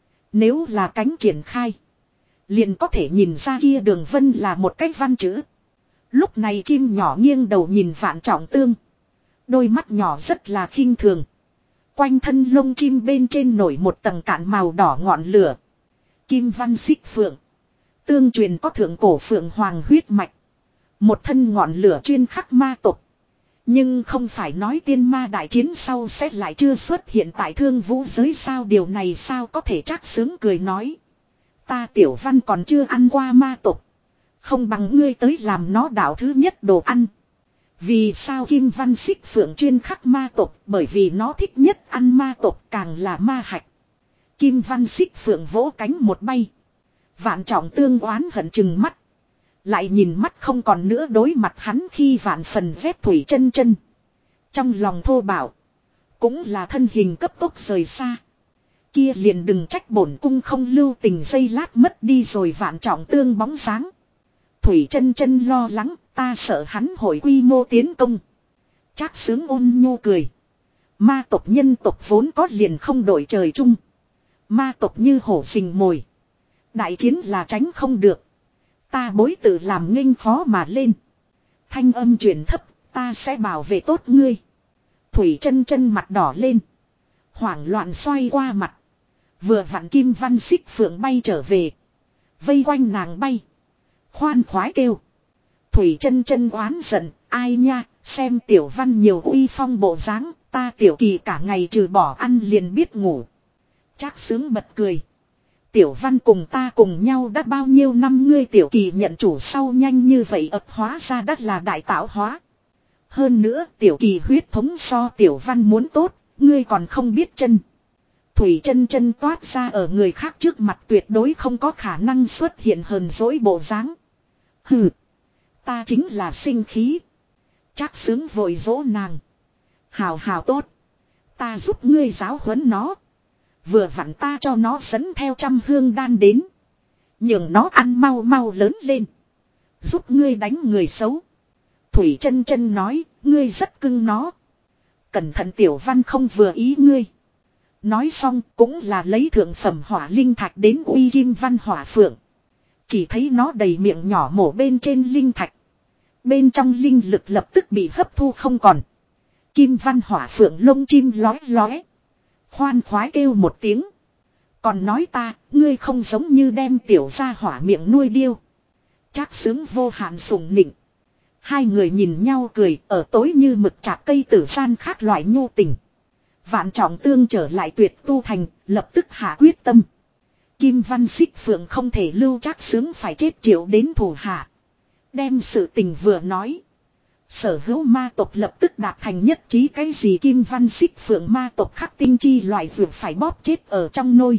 Nếu là cánh triển khai. Liền có thể nhìn ra kia đường vân là một cái văn chữ. Lúc này chim nhỏ nghiêng đầu nhìn Vạn Trọng Tương. Đôi mắt nhỏ rất là khinh thường. Quanh thân lông chim bên trên nổi một tầng cạn màu đỏ ngọn lửa. Kim Văn Xích Phượng. Tương truyền có thượng cổ phượng hoàng huyết mạch. Một thân ngọn lửa chuyên khắc ma tộc. Nhưng không phải nói tiên ma đại chiến sau sẽ lại chưa xuất hiện tại Thương Vũ giới sao, điều này sao có thể. Trác Xướng cười nói. Ta Tiểu Văn còn chưa ăn qua ma tộc. Không bằng ngươi tới làm nó đạo thứ nhất đồ ăn. Vì sao Kim Văn Xích Phượng chuyên khắc ma tộc? Bởi vì nó thích nhất ăn ma tộc, càng là ma hạch. Kim Văn Xích Phượng vỗ cánh một bay. Vạn Trọng Tương oán hận chừng mắt. Lại nhìn mắt không còn nữa đối mặt hắn khi vạn phần ghét Thủy Chân Chân. Trong lòng thô bạo. Cũng là thân hình cấp tốc rời xa. Kia liền đừng trách bổn cung không lưu tình, giây lát mất đi rồi Vạn Trọng Tương bóng dáng. Thủy Chân Chân lo lắng, ta sợ hắn hội quy mô tiến công. Trác Xướng ôn nhu cười. Ma tộc nhân tộc vốn có liền không đổi trời chung. Ma tộc như hổ rình mồi. Đại chiến là tránh không được. Ta bối tự làm nghênh phó mà lên. Thanh âm truyền thấp, ta sẽ bảo vệ tốt ngươi. Thủy Chân Chân mặt đỏ lên. Hoảng loạn xoay qua mặt. Vừa vặn Kim Văn Xích Phượng bay trở về. Vây quanh nàng bay. Khoan khoái kêu. Thủy Chân Chân oán giận, ai nha, xem Tiểu Văn nhiều uy phong bộ dáng, ta Tiểu Kỳ cả ngày trừ bỏ ăn liền biết ngủ. Trác Xướng bật cười. Tiểu Văn cùng ta cùng nhau đã bao nhiêu năm, ngươi Tiểu Kỳ nhận chủ sau nhanh như vậy ập hóa ra đất là đại tạo hóa. Hơn nữa Tiểu Kỳ huyết thống so Tiểu Văn muốn tốt, ngươi còn không biết chân. Thủy Chân Chân toát ra ở người khác trước mặt tuyệt đối không có khả năng xuất hiện hờn dỗi bộ dáng. Hừ, ta chính là sinh khí. Trác Xướng vội dỗ nàng. Hào hào tốt, ta giúp ngươi giáo huấn nó. Vừa vặn ta cho nó dẫn theo 100 hương đan đến. Nhường nó ăn mau mau lớn lên. Giúp ngươi đánh người xấu. Thủy Chân Chân nói, ngươi rất cưng nó. Cẩn thận Tiểu Văn không vừa ý ngươi. Nói xong cũng là lấy thượng phẩm hỏa linh thạch đến uy Kim Văn Hỏa Phượng. Chỉ thấy nó đầy miệng nhỏ mổ bên trên linh thạch. Bên trong linh lực lập tức bị hấp thu không còn. Kim Văn Hỏa Phượng lông chim lói lói. Khoan khoái kêu một tiếng. Còn nói ta, ngươi không giống như đem tiểu gia hỏa miệng nuôi điêu. Trác Xướng vô hạn sủng nịnh. Hai người nhìn nhau cười, ở tối như mực chạc cây tử san khác loại nhu tình. Vạn Trọng Tương trở lại Tuyệt Tu Thành, lập tức hạ quyết tâm. Kim Văn Xích Phượng không thể lưu Trác Xướng phải chết triệu đến thủ hạ. Đem sự tình vừa nói. Sở hữu ma tộc lập tức đạt thành nhất trí, cái gì Kim Văn Xích Phượng ma tộc khắc tinh chi loại vượt phải bóp chết ở trong nôi.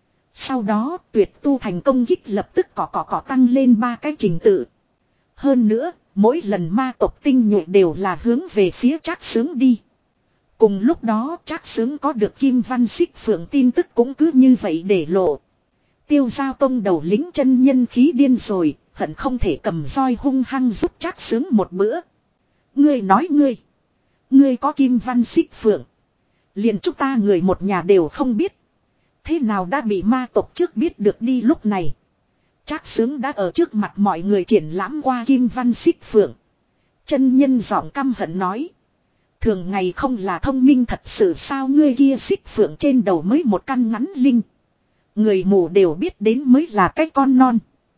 Sau đó Tuyệt Tu Thành công kích lập tức có tăng lên 3 cái trình tự. Hơn nữa, mỗi lần ma tộc tinh nhuệ đều là hướng về phía Trác Xướng đi. Cùng lúc đó Trác Xướng có được Kim Văn Xích Phượng tin tức cũng cứ như vậy để lộ. Tiêu Giao Tông đầu lĩnh chân nhân khí điên rồi, hận không thể cầm roi hung hăng giúp Trác Xướng một bữa. Ngươi nói ngươi có Kim Văn Xích Phượng. Liền chúng ta người một nhà đều không biết. Thế nào đã bị ma tộc trước biết được đi lúc này. Trác Xướng đã ở trước mặt mọi người triển lãm qua Kim Văn Xích Phượng. Chân nhân giọng căm hận nói. Thường ngày không là thông minh thật sự sao ngươi kia xích phượng trên đầu mới một căn ngắn linh. Người mù đều biết đến mới là cái con non.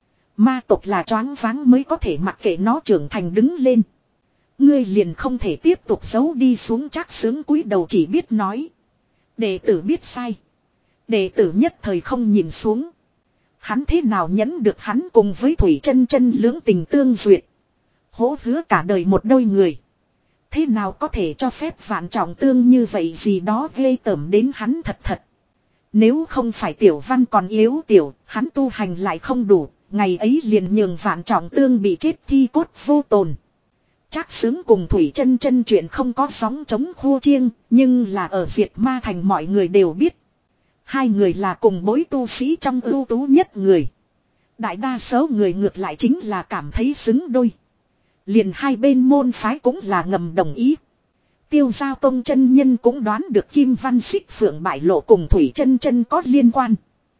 Ma tộc là choáng váng mới có thể mặc kệ nó trưởng thành đứng lên. Ngươi liền không thể tiếp tục giấu đi xuống. Trác Xướng cúi đầu chỉ biết nói. Đệ tử biết sai. Đệ tử nhất thời không nhìn xuống. Hắn thế nào nhẫn được hắn cùng với Thủy Chân Chân lưỡng tình tương duyệt. Hỗ hứa cả đời một đôi người. Thế nào có thể cho phép Vạn Trọng Tương như vậy gì đó ghê tởm đến hắn thật. Nếu không phải Tiểu Văn còn yếu tiểu, hắn tu hành lại không đủ, ngày ấy liền nhường Vạn Trọng Tương bị chết thi cốt vô tồn. Trác Xướng cùng Thủy Chân Chân chuyện không có sóng chống khua chiêng, nhưng là ở Diệt Ma Thành mọi người đều biết. Hai người là cùng bối tu sĩ trong ưu tú nhất người. Đại đa số người ngược lại chính là cảm thấy xứng đôi. Liền hai bên môn phái cũng là ngầm đồng ý. Tiêu Giao Tông chân nhân cũng đoán được Kim Văn Xích Phượng bại lộ cùng Thủy Chân Chân có liên quan.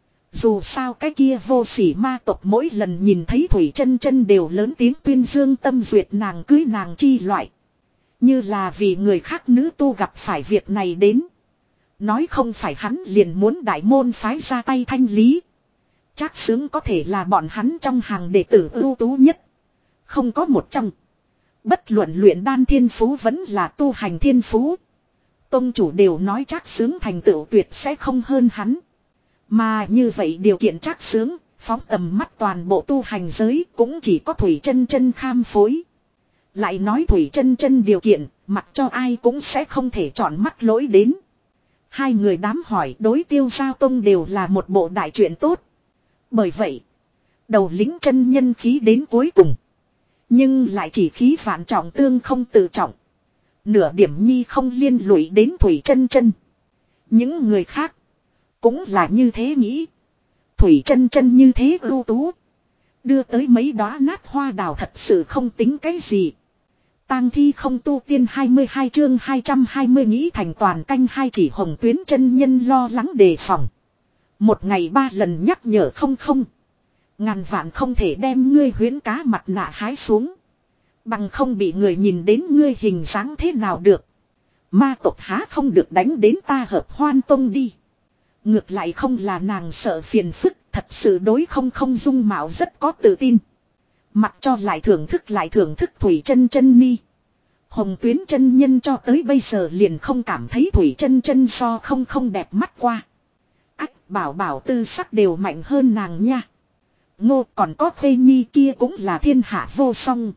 Dù sao cái kia vô sỉ ma tộc mỗi lần nhìn thấy Thủy Chân Chân đều lớn tiếng tuyên dương tâm duyệt nàng cưới nàng chi loại. Như là vì người khác nữ tu gặp phải việc này đến. Nói không phải hắn liền muốn đại môn phái ra tay thanh lý. Trác Xướng có thể là bọn hắn trong hàng đệ tử ưu tú nhất. Không có một trong. Bất luận luyện đan thiên phú vẫn là tu hành thiên phú. Tông chủ đều nói Trác Xướng thành tựu tuyệt sẽ không hơn hắn. Mà như vậy điều kiện Trác Xướng, phóng tầm mắt toàn bộ tu hành giới cũng chỉ có Thủy Chân Chân kham phối. Lại nói Thủy Chân Chân điều kiện, mặc cho ai cũng sẽ không thể chọn mắt lỗi đến. Hai người đám hỏi đối Tiêu Giao Tông đều là một bộ đại chuyện tốt. Bởi vậy, đầu lĩnh chân nhân khí đến cuối cùng. Nhưng lại chỉ khí Vạn Trọng Tương không tự trọng. Nửa điểm nhi không liên lụy đến Thủy Chân Chân. Những người khác cũng là như thế nghĩ. Thủy Chân Chân như thế ưu tú. Đưa tới mấy đóa nát hoa đào thật sự không tính cái gì. Tang thi không tu tiên 22 chương 220 nghĩ thành toàn canh hai chỉ Hồng Tuyến chân nhân lo lắng đề phòng. Một ngày 3 lần nhắc nhở không. Ngàn vạn không thể đem ngươi huyễn cá mặt nạ hái xuống. Bằng không bị người nhìn đến ngươi hình dáng thế nào được. Ma tộc há không được đánh đến ta Hợp Hoan Tông đi. Ngược lại không là nàng sợ phiền phức, thật sự đối không dung mạo rất có tự tin. Mặc cho lại thưởng thức Thủy Chân Chân ni. Hồng Tuyến chân nhân cho tới bây giờ liền không cảm thấy Thủy Chân Chân so không đẹp mắt qua. Ách bảo tư sắc đều mạnh hơn nàng nha. Ngô còn có Khê Nhi kia cũng là thiên hạ vô song.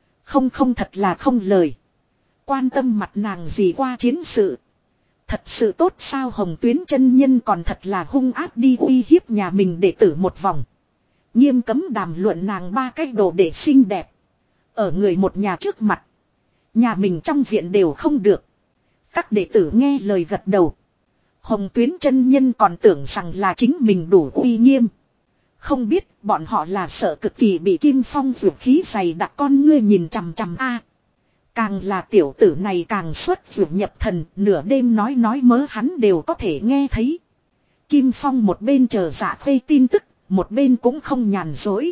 Không thật là không lời. Quan tâm mặt nàng gì qua chiến sự. Thật sự tốt sao Hồng Tuyến chân nhân còn thật là hung ác đi uy hiếp nhà mình đệ tử một vòng. Nghiêm cấm đàm luận nàng ba cái đồ để xinh đẹp. Ở người một nhà trước mặt. Nhà mình trong viện đều không được. Các đệ tử nghe lời gật đầu. Hồng Tuyến chân nhân còn tưởng rằng là chính mình đủ uy nghiêm. Không biết bọn họ là sợ cực kỳ bị Kim Phong dược khí dày đặc con ngươi nhìn chằm chằm a. Càng là tiểu tử này càng xuất dược nhập thần, nửa đêm nói mớ hắn đều có thể nghe thấy. Kim Phong một bên chờ Dạ Khê tin tức, một bên cũng không nhàn dối.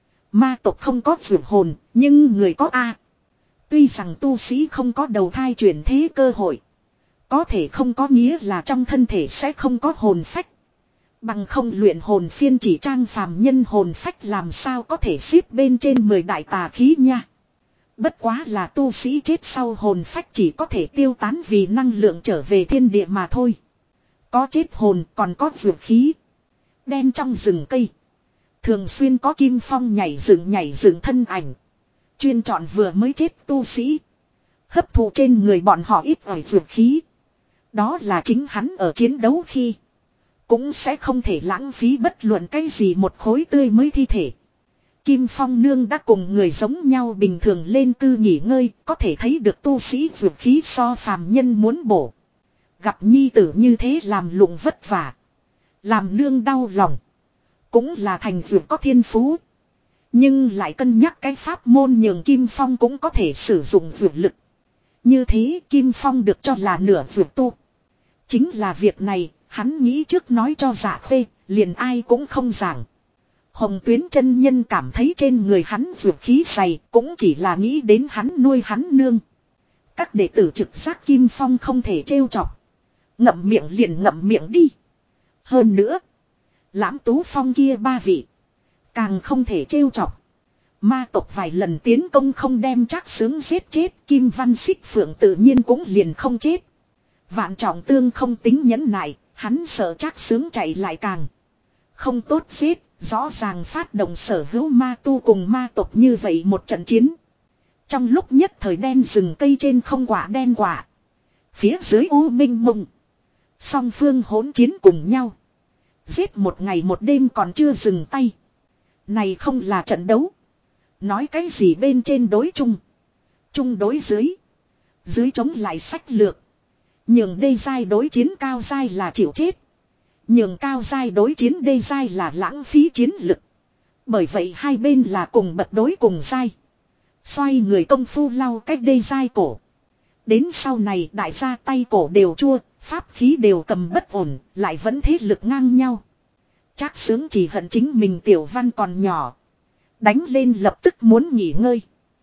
Ma tộc không có dược hồn, nhưng người có a. Tuy rằng tu sĩ không có đầu thai chuyển thế cơ hội. Có thể không có nghĩa là trong thân thể sẽ không có hồn phách. Bằng không luyện hồn phiên chỉ trang phàm nhân hồn phách làm sao có thể xếp bên trên 10 đại tà khí nha. Bất quá là tu sĩ chết sau hồn phách chỉ có thể tiêu tán vì năng lượng trở về thiên địa mà thôi. Có chết hồn còn có dược khí. Đen trong rừng cây. Thường xuyên có Kim Phong nhảy dựng thân ảnh. Chuyên chọn vừa mới chết tu sĩ. Hấp thụ trên người bọn họ ít ỏi dược khí. Đó là chính hắn ở chiến đấu khi. Cũng sẽ không thể lãng phí bất luận cái gì một khối tươi mới thi thể. Kim Phong nương đã cùng người giống nhau bình thường lên cư nghỉ ngơi. Có thể thấy được tu sĩ dược khí so phàm nhân muốn bổ. Gặp nhi tử như thế làm lụng vất vả. Làm nương đau lòng. Cũng là thành vượt có thiên phú. Nhưng lại cân nhắc cái pháp môn nhường Kim Phong cũng có thể sử dụng vượt lực. Như thế Kim Phong được cho là nửa vượt tu. Chính là việc này, hắn nghĩ trước nói cho Dạ Khê, liền ai cũng không giảng. Hồng Tuyến chân nhân cảm thấy trên người hắn vượt khí dày, cũng chỉ là nghĩ đến hắn nuôi hắn nương. Các đệ tử trực giác Kim Phong không thể trêu chọc. Ngậm miệng liền ngậm miệng đi. Hơn nữa, Lãm Tú Phong kia ba vị, càng không thể trêu chọc. Ma tộc vài lần tiến công không đem Trác Xướng giết chết, Kim Văn Xích Phượng tự nhiên cũng liền không chết. Vạn Trọng Tương không tính nhẫn nại, hắn sợ Trác Xướng chạy lại càng không tốt giết, rõ ràng phát động sở hữu ma tu cùng ma tộc như vậy một trận chiến. Trong lúc nhất thời đen rừng cây trên không quả đen quả, phía dưới u minh mông, song phương hỗn chiến cùng nhau. Giết một ngày một đêm còn chưa dừng tay. Này không là trận đấu. Nói cái gì bên trên đối chung. Chung đối dưới. Dưới chống lại sách lược. Nhường đê giai đối chiến cao giai là chịu chết. Nhường cao giai đối chiến đê giai là lãng phí chiến lực. Bởi vậy hai bên là cùng bậc đối cùng giai. Xoay người công phu lau cách đê giai cổ. Đến sau này đại gia tay cổ đều chua. Pháp khí đều cầm bất ổn. Lại vẫn thế lực ngang nhau. Trác Xướng chỉ hận chính mình tiểu văn còn nhỏ. Đánh lên lập tức muốn nghỉ ngơi.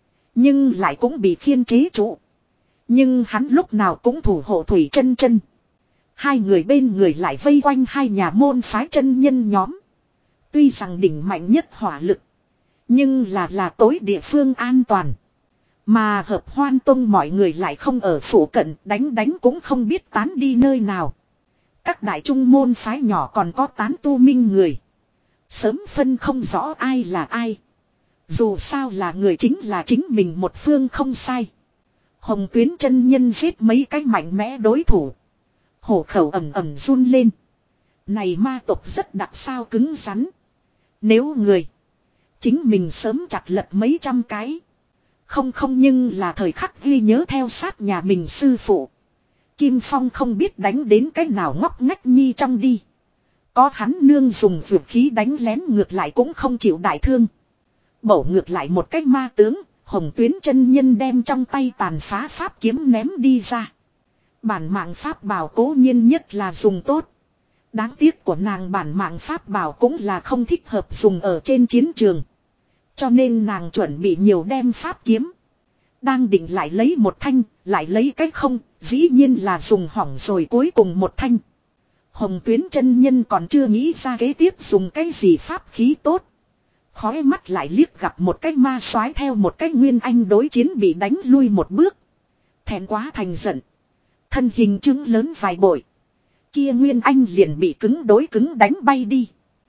Nhưng lại cũng bị khiên chế trụ. Nhưng hắn lúc nào cũng thủ hộ Thủy Chân Chân. Hai người bên người lại vây quanh hai nhà môn phái chân nhân nhóm. Tuy rằng đỉnh mạnh nhất hỏa lực. Nhưng là tối địa phương an toàn. Mà Hợp Hoan Tông mọi người lại không ở phủ cận, đánh cũng không biết tán đi nơi nào. Các đại trung môn phái nhỏ còn có tán tu minh người. Sớm phân không rõ ai là ai. Dù sao là người chính là chính mình một phương không sai. Hồng Tuyến chân nhân giết mấy cái mạnh mẽ đối thủ. Hổ khẩu ẩm ẩm run lên. Này ma tộc rất đặc sao cứng rắn. Nếu người, chính mình sớm chặt lật mấy trăm cái. Không nhưng là thời khắc ghi nhớ theo sát nhà mình sư phụ. Kim Phong không biết đánh đến cái nào ngóc ngách nhi trong đi. Có hắn nương dùng dược khí đánh lén ngược lại cũng không chịu đại thương. Bổ ngược lại một cái ma tướng, Hồng Tuyến chân nhân đem trong tay tàn phá pháp kiếm ném đi ra. Bản mạng pháp bảo cố nhiên nhất là dùng tốt. Đáng tiếc của nàng bản mạng pháp bảo cũng là không thích hợp dùng ở trên chiến trường. Cho nên nàng chuẩn bị nhiều đem pháp kiếm. Đang định lại lấy một thanh, lại lấy cái không, dĩ nhiên là dùng hỏng rồi cuối cùng một thanh. Hồng Tuyến chân nhân còn chưa nghĩ ra kế tiếp dùng cái gì pháp khí tốt. Khói mắt lại liếc gặp một cái ma soái theo một cái nguyên anh đối chiến bị đánh lui một bước. Thẹn quá thành giận. Thân hình chứng lớn vài bội. Kia nguyên anh liền bị cứng đối cứng đánh bay đi.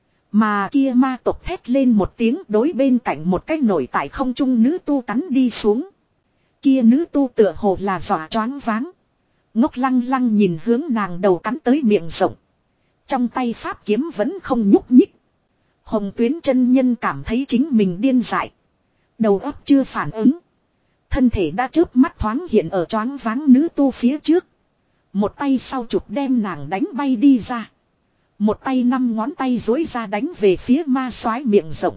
Mà kia ma tộc thét lên một tiếng đối bên cạnh một cái nổi tại không trung nữ tu cắn đi xuống. Kia nữ tu tựa hồ là dọa choáng váng. Ngốc lăng lăng nhìn hướng nàng đầu cắn tới miệng rộng. Trong tay pháp kiếm vẫn không nhúc nhích. Hồng Tuyến chân nhân cảm thấy chính mình điên dại. Đầu óc chưa phản ứng. Thân thể đã chớp mắt thoáng hiện ở choáng váng nữ tu phía trước. Một tay sau chụp đem nàng đánh bay đi ra. Một tay 5 ngón tay dối ra đánh về phía ma soái miệng rộng.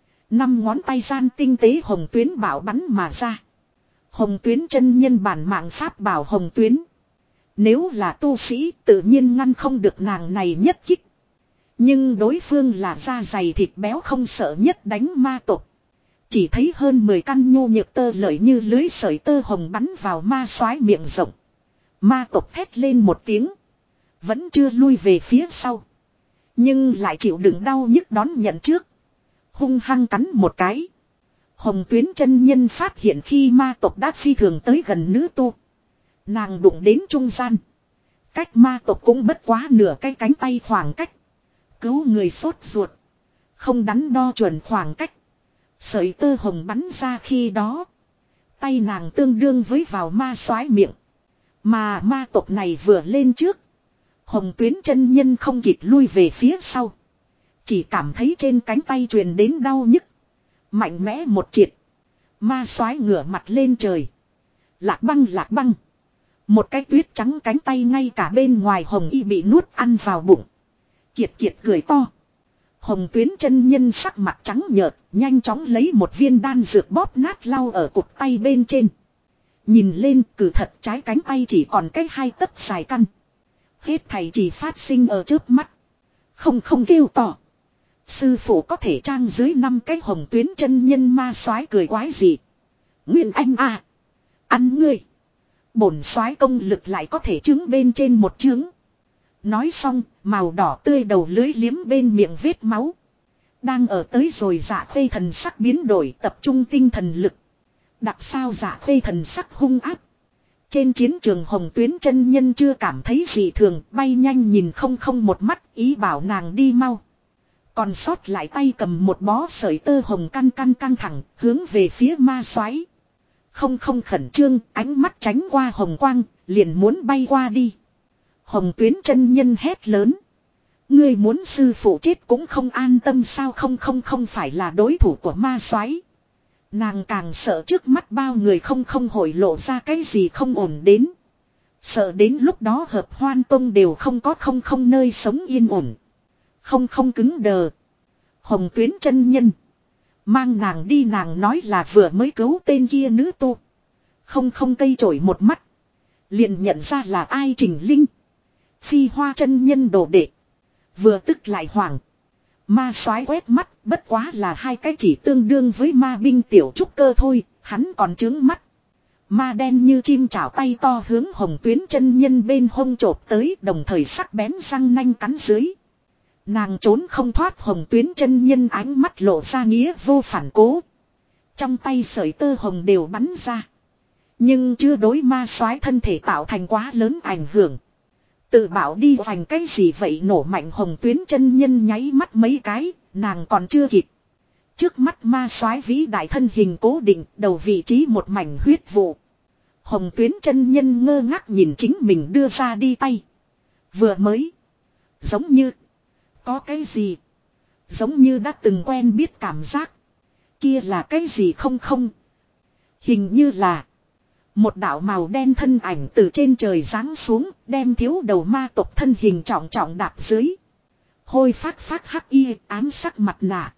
5 ngón tay gian tinh tế Hồng Tuyến bảo bắn mà ra. Hồng Tuyến chân nhân bản mạng pháp bảo Hồng Tuyến. Nếu là tu sĩ tự nhiên ngăn không được nàng này nhất kích. Nhưng đối phương là da dày thịt béo không sợ nhất đánh ma tộc. Chỉ thấy hơn 10 căn nhu nhược tơ lợi như lưới sợi tơ hồng bắn vào ma soái miệng rộng. Ma tộc thét lên một tiếng. Vẫn chưa lui về phía sau. Nhưng lại chịu đựng đau nhức đón nhận trước. Hung hăng cắn một cái. Hồng Tuyến chân nhân phát hiện khi ma tộc đã phi thường tới gần nữ tu. Nàng đụng đến trung gian. Cách ma tộc cũng bất quá nửa cái cánh tay khoảng cách. Cứu người sốt ruột. Không đắn đo chuẩn khoảng cách. Sợi tơ hồng bắn ra khi đó. Tay nàng tương đương với vào ma soái miệng. Mà ma tộc này vừa lên trước. Hồng Tuyến chân nhân không kịp lui về phía sau. Chỉ cảm thấy trên cánh tay truyền đến đau nhức. Mạnh mẽ một triệt. Ma soái ngửa mặt lên trời. Lạc băng lạc băng. Một cái tuyết trắng cánh tay ngay cả bên ngoài hồng y bị nuốt ăn vào bụng. Kiệt kiệt cười to. Hồng Tuyến chân nhân sắc mặt trắng nhợt, nhanh chóng lấy một viên đan dược bóp nát lau ở cụt tay bên trên. Nhìn lên cử thật trái cánh tay chỉ còn cách 2 tấc dài căn. Hết thảy chỉ phát sinh ở trước mắt. Không kêu to. Sư phụ có thể trang dưới 5 cái Hồng Tuyến chân nhân ma soái cười quái gì. Nguyên Anh à. Ăn ngươi. Bổn soái công lực lại có thể trứng bên trên một trứng. Nói xong, màu đỏ tươi đầu lưới liếm bên miệng vết máu. Đang ở tới rồi Dạ Khê thần sắc biến đổi, tập trung tinh thần lực. Đặc sao Dạ Khê thần sắc hung áp. Trên chiến trường Hồng Tuyến chân nhân chưa cảm thấy gì thường, bay nhanh nhìn không một mắt, ý bảo nàng đi mau. Còn sót lại tay cầm một bó sợi tơ hồng căng thẳng, hướng về phía ma soái. Không khẩn trương, ánh mắt tránh qua hồng quang, liền muốn bay qua đi. Hồng Tuyến chân nhân hét lớn. Ngươi muốn sư phụ chết cũng không an tâm sao? Không phải là đối thủ của ma soái. Nàng càng sợ trước mắt bao người không hội lộ ra cái gì không ổn đến. Sợ đến lúc đó Hợp Hoan Tông đều không có không nơi sống yên ổn. Không cứng đờ. Hồng Tuyến chân nhân. Mang nàng đi, nàng nói là vừa mới cứu tên kia nữ tu. Không cây chổi một mắt. Liền nhận ra là ai. Trình Linh. Phi Hoa chân nhân đồ đệ. Vừa tức lại hoảng. Ma soái quét mắt, bất quá là 2 cái chỉ tương đương với ma binh tiểu trúc cơ thôi, hắn còn trướng mắt. Ma đen như chim chảo tay to hướng Hồng Tuyến chân nhân bên hông chộp tới, đồng thời sắc bén răng nanh cắn dưới. Nàng trốn không thoát. Hồng Tuyến chân nhân ánh mắt lộ ra nghĩa vô phản cố. Trong tay sợi tơ hồng đều bắn ra. Nhưng chưa đối ma soái thân thể tạo thành quá lớn ảnh hưởng. Tự bảo đi vành cái gì vậy, nổ mạnh Hồng Tuyến chân nhân nháy mắt mấy cái, nàng còn chưa kịp. Trước mắt ma soái vĩ đại thân hình cố định, đầu vị trí một mảnh huyết vụ. Hồng Tuyến chân nhân ngơ ngác nhìn chính mình đưa ra đi tay. Vừa mới. Giống như. Có cái gì. Giống như đã từng quen biết cảm giác. Kia là cái gì không. Hình như là. Một đạo màu đen thân ảnh từ trên trời giáng xuống, đem thiếu đầu ma tộc thân hình trọng đạp dưới. Hôi phát hắc y ám sắc mặt nạ.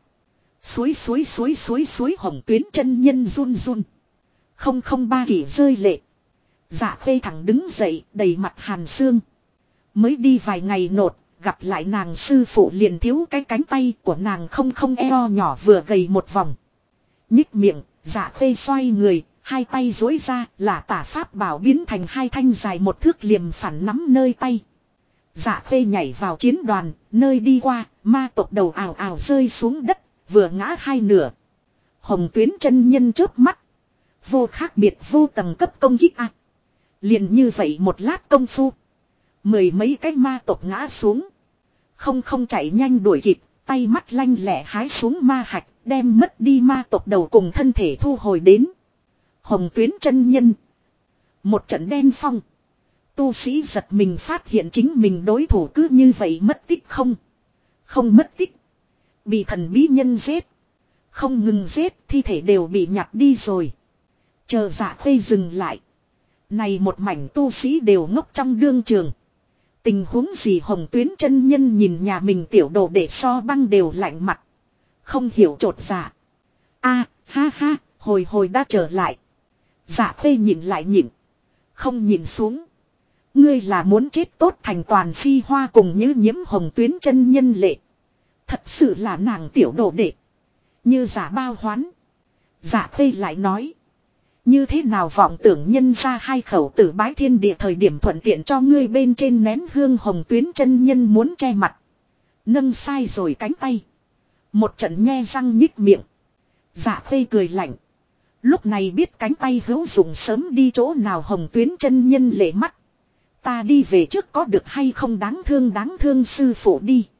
Suối Hồng Tuyến chân nhân run. Không ba kỷ rơi lệ. Dạ Khê thẳng đứng dậy, đầy mặt hàn xương. Mới đi vài ngày nột, gặp lại nàng sư phụ liền thiếu cái cánh tay của nàng không eo nhỏ vừa gầy một vòng. Nhích miệng, Dạ Khê xoay người. 2 tay duỗi ra là tả pháp bảo biến thành 2 thanh dài 1 thước liềm phản nắm nơi tay. Dạ Khê nhảy vào chiến đoàn, nơi đi qua, ma tộc đầu ào rơi xuống đất, vừa ngã 2 nửa. Hồng Tuyến chân nhân chớp mắt. Vô khác biệt vô tầng cấp công kích ạ. Liền như vậy một lát công phu. 10 mấy cái ma tộc ngã xuống. Không chạy nhanh đuổi kịp, tay mắt lanh lẹ hái xuống ma hạch, đem mất đi ma tộc đầu cùng thân thể thu hồi đến. Hồng Tuyến chân nhân. Một trận đen phong. Tu sĩ giật mình phát hiện chính mình đối thủ cứ như vậy mất tích không mất tích. Bị thần bí nhân giết. Không ngừng giết, thi thể đều bị nhặt đi rồi. Chờ Dạ Khê dừng lại. Này một mảnh tu sĩ đều ngốc trong đương trường. Tình huống gì? Hồng Tuyến chân nhân nhìn nhà mình tiểu đồ để so băng đều lạnh mặt. Không hiểu chột dạ. Ha, hồi đã trở lại. Dạ Khê nhìn lại nhìn. Không nhìn xuống. Ngươi là muốn chết tốt thành toàn Phi Hoa cùng như nhiễm Hồng Tuyến chân nhân lệ. Thật sự là nàng tiểu đồ đệ. Như giả bao hoán. Dạ Khê lại nói. Như thế nào vọng tưởng nhân ra 2 khẩu tử bái thiên địa thời điểm thuận tiện cho ngươi bên trên nén hương. Hồng Tuyến chân nhân muốn che mặt. Nâng sai rồi cánh tay. Một trận nhe răng nhích miệng. Dạ Khê cười lạnh. Lúc này biết cánh tay hữu dụng sớm đi chỗ nào. Hồng Tuyến chân nhân lệ mắt. Ta đi về trước có được hay không? Đáng thương sư phụ đi.